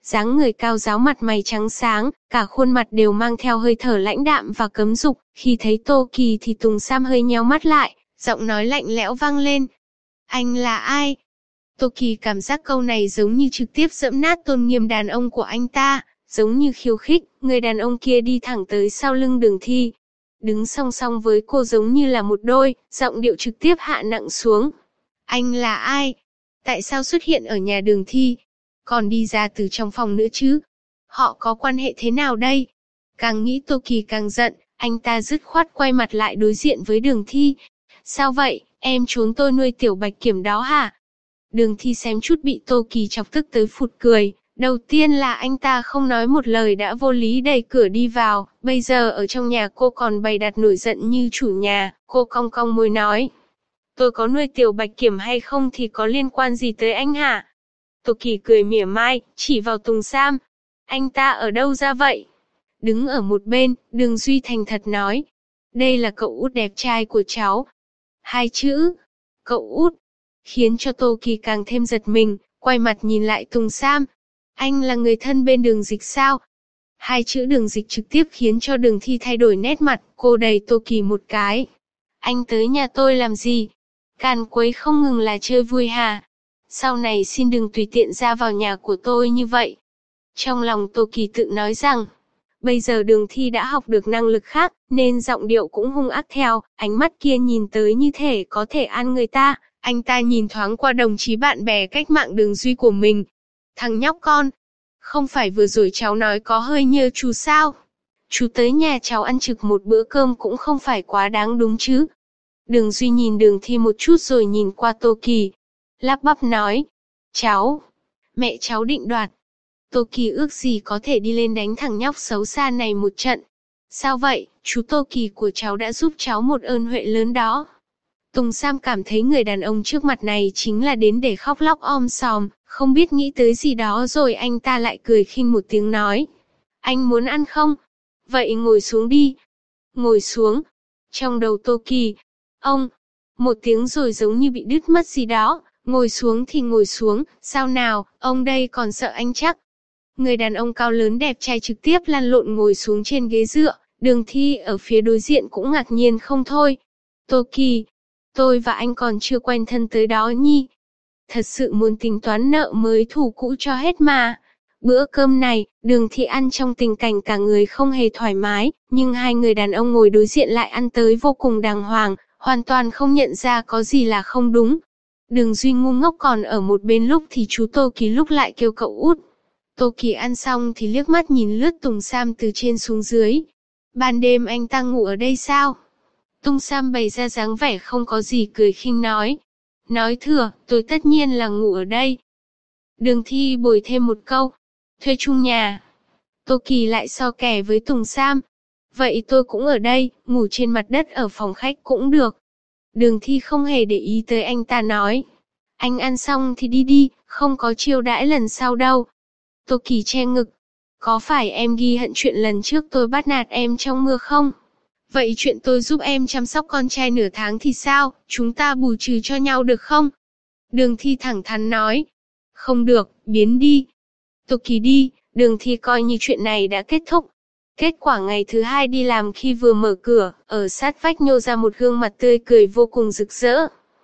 dáng người cao ráo, mặt mày trắng sáng, cả khuôn mặt đều mang theo hơi thở lãnh đạm và cấm dục. Khi thấy Tô Kỳ thì Tùng Sam hơi nheo mắt lại, giọng nói lạnh lẽo vang lên. Anh là ai? Tô Kỳ cảm giác câu này giống như trực tiếp giẫm nát tôn nghiêm đàn ông của anh ta, giống như khiêu khích. Người đàn ông kia đi thẳng tới sau lưng Đường Thi, đứng song song với cô giống như là một đôi, giọng điệu trực tiếp hạ nặng xuống. Anh là ai? Tại sao xuất hiện ở nhà Đường Thi? Còn đi ra từ trong phòng nữa chứ? Họ có quan hệ thế nào đây? Càng nghĩ Tô Kỳ càng giận, anh ta dứt khoát quay mặt lại đối diện với Đường Thi. Sao vậy, em trốn tôi nuôi tiểu bạch kiểm đó hả? Đường Thi xém chút bị Tô Kỳ chọc tức tới phụt cười. Đầu tiên là anh ta không nói một lời đã vô lý đẩy cửa đi vào, bây giờ ở trong nhà cô còn bày đặt nổi giận như chủ nhà. Cô cong cong môi nói. Tôi có nuôi tiểu bạch kiểm hay không thì có liên quan gì tới anh hả? Tô Kỳ cười mỉa mai, chỉ vào Tùng Sam. Anh ta ở đâu ra vậy? Đứng ở một bên, Đường Duy thành thật nói. Đây là cậu út đẹp trai của cháu. Hai chữ, cậu út, khiến cho Tô Kỳ càng thêm giật mình, quay mặt nhìn lại Tùng Sam. Anh là người thân bên Đường Dịch sao? Hai chữ Đường Dịch trực tiếp khiến cho Đường Thi thay đổi nét mặt, cô đẩy Tô Kỳ một cái. Anh tới nhà tôi làm gì? Càn quấy không ngừng là chơi vui hả? Sau này xin đừng tùy tiện ra vào nhà của tôi như vậy. Trong lòng Tô Kỳ tự nói rằng, bây giờ Đường Thi đã học được năng lực khác, nên giọng điệu cũng hung ác theo, ánh mắt kia nhìn tới như thể có thể ăn người ta. Anh ta nhìn thoáng qua đồng chí bạn bè cách mạng Đường Duy của mình. Thằng nhóc con, không phải vừa rồi cháu nói có hơi nhớ chú sao? Chú tới nhà cháu ăn trực một bữa cơm cũng không phải quá đáng đúng chứ? Đường Duy nhìn Đường Thi một chút rồi nhìn qua Tô Kỳ, lắp bắp nói. Cháu, mẹ cháu định đoạt. Tô Kỳ ước gì có thể đi lên đánh thằng nhóc xấu xa này một trận. Sao vậy, chú Tô Kỳ của cháu đã giúp cháu một ơn huệ lớn đó. Tùng Sam cảm thấy người đàn ông trước mặt này chính là đến để khóc lóc om sòm, không biết nghĩ tới gì đó rồi anh ta lại cười khinh một tiếng nói. Anh muốn ăn không? Vậy ngồi xuống đi. Ngồi xuống. Trong đầu Tô Kỳ, ông, một tiếng rồi giống như bị đứt mất gì đó, ngồi xuống thì ngồi xuống, sao nào, ông đây còn sợ anh chắc. Người đàn ông cao lớn đẹp trai trực tiếp lăn lộn ngồi xuống trên ghế dựa, Đường Thi ở phía đối diện cũng ngạc nhiên không thôi. Tô Kỳ, tôi và anh còn chưa quen thân tới đó nhi. Thật sự muốn tính toán nợ mới thù cũ cho hết mà. Bữa cơm này, Đường Thi ăn trong tình cảnh cả người không hề thoải mái, nhưng hai người đàn ông ngồi đối diện lại ăn tới vô cùng đàng hoàng, hoàn toàn không nhận ra có gì là không đúng. Đường Duy ngu ngốc còn ở một bên lúc thì chú Tô Kỳ lúc lại kêu cậu út. Tô Kỳ ăn xong thì liếc mắt nhìn lướt Tùng Sam từ trên xuống dưới. Ban đêm anh ta ngủ ở đây sao? Tùng Sam bày ra dáng vẻ không có gì cười khinh nói. Nói thừa, tôi tất nhiên là ngủ ở đây. Đường Thi bồi thêm một câu. Thuê chung nhà. Tô Kỳ lại so kè với Tùng Sam. Vậy tôi cũng ở đây, ngủ trên mặt đất ở phòng khách cũng được. Đường Thi không hề để ý tới anh ta nói. Anh ăn xong thì đi đi, không có chiêu đãi lần sau đâu. Tô Kỳ che ngực. Có phải em ghi hận chuyện lần trước tôi bắt nạt em trong mưa không? Vậy chuyện tôi giúp em chăm sóc con trai nửa tháng thì sao, chúng ta bù trừ cho nhau được không? Đường Thi thẳng thắn nói. Không được, biến đi. Tô Kỳ đi, Đường Thi coi như chuyện này đã kết thúc. Kết quả ngày thứ hai đi làm khi vừa mở cửa, ở sát vách nhô ra một gương mặt tươi cười vô cùng rực rỡ.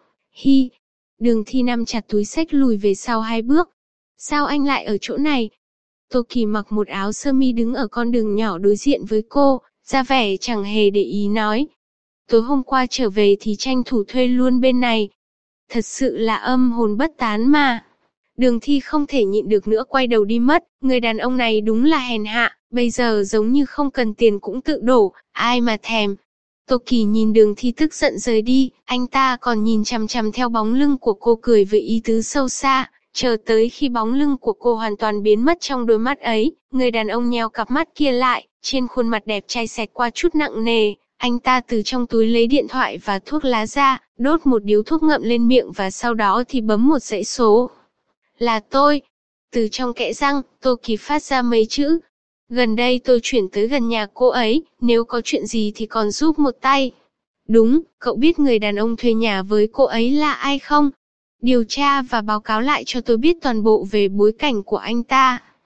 Hi! Đường Thi nắm chặt túi xách lùi về sau hai bước. Sao anh lại ở chỗ này? Tô Kỳ mặc một áo sơ mi đứng ở con đường nhỏ đối diện với cô, ra vẻ chẳng hề để ý nói. Tối hôm qua trở về thì tranh thủ thuê luôn bên này. Thật sự là âm hồn bất tán mà. Đường Thi không thể nhịn được nữa quay đầu đi mất, người đàn ông này đúng là hèn hạ, bây giờ giống như không cần tiền cũng tự đổ, ai mà thèm. Tô Kỳ nhìn Đường Thi tức giận rời đi, anh ta còn nhìn chằm chằm theo bóng lưng của cô cười với ý tứ sâu xa, chờ tới khi bóng lưng của cô hoàn toàn biến mất trong đôi mắt ấy, người đàn ông nheo cặp mắt kia lại, trên khuôn mặt đẹp trai xẹt qua chút nặng nề, anh ta từ trong túi lấy điện thoại và thuốc lá ra, đốt một điếu thuốc ngậm lên miệng và sau đó thì bấm một dãy số. Là tôi. Từ trong kẽ răng, Tô Kỳ phát ra mấy chữ. Gần đây tôi chuyển tới gần nhà cô ấy, nếu có chuyện gì thì còn giúp một tay. Đúng, cậu biết người đàn ông thuê nhà với cô ấy là ai không? Điều tra và báo cáo lại cho tôi biết toàn bộ về bối cảnh của anh ta.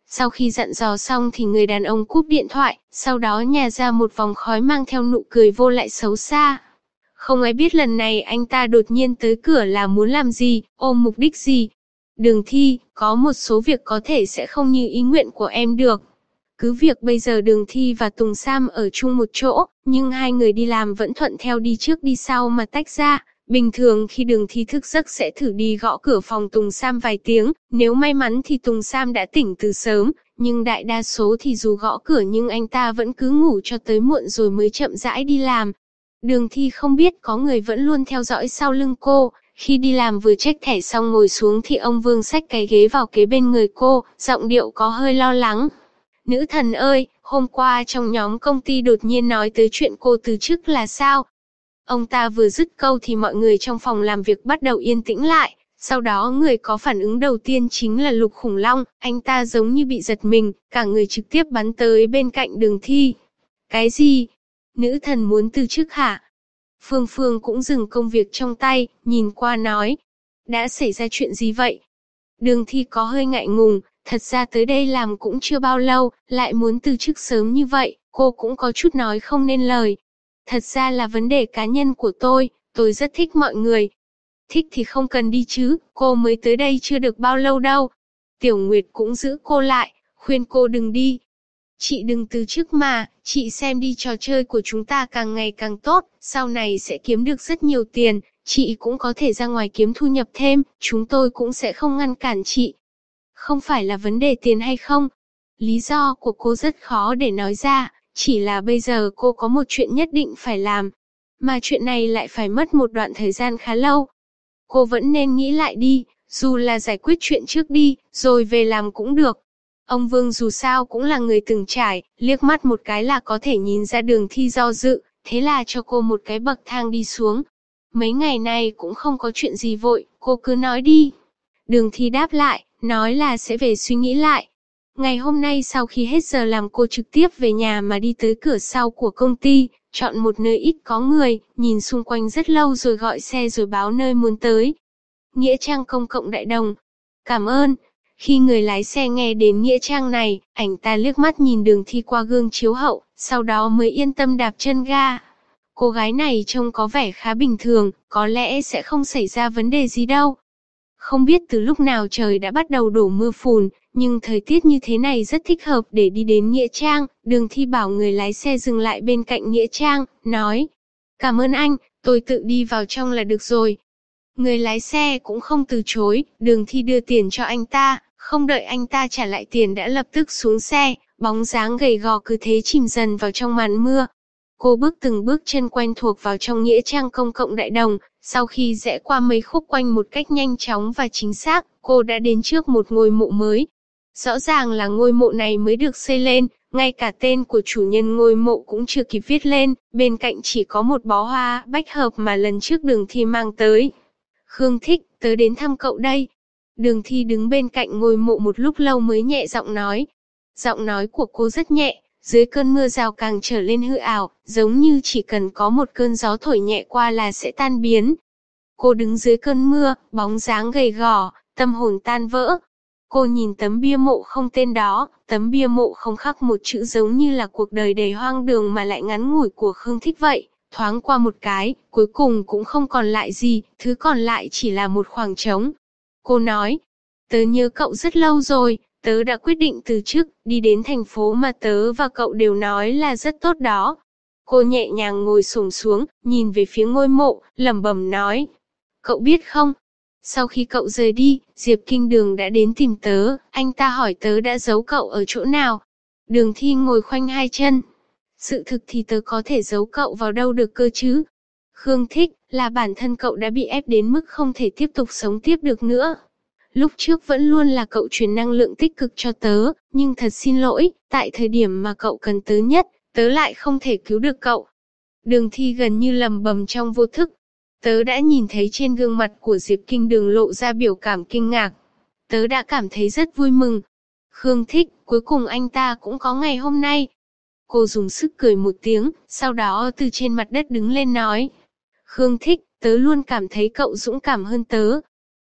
Sau khi dặn dò xong thì người đàn ông cúp điện thoại, sau đó nhả ra một vòng khói mang theo nụ cười vô lại xấu xa. Không ai biết lần này anh ta đột nhiên tới cửa là muốn làm gì, ôm mục đích gì. Đường Thi, có một số việc có thể sẽ không như ý nguyện của em được. Cứ việc bây giờ Đường Thi và Tùng Sam ở chung một chỗ, nhưng hai người đi làm vẫn thuận theo đi trước đi sau mà tách ra. Bình thường khi Đường Thi thức giấc sẽ thử đi gõ cửa phòng Tùng Sam vài tiếng, nếu may mắn thì Tùng Sam đã tỉnh từ sớm, nhưng đại đa số thì dù gõ cửa nhưng anh ta vẫn cứ ngủ cho tới muộn rồi mới chậm rãi đi làm. Đường Thi không biết có người vẫn luôn theo dõi sau lưng cô, khi đi làm vừa check thẻ xong ngồi xuống thì ông Vương xách cái ghế vào kế bên người cô, giọng điệu có hơi lo lắng. Nữ thần ơi, hôm qua trong nhóm công ty đột nhiên nói tới chuyện cô từ chức là sao? Ông ta vừa dứt câu thì mọi người trong phòng làm việc bắt đầu yên tĩnh lại, sau đó người có phản ứng đầu tiên chính là Lục Khủng Long, anh ta giống như bị giật mình, cả người trực tiếp bắn tới bên cạnh Đường Thi. Cái gì? Nữ thần muốn từ chức hả? Phương Phương cũng dừng công việc trong tay, nhìn qua nói. Đã xảy ra chuyện gì vậy? Đường Thi có hơi ngại ngùng, thật ra tới đây làm cũng chưa bao lâu, lại muốn từ chức sớm như vậy, cô cũng có chút nói không nên lời. Thật ra là vấn đề cá nhân của tôi, tôi rất thích mọi người. Thích thì không cần đi chứ, cô mới tới đây chưa được bao lâu đâu. Tiểu Nguyệt cũng giữ cô lại, khuyên cô đừng đi. Chị đừng từ chức mà, chị xem đi, trò chơi của chúng ta càng ngày càng tốt, sau này sẽ kiếm được rất nhiều tiền, chị cũng có thể ra ngoài kiếm thu nhập thêm, chúng tôi cũng sẽ không ngăn cản chị. Không phải là vấn đề tiền hay không. Lý do của cô rất khó để nói ra, chỉ là bây giờ cô có một chuyện nhất định phải làm, mà chuyện này lại phải mất một đoạn thời gian khá lâu. Cô vẫn nên nghĩ lại đi, dù là giải quyết chuyện trước đi, rồi về làm cũng được. Ông Vương dù sao cũng là người từng trải, liếc mắt một cái là có thể nhìn ra Đường Thi do dự, thế là cho cô một cái bậc thang đi xuống. Mấy ngày này cũng không có chuyện gì vội, cô cứ nói đi. Đường Thi đáp lại, nói là sẽ về suy nghĩ lại. Ngày hôm nay sau khi hết giờ làm cô trực tiếp về nhà mà đi tới cửa sau của công ty, chọn một nơi ít có người, nhìn xung quanh rất lâu rồi gọi xe rồi báo nơi muốn tới. Nghĩa trang công cộng Đại Đồng. Cảm ơn. Khi người lái xe nghe đến nghĩa trang này, ảnh ta liếc mắt nhìn Đường Thi qua gương chiếu hậu, sau đó mới yên tâm đạp chân ga. Cô gái này trông có vẻ khá bình thường, có lẽ sẽ không xảy ra vấn đề gì đâu. Không biết từ lúc nào trời đã bắt đầu đổ mưa phùn, nhưng thời tiết như thế này rất thích hợp để đi đến nghĩa trang. Đường Thi bảo người lái xe dừng lại bên cạnh nghĩa trang, nói: Cảm ơn anh, tôi tự đi vào trong là được rồi. Người lái xe cũng không từ chối, Đường Thi đưa tiền cho anh ta, không đợi anh ta trả lại tiền đã lập tức xuống xe, bóng dáng gầy gò cứ thế chìm dần vào trong màn mưa. Cô bước từng bước chân quen thuộc vào trong nghĩa trang công cộng Đại Đồng, sau khi rẽ qua mấy khúc quanh một cách nhanh chóng và chính xác, cô đã đến trước một ngôi mộ mới. Rõ ràng là ngôi mộ này mới được xây lên, ngay cả tên của chủ nhân ngôi mộ cũng chưa kịp viết lên, bên cạnh chỉ có một bó hoa bách hợp mà lần trước Đường Thi mang tới. Khương Thích, tớ đến thăm cậu đây. Đường Thi đứng bên cạnh ngôi mộ một lúc lâu mới nhẹ giọng nói. Giọng nói của cô rất nhẹ, dưới cơn mưa rào càng trở lên hư ảo, giống như chỉ cần có một cơn gió thổi nhẹ qua là sẽ tan biến. Cô đứng dưới cơn mưa, bóng dáng gầy gò, tâm hồn tan vỡ. Cô nhìn tấm bia mộ không tên đó, tấm bia mộ không khắc một chữ giống như là cuộc đời đầy hoang đường mà lại ngắn ngủi của Khương Thích vậy. Thoáng qua một cái, cuối cùng cũng không còn lại gì, thứ còn lại chỉ là một khoảng trống. Cô nói, tớ nhớ cậu rất lâu rồi, tớ đã quyết định từ chức, đi đến thành phố mà tớ và cậu đều nói là rất tốt đó. Cô nhẹ nhàng ngồi xổm xuống, nhìn về phía ngôi mộ, lẩm bẩm nói, cậu biết không? Sau khi cậu rời đi, Diệp Kinh Đường đã đến tìm tớ, anh ta hỏi tớ đã giấu cậu ở chỗ nào. Đường Thi ngồi khoanh hai chân. Sự thực thì tớ có thể giấu cậu vào đâu được cơ chứ? Khương Thích, là bản thân cậu đã bị ép đến mức không thể tiếp tục sống tiếp được nữa. Lúc trước vẫn luôn là cậu truyền năng lượng tích cực cho tớ, nhưng thật xin lỗi, tại thời điểm mà cậu cần tớ nhất, tớ lại không thể cứu được cậu. Đường Thi gần như lầm bầm trong vô thức. Tớ đã nhìn thấy trên gương mặt của Diệp Kinh Đường lộ ra biểu cảm kinh ngạc. Tớ đã cảm thấy rất vui mừng. Khương Thích, cuối cùng anh ta cũng có ngày hôm nay. Cô dùng sức cười một tiếng, sau đó từ trên mặt đất đứng lên nói. Khương Thích, tớ luôn cảm thấy cậu dũng cảm hơn tớ.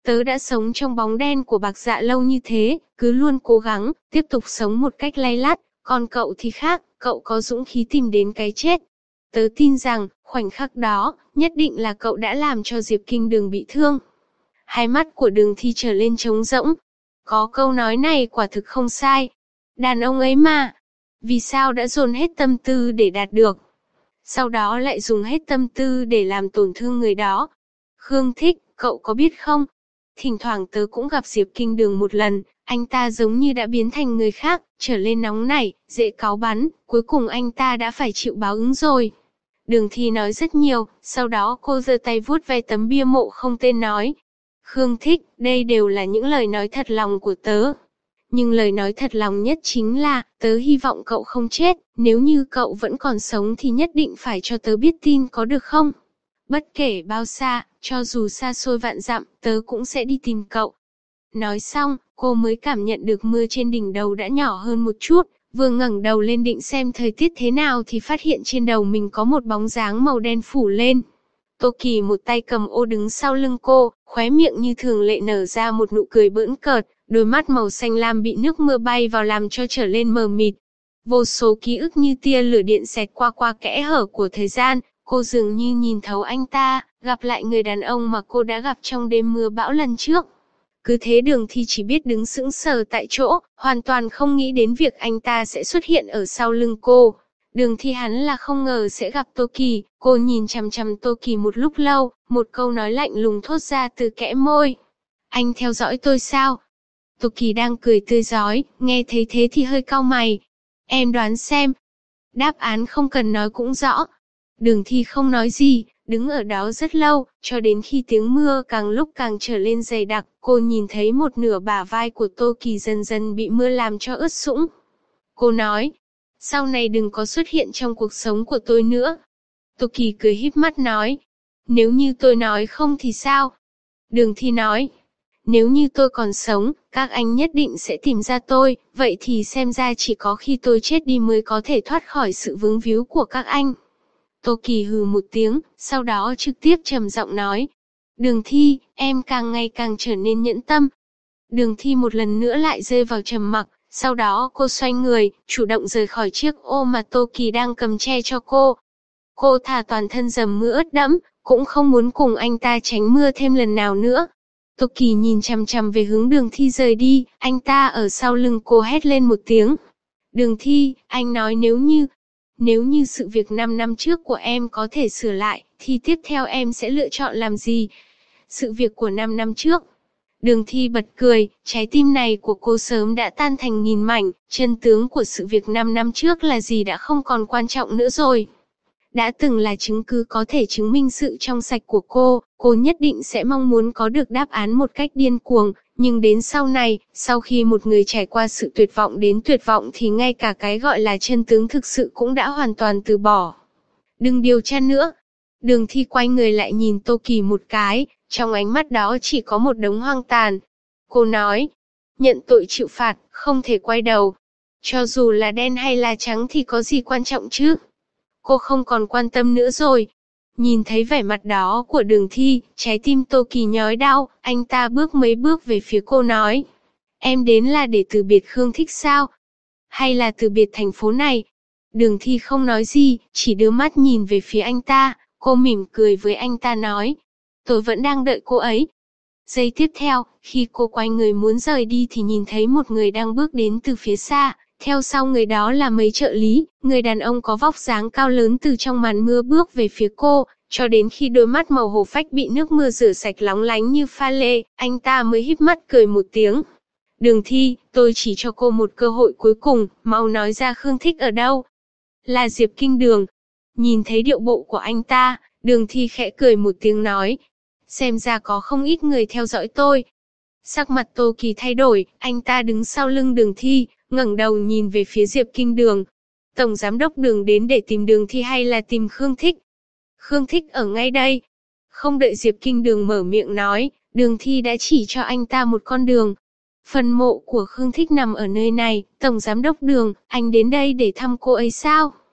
Tớ đã sống trong bóng đen của Bạc Dạ lâu như thế, cứ luôn cố gắng, tiếp tục sống một cách lay lắt, còn cậu thì khác, cậu có dũng khí tìm đến cái chết. Tớ tin rằng, khoảnh khắc đó, nhất định là cậu đã làm cho Diệp Kinh Đường bị thương. Hai mắt của Đường Thi trở lên trống rỗng. Có câu nói này quả thực không sai. Đàn ông ấy mà, vì sao đã dồn hết tâm tư để đạt được, sau đó lại dùng hết tâm tư để làm tổn thương người đó. Khương Thích, cậu có biết không? Thỉnh thoảng tớ cũng gặp Diệp Kinh Đường một lần, anh ta giống như đã biến thành người khác, trở lên nóng nảy, dễ cáu bắn, cuối cùng anh ta đã phải chịu báo ứng rồi. Đường Thi nói rất nhiều, sau đó cô giơ tay vuốt ve tấm bia mộ không tên nói. Khương Thích, đây đều là những lời nói thật lòng của tớ. Nhưng lời nói thật lòng nhất chính là, tớ hy vọng cậu không chết, nếu như cậu vẫn còn sống thì nhất định phải cho tớ biết tin có được không? Bất kể bao xa, cho dù xa xôi vạn dặm, tớ cũng sẽ đi tìm cậu. Nói xong, cô mới cảm nhận được mưa trên đỉnh đầu đã nhỏ hơn một chút, vừa ngẩng đầu lên định xem thời tiết thế nào thì phát hiện trên đầu mình có một bóng dáng màu đen phủ lên. Tô Kỳ một tay cầm ô đứng sau lưng cô, khóe miệng như thường lệ nở ra một nụ cười bỡn cợt, đôi mắt màu xanh lam bị nước mưa bay vào làm cho trở lên mờ mịt. Vô số ký ức như tia lửa điện xẹt qua qua kẽ hở của thời gian, cô dường như nhìn thấu anh ta, gặp lại người đàn ông mà cô đã gặp trong đêm mưa bão lần trước. Cứ thế Đường Thi chỉ biết đứng sững sờ tại chỗ, hoàn toàn không nghĩ đến việc anh ta sẽ xuất hiện ở sau lưng cô. Đường Thi hắn là không ngờ sẽ gặp Tô Kỳ, cô nhìn chằm chằm Tô Kỳ một lúc lâu, một câu nói lạnh lùng thốt ra từ kẽ môi. Anh theo dõi tôi sao? Tô Kỳ đang cười tươi rói, nghe thấy thế thì hơi cau mày. Em đoán xem. Đáp án không cần nói cũng rõ. Đường Thi không nói gì, đứng ở đó rất lâu, cho đến khi tiếng mưa càng lúc càng trở lên dày đặc, cô nhìn thấy một nửa bả vai của Tô Kỳ dần dần bị mưa làm cho ướt sũng. Cô nói, sau này đừng có xuất hiện trong cuộc sống của tôi nữa. Tô Kỳ cười híp mắt nói, nếu như tôi nói không thì sao? Đường Thi nói, nếu như tôi còn sống, các anh nhất định sẽ tìm ra tôi, vậy thì xem ra chỉ có khi tôi chết đi mới có thể thoát khỏi sự vướng víu của các anh. Tô Kỳ hừ một tiếng, sau đó trực tiếp trầm giọng nói, Đường Thi, em càng ngày càng trở nên nhẫn tâm. Đường Thi một lần nữa lại rơi vào trầm mặc, sau đó cô xoay người, chủ động rời khỏi chiếc ô mà Tô Kỳ đang cầm che cho cô. Cô thà toàn thân dầm mưa ướt đẫm, cũng không muốn cùng anh ta tránh mưa thêm lần nào nữa. Tô Kỳ nhìn chằm chằm về hướng Đường Thi rời đi, anh ta ở sau lưng cô hét lên một tiếng. Đường Thi, anh nói nếu như, nếu như sự việc năm năm trước của em có thể sửa lại, thì tiếp theo em sẽ lựa chọn làm gì? Sự việc của năm năm trước. Đường Thi bật cười, trái tim này của cô sớm đã tan thành nghìn mảnh, chân tướng của sự việc năm năm trước là gì đã không còn quan trọng nữa rồi. Đã từng là chứng cứ có thể chứng minh sự trong sạch của cô, cô nhất định sẽ mong muốn có được đáp án một cách điên cuồng, nhưng đến sau này, sau khi một người trải qua sự tuyệt vọng đến tuyệt vọng thì ngay cả cái gọi là chân tướng thực sự cũng đã hoàn toàn từ bỏ. Đừng điều tra nữa. Đường Thi quay người lại nhìn Tô Kỳ một cái, trong ánh mắt đó chỉ có một đống hoang tàn. Cô nói, nhận tội chịu phạt, không thể quay đầu. Cho dù là đen hay là trắng thì có gì quan trọng chứ? Cô không còn quan tâm nữa rồi. Nhìn thấy vẻ mặt đó của Đường Thi, trái tim Tô Kỳ nhói đau, anh ta bước mấy bước về phía cô nói. Em đến là để từ biệt Khương Thích sao? Hay là từ biệt thành phố này? Đường Thi không nói gì, chỉ đưa mắt nhìn về phía anh ta, cô mỉm cười với anh ta nói. Tôi vẫn đang đợi cô ấy. Giây tiếp theo, khi cô quay người muốn rời đi thì nhìn thấy một người đang bước đến từ phía xa. Theo sau người đó là mấy trợ lý, người đàn ông có vóc dáng cao lớn từ trong màn mưa bước về phía cô, cho đến khi đôi mắt màu hổ phách bị nước mưa rửa sạch lóng lánh như pha lê, anh ta mới híp mắt cười một tiếng. Đường Thi, tôi chỉ cho cô một cơ hội cuối cùng, mau nói ra Khương Thích ở đâu. Là Diệp Kinh Đường. Nhìn thấy điệu bộ của anh ta, Đường Thi khẽ cười một tiếng nói. Xem ra có không ít người theo dõi tôi. Sắc mặt Tô Kỳ thay đổi, anh ta đứng sau lưng Đường Thi, ngẩng đầu nhìn về phía Diệp Kinh Đường. Tổng giám đốc Đường đến để tìm Đường Thi hay là tìm Khương Thích? Khương Thích ở ngay đây. Không đợi Diệp Kinh Đường mở miệng nói, Đường Thi đã chỉ cho anh ta một con đường. Phần mộ của Khương Thích nằm ở nơi này, Tổng giám đốc Đường, anh đến đây để thăm cô ấy sao?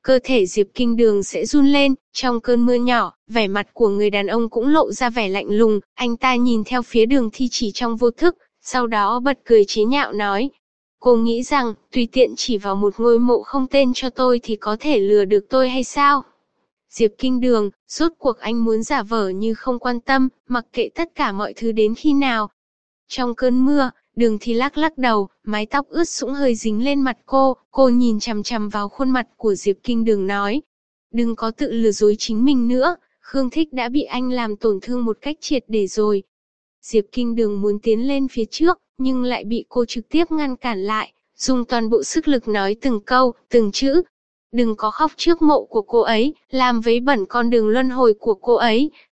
cơ thể Diệp Kinh Đường sẽ run lên, trong cơn mưa nhỏ, vẻ mặt của người đàn ông cũng lộ ra vẻ lạnh lùng, anh ta nhìn theo phía Đường Thi chỉ trong vô thức, sau đó bật cười chế nhạo nói. Cô nghĩ rằng, tùy tiện chỉ vào một ngôi mộ không tên cho tôi thì có thể lừa được tôi hay sao? Diệp Kinh Đường, rốt cuộc anh muốn giả vờ như không quan tâm, mặc kệ tất cả mọi thứ đến khi nào. Trong cơn mưa, Đường Thi lắc lắc đầu, mái tóc ướt sũng hơi dính lên mặt cô, cô nhìn chằm chằm vào khuôn mặt của Diệp Kinh Đường nói. Đừng có tự lừa dối chính mình nữa, Khương Thích đã bị anh làm tổn thương một cách triệt để rồi. Diệp Kinh Đường muốn tiến lên phía trước, nhưng lại bị cô trực tiếp ngăn cản lại, dùng toàn bộ sức lực nói từng câu, từng chữ. Đừng có khóc trước mộ của cô ấy, làm vấy bẩn con đường luân hồi của cô ấy.